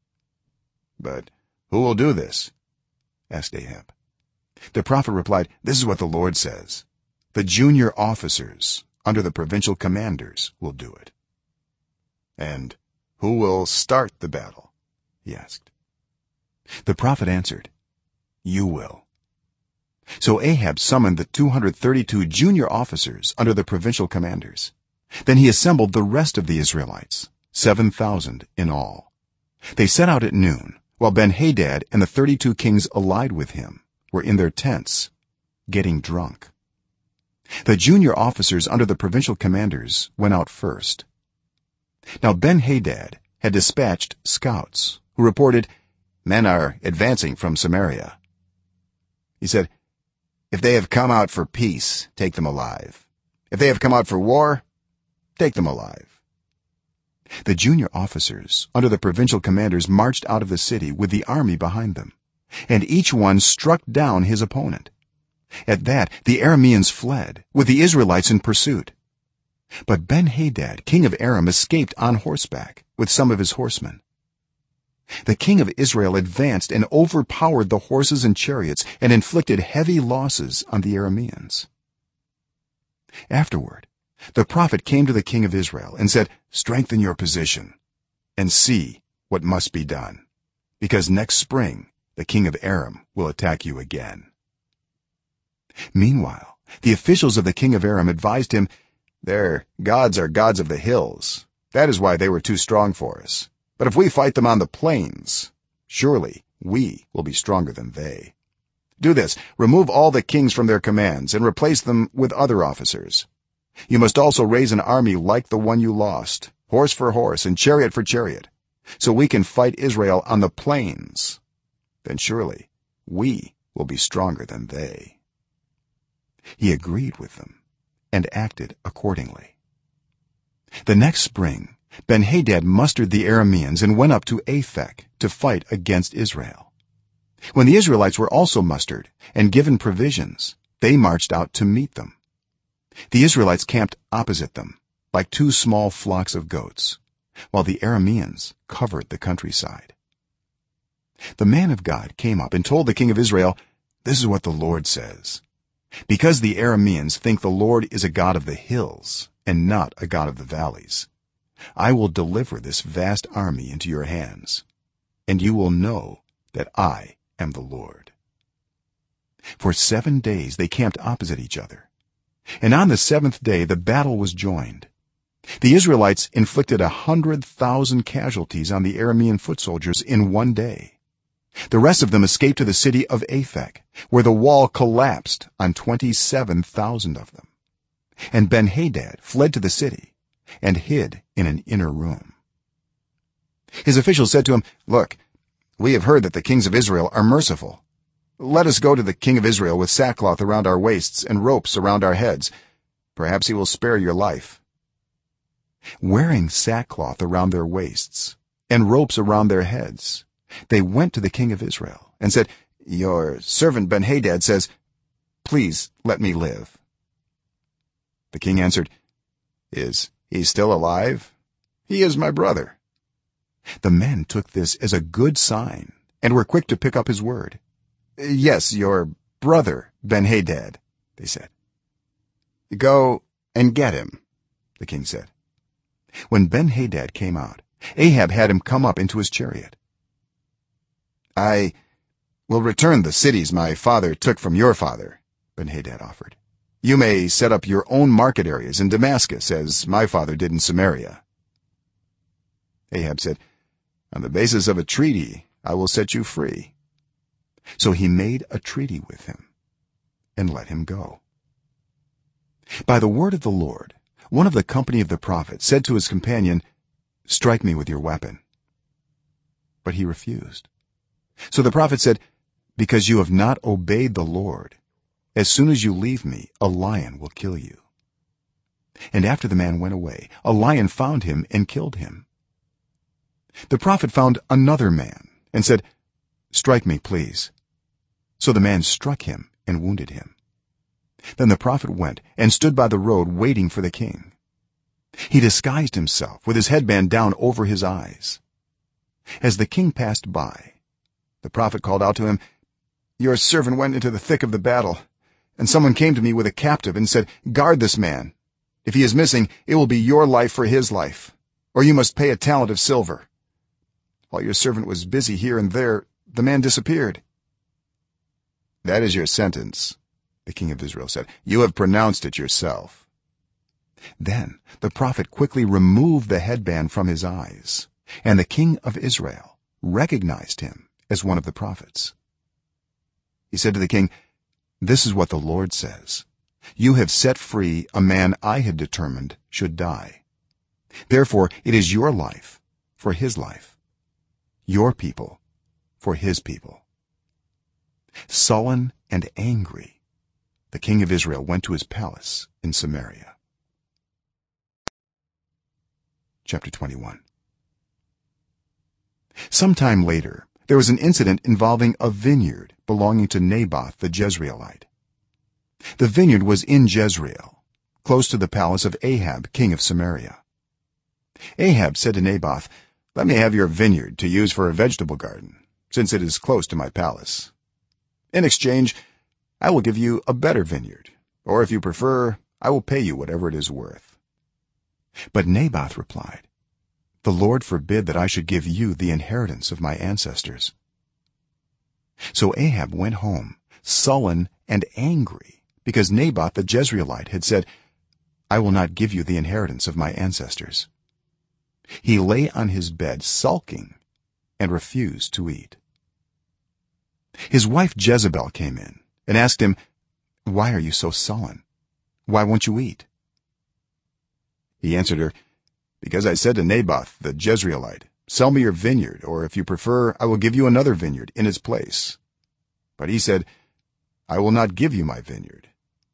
S1: "But who will do this?" asked Ahab. The prophet replied, "This is what the Lord says: The junior officers under the provincial commanders will do it." "And who will start the battle?" he asked. The prophet answered, "You will." So Ahab summoned the 232 junior officers under the provincial commanders. Then he assembled the rest of the Israelites, 7,000 in all. They set out at noon, while Ben-Hadad and the 32 kings allied with him were in their tents getting drunk. The junior officers under the provincial commanders went out first. Now Ben-Hadad had dispatched scouts who reported, "Men are advancing from Samaria." He said, "If they have come out for peace, take them alive. If they have come out for war, take them alive." The junior officers under the provincial commanders marched out of the city with the army behind them, and each one struck down his opponent. At that the Arameans fled, with the Israelites in pursuit. But Ben-Hadad, king of Aram, escaped on horseback with some of his horsemen. The king of Israel advanced and overpowered the horses and chariots and inflicted heavy losses on the Arameans. Afterward the prophet came to the king of Israel and said, "Strengthen your position and see what must be done, because next spring the king of Aram will attack you again." Meanwhile the officials of the king of Aram advised him, "Their gods are gods of the hills. That is why they were too strong for us. But if we fight them on the plains, surely we will be stronger than they. Do this: remove all the kings from their commands and replace them with other officers. You must also raise an army like the one you lost, horse for horse and chariot for chariot, so we can fight Israel on the plains. Then surely we will be stronger than they." He agreed with them and acted accordingly. The next spring Ben-Hadad mustered the Arameans and went up to Aphek to fight against Israel. When the Israelites were also mustered and given provisions, they marched out to meet them. The Israelites camped opposite them like two small flocks of goats, while the Arameans covered the countryside. The man of God came up and told the king of Israel, "This is what the Lord says: because the Arameans think the Lord is a god of the hills and not a god of the valleys, I will deliver this vast army into your hands, and you will know that I am the Lord." For 7 days they camped opposite each other, and on the 7th day the battle was joined. The Israelites inflicted 100,000 casualties on the Aramean foot soldiers in one day. The rest of them escaped to the city of Aphek, where the wall collapsed on 27,000 of them, and Ben-Hadad fled to the city and hid in an inner room. His officials said to him, "Look, we have heard that the kings of Israel are merciful. Let us go to the king of Israel with sackcloth around our waists and ropes around our heads. Perhaps he will spare your life." Wearing sackcloth around their waists and ropes around their heads, they went to the king of Israel and said, "Your servant Ben-Hadad says, 'Please let me live.'" The king answered, "Is he still alive? He is my brother." The men took this as a good sign and were quick to pick up his word. "Yes, your brother Ben-Hadad," they said. "Go and get him," the king said. When Ben-Hadad came out, Ahab had him come up into his chariot. "I will return the cities my father took from your father," Ben-Hadad offered. "You may set up your own market areas in Damascus, as my father did in Samaria." Ahab said, "On the basis of a treaty I will set you free." So he made a treaty with him and let him go. By the word of the Lord, one of the company of the prophets said to his companion, "Strike me with your weapon." But he refused. So the prophet said, "Because you have not obeyed the Lord, as soon as you leave me, a lion will kill you." And after the man went away, a lion found him and killed him. The prophet found another man and said, "Strike me, please." So the man struck him and wounded him. Then the prophet went and stood by the road waiting for the king. He disguised himself with his headband down over his eyes. As the king passed by, the prophet called out to him, "Your servant went into the thick of the battle, and someone came to me with a captive and said, 'Guard this man. If he is missing, it will be your life for his life, or you must pay a talent of silver.' While your servant was busy here and there, the man disappeared." "That is your sentence," The king of Israel said, "You have pronounced it yourself." Then the prophet quickly removed the headband from his eyes, and the king of Israel recognized him as one of the prophets. He said to the king, "This is what the Lord says: you have set free a man I had determined should die. Therefore it is your life for his life, your people for his people." Sullen and angry, the king of Israel went to his palace in Samaria. Chapter 21. Sometime later there was an incident involving a vineyard belonging to Naboth the Jezreelite. The vineyard was in Jezreel, close to the palace of Ahab, king of Samaria. Ahab said to Naboth, "Let me have your vineyard to use for a vegetable garden, since it is close to my palace. In exchange, I will give you a better vineyard, or if you prefer, I will pay you whatever it is worth." But Naboth replied, "The Lord forbid that I should give you the inheritance of my ancestors." So Ahab went home sullen and angry because Naboth the Jezreelite had said, "I will not give you the inheritance of my ancestors." He lay on his bed sulking and refused to eat. His wife Jezebel came in and asked him, "Why are you so sullen? Why won't you eat?" He answered her, "Because I said to Naboth the Jezreelite, 'Sell me your vineyard, or if you prefer, I will give you another vineyard in its place.' But he said, 'I will not give you my vineyard.'"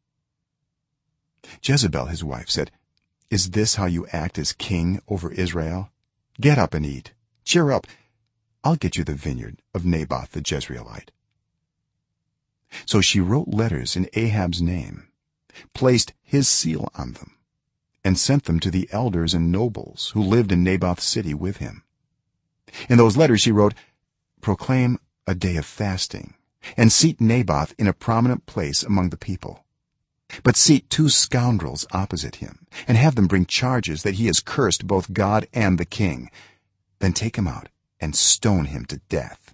S1: Jezebel his wife said, "Is this how you act as king over Israel? Get up and eat. Cheer up. I'll get you the vineyard of Naboth the Jezreelite." So she wrote letters in Ahab's name, placed his seal on them, and sent them to the elders and nobles who lived in Naboth's city with him. In those letters she wrote, "Proclaim a day of fasting and seat Naboth in a prominent place among the people, but seat 2 scoundrels opposite him and have them bring charges that he has cursed both God and the king. Then take him out and stone him to death."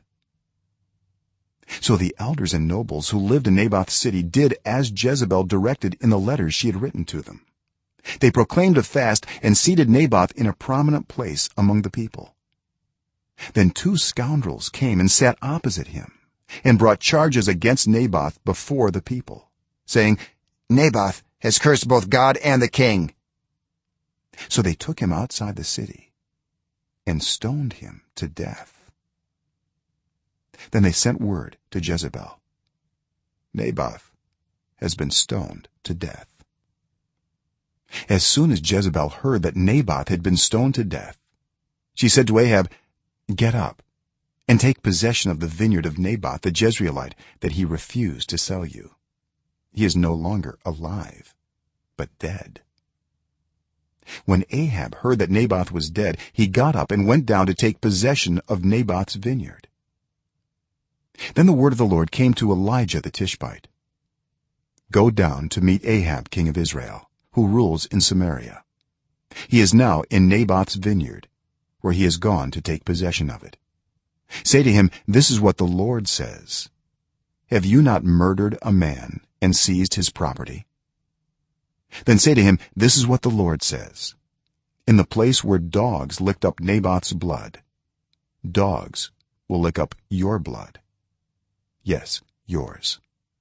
S1: So the elders and nobles who lived in Naboth's city did as Jezebel directed in the letters she had written to them. They proclaimed a fast and seated Naboth in a prominent place among the people. Then 2 scoundrels came and sat opposite him and brought charges against Naboth before the people, saying, "Naboth has cursed both God and the king." So they took him outside the city and stoned him to death. Then they sent word to Jezebel, "Naboth has been stoned to death." As soon as Jezebel heard that Naboth had been stoned to death, she said to Ahab, "Get up and take possession of the vineyard of Naboth the Jezreelite that he refused to sell you. He is no longer alive, but dead." When Ahab heard that Naboth was dead, he got up and went down to take possession of Naboth's vineyard. Then the word of the Lord came to Elijah the Tishbite, "Go down to meet Ahab king of Israel, who rules in Samaria. He is now in Naboth's vineyard, where he has gone to take possession of it. Say to him, 'This is what the Lord says: Have you not murdered a man and seized his property?' Then say to him, 'This is what the Lord says: In the place where dogs licked up Naboth's blood, dogs will lick up your blood. Yes, yours.'"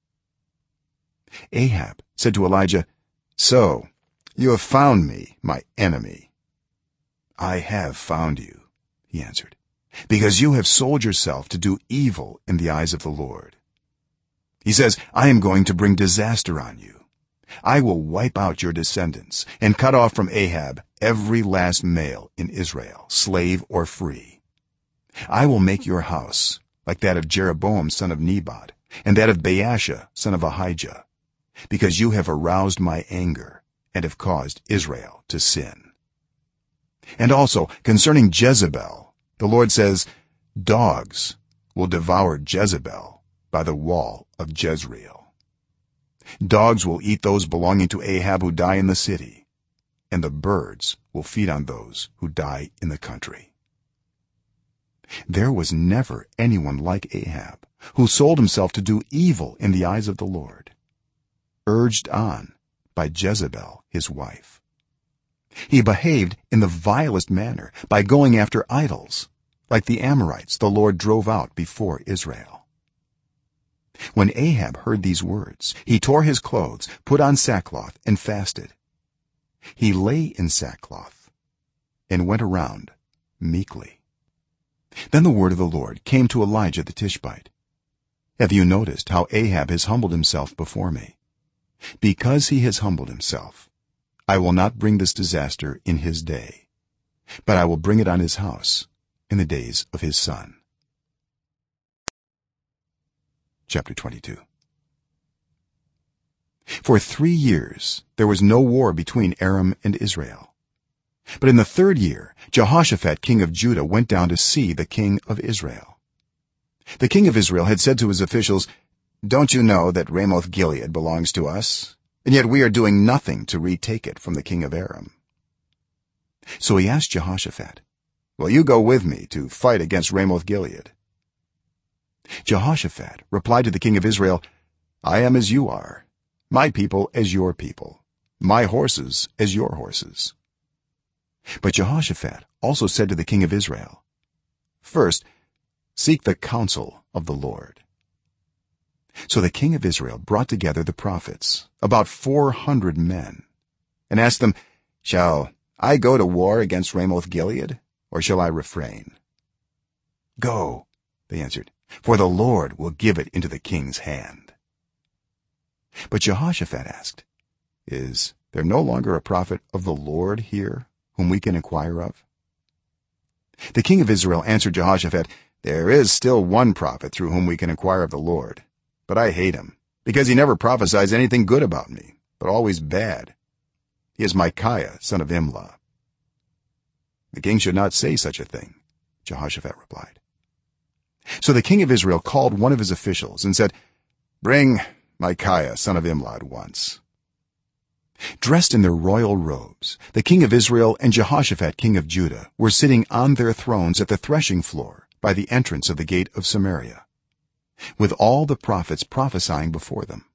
S1: Ahab said to Elijah, "So you have found me, my enemy." "I have found you," he answered, "because you have sold yourself to do evil in the eyes of the Lord. He says, 'I am going to bring disaster on you. I will wipe out your descendants and cut off from Ahab every last male in Israel, slave or free. I will make your house like that of Jeroboam son of Nebat and that of Baasha son of Ahijah, because you have aroused my anger and have caused Israel to sin.' And also concerning Jezebel, the Lord says, 'Dogs will devour Jezebel by the wall of Jezreel. Dogs will eat those belonging to Ahab who die in the city, and the birds will feed on those who die in the country.'" There was never anyone like Ahab, who sold himself to do evil in the eyes of the Lord.
S2: urged on by Jezebel his wife. He behaved in the vilest manner by going after idols, like the Amorites the Lord drove out before Israel. When Ahab heard these words, he tore his clothes, put on sackcloth, and fasted. He lay in sackcloth and went around meekly. Then the word of the Lord came to Elijah the Tishbite. Have you noticed how Ahab has humbled himself before me? Because he has humbled himself, I will not bring this disaster in his day, but I will bring it on his house in the days of his son. Chapter 22. For 3 years there was no war between Aram and Israel. But in the 3rd year Jehoshaphat king of Judah went down to see the king of Israel. The king of Israel had said to his officials, "Don't you know that Ramoth-Gilead belongs to us, and yet we are doing nothing to retake it from the king of Aram?" So he asked Jehoshaphat, "Will you go with me to fight against Ramoth-Gilead?" Jehoshaphat replied to the king of Israel, "I am as you are, my people as your people, my horses as your horses." But Jehoshaphat also said to the king of Israel, "First, seek the counsel of the Lord." So the king of Israel brought together the prophets, about 400 men, and asked them, "Shall I go to war against Ramoth-Gilead, or shall I refrain?" "Go," they answered, "for the Lord will give it into the king's hand." But Jehoshaphat asked, "Is there no longer a prophet of the Lord here whom we can inquire of?" The king of Israel answered Jehoshaphat, "There is still one prophet through whom we can inquire of the Lord, but I hate him, because he never prophesies anything good about me, but always bad. He is Micaiah son of Imlah." "The king should not say such a thing," Jehoshaphat replied. So the king of Israel called one of his officials and said, "Bring Micaiah son of Imlah at once." Dressed in their royal robes, the king of Israel and Jehoshaphat king of Judah were sitting on their thrones at the threshing floor by the entrance of the gate of Samaria, with all the prophets prophesying before them.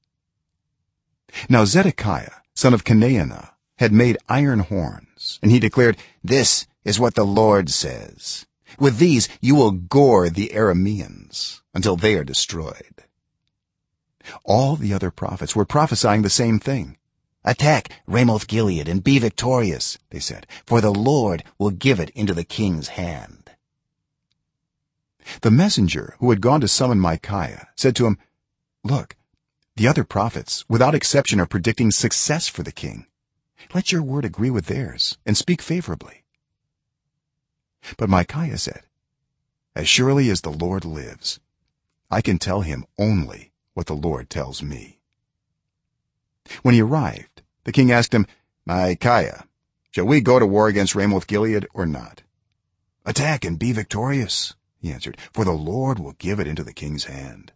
S2: Now Zedekiah son of Kenaanah had made iron horns, and he declared, "This is what the Lord says: with these you will gore the Arameans until they are destroyed." All the other prophets were prophesying the same thing. "Attack Ramoth-Gilead and be victorious," they said, "for the Lord will give it into the king's hand." The messenger who had gone to summon Micaiah said to him, "Look, the other prophets without exception are predicting success for the king. Let your word agree with theirs and speak favorably." But Micaiah said, "As surely as the Lord lives, I can tell him only what the Lord tells me." When he arrived, the king asked him, "Micaiah, shall we go to war against Ramoth-Gilead or not?" "Attack and be victorious," he answered, "for the Lord will give it into the king's hand."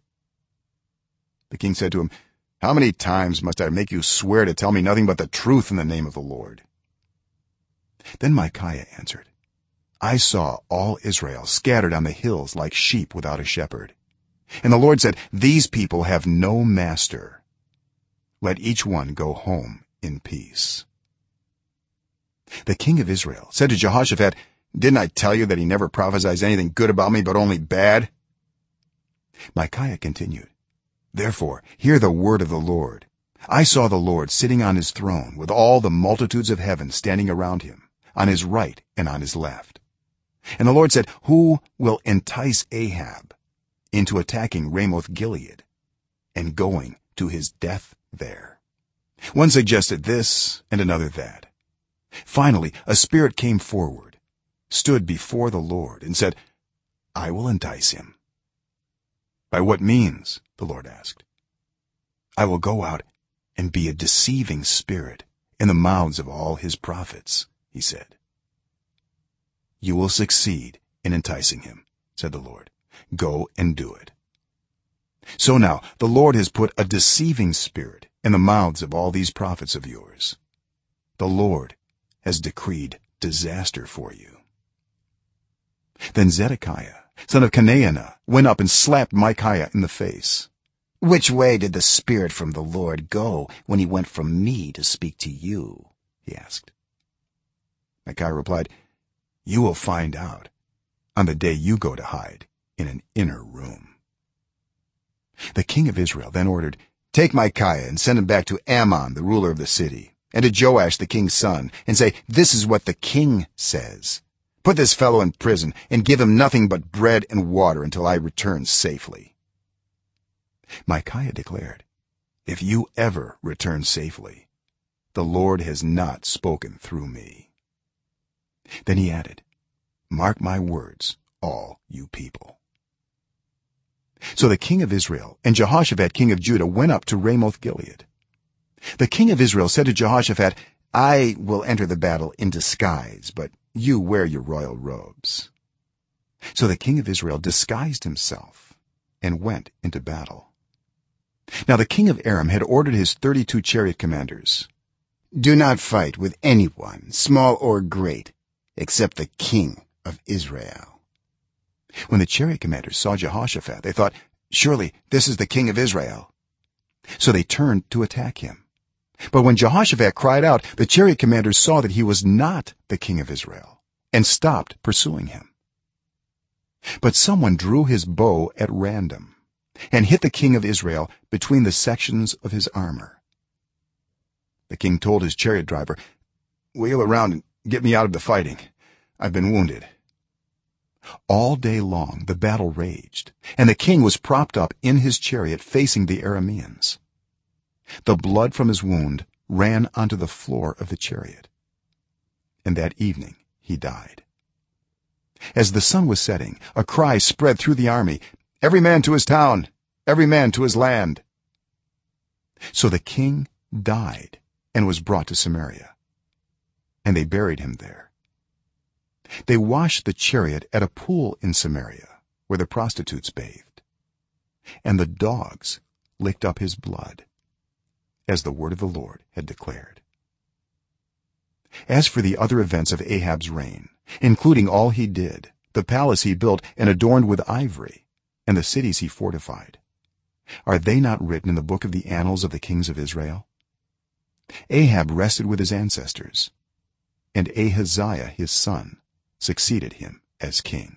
S2: The king said to him, "How many times must I make you swear to tell me nothing but the truth in the name of the Lord?" Then Micaiah answered, "I saw all Israel scattered on the hills like sheep without a shepherd, and the Lord said, 'These people have no master. Let each one go home in peace.'" The king of Israel said to Jehoshaphat, "Didn't I tell you that he never prophesies anything good about me but only bad?" Micaiah continued, "Therefore hear the word of the Lord. I saw the Lord sitting on his throne with all the multitudes of heaven standing around him, on his right and on his left. And the Lord said, 'Who will entice Ahab into attacking Ramoth-Gilead and going to his death there?' One suggested this and another that. Finally a spirit came forward, stood before the Lord, and said, 'I will entice him.' 'By what means?' the Lord asked. 'I will go out and be a deceiving spirit in the mouths of all his prophets,' he said. 'You will succeed in enticing him,' said the Lord. 'Go and do it.' So now the Lord has put a deceiving spirit in the mouths of all these prophets of yours. The Lord has decreed disaster for you." Then Zedekiah son of Kenaanah went up and slapped Micaiah in the face. which way did the spirit from the Lord go when he went from me to speak to you?" he asked. Micaiah replied, "You will find out on the day you go to hide in an inner room." The king of Israel then ordered, "Take Micaiah and send him back to Ammon, the ruler of the city, and to Joash the king's son, and say, 'This is what the king says: Put this fellow in prison and give him nothing but bread and water until I return safely.'" Micaiah declared, "If you ever return safely, the Lord has not spoken through me." Then he added, "Mark my words, all you people." So the king of Israel and Jehoshaphat king of Judah went up to Ramoth Gilead. The king of Israel said to Jehoshaphat, "I will enter the battle in disguise, but you wear your royal robes." So the king of Israel disguised himself and went into battle. Now the king of Aram had ordered his 32 chariot commanders, "Do not fight with anyone, small or great, except the king of Israel." When the chariot commanders saw Jehoshaphat, they thought, "Surely this is the king of Israel." So they turned to attack him. But when Jehoshaphat cried out, the chariot commanders saw that he was not the king of Israel and stopped pursuing him. But someone drew his bow at random and hit the king of Israel between the sections of his armor. The king told his chariot driver, "Wheel around and get me out of the fighting. I've been wounded." All day long the battle raged, and the king was propped up in his chariot facing the Arameans. The blood from his wound ran onto the floor of the chariot, and that evening he died. As the sun was setting, a cry spread through the army, "Every man to his town, every man to his land." So the king died and was brought to Samaria, and they buried him there. They washed the chariot at a pool in Samaria where the prostitutes bathed, and the dogs licked up his blood, as the word of the Lord had declared. As for the other events of Ahab's reign, including all he did, the palace he built and adorned with ivory, and the cities he fortified, are they not written in the book of the annals of the kings of Israel? Ahab rested with his ancestors, and Ahaziah his son succeeded him as king.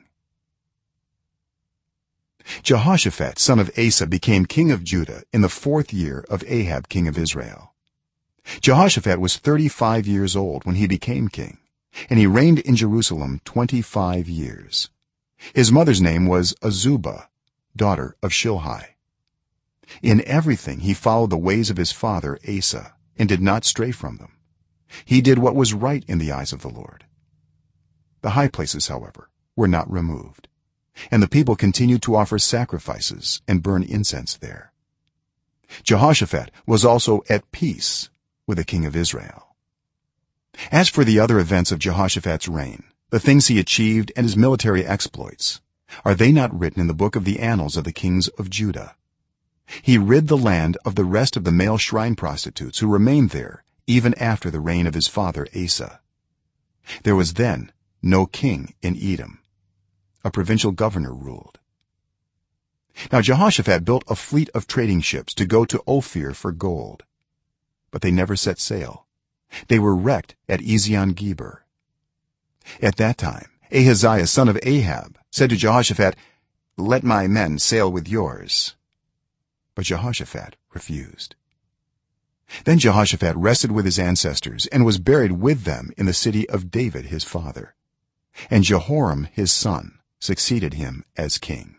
S2: Jehoshaphat son of Asa became king of Judah in the 4th year of Ahab king of Israel. Jehoshaphat was 35 years old when he became king, and he reigned in Jerusalem 25 years. His mother's name was Azubah, daughter of Shilhi. In everything he followed the ways of his father Asa and did not stray from them. He did what was right in the eyes of the Lord. The high places, however, were not removed, and the people continued to offer sacrifices and burn incense there. Jehoshaphat was also at peace with the king of Israel. As for the other events of Jehoshaphat's reign, the things he achieved and his military exploits, are they not written in the book of the annals of the kings of Judah? He rid the land of the rest of the male shrine prostitutes who remained there even after the reign of his father Asa. There was then no king in Edom. A provincial governor ruled. Now Jehoshaphat built a fleet of trading ships to go to Ophir for gold, but they never set sail. They were wrecked at Ezion-Geber. At that time Ahaziah son of Ahab said to Jehoshaphat, "Let my men sail with yours." But Jehoshaphat refused. Then Jehoshaphat rested with his ancestors and was buried with them in the city of David his father, and Jehoram his son succeeded him as king.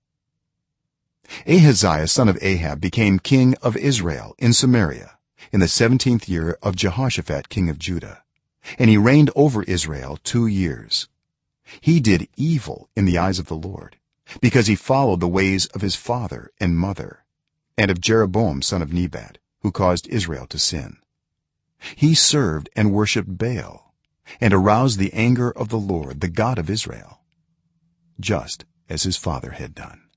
S2: Ahaziah son of Ahab became king of Israel in Samaria in the 17th year of Jehoshaphat king of Judah, and he reigned over Israel 2 years. He did evil in the eyes of the Lord, because he followed the ways of his father and mother, and of Jeroboam son of Nebat, who caused Israel to sin. He served and worshipped Baal, and aroused the anger of the Lord, the God of Israel, just as his father had done.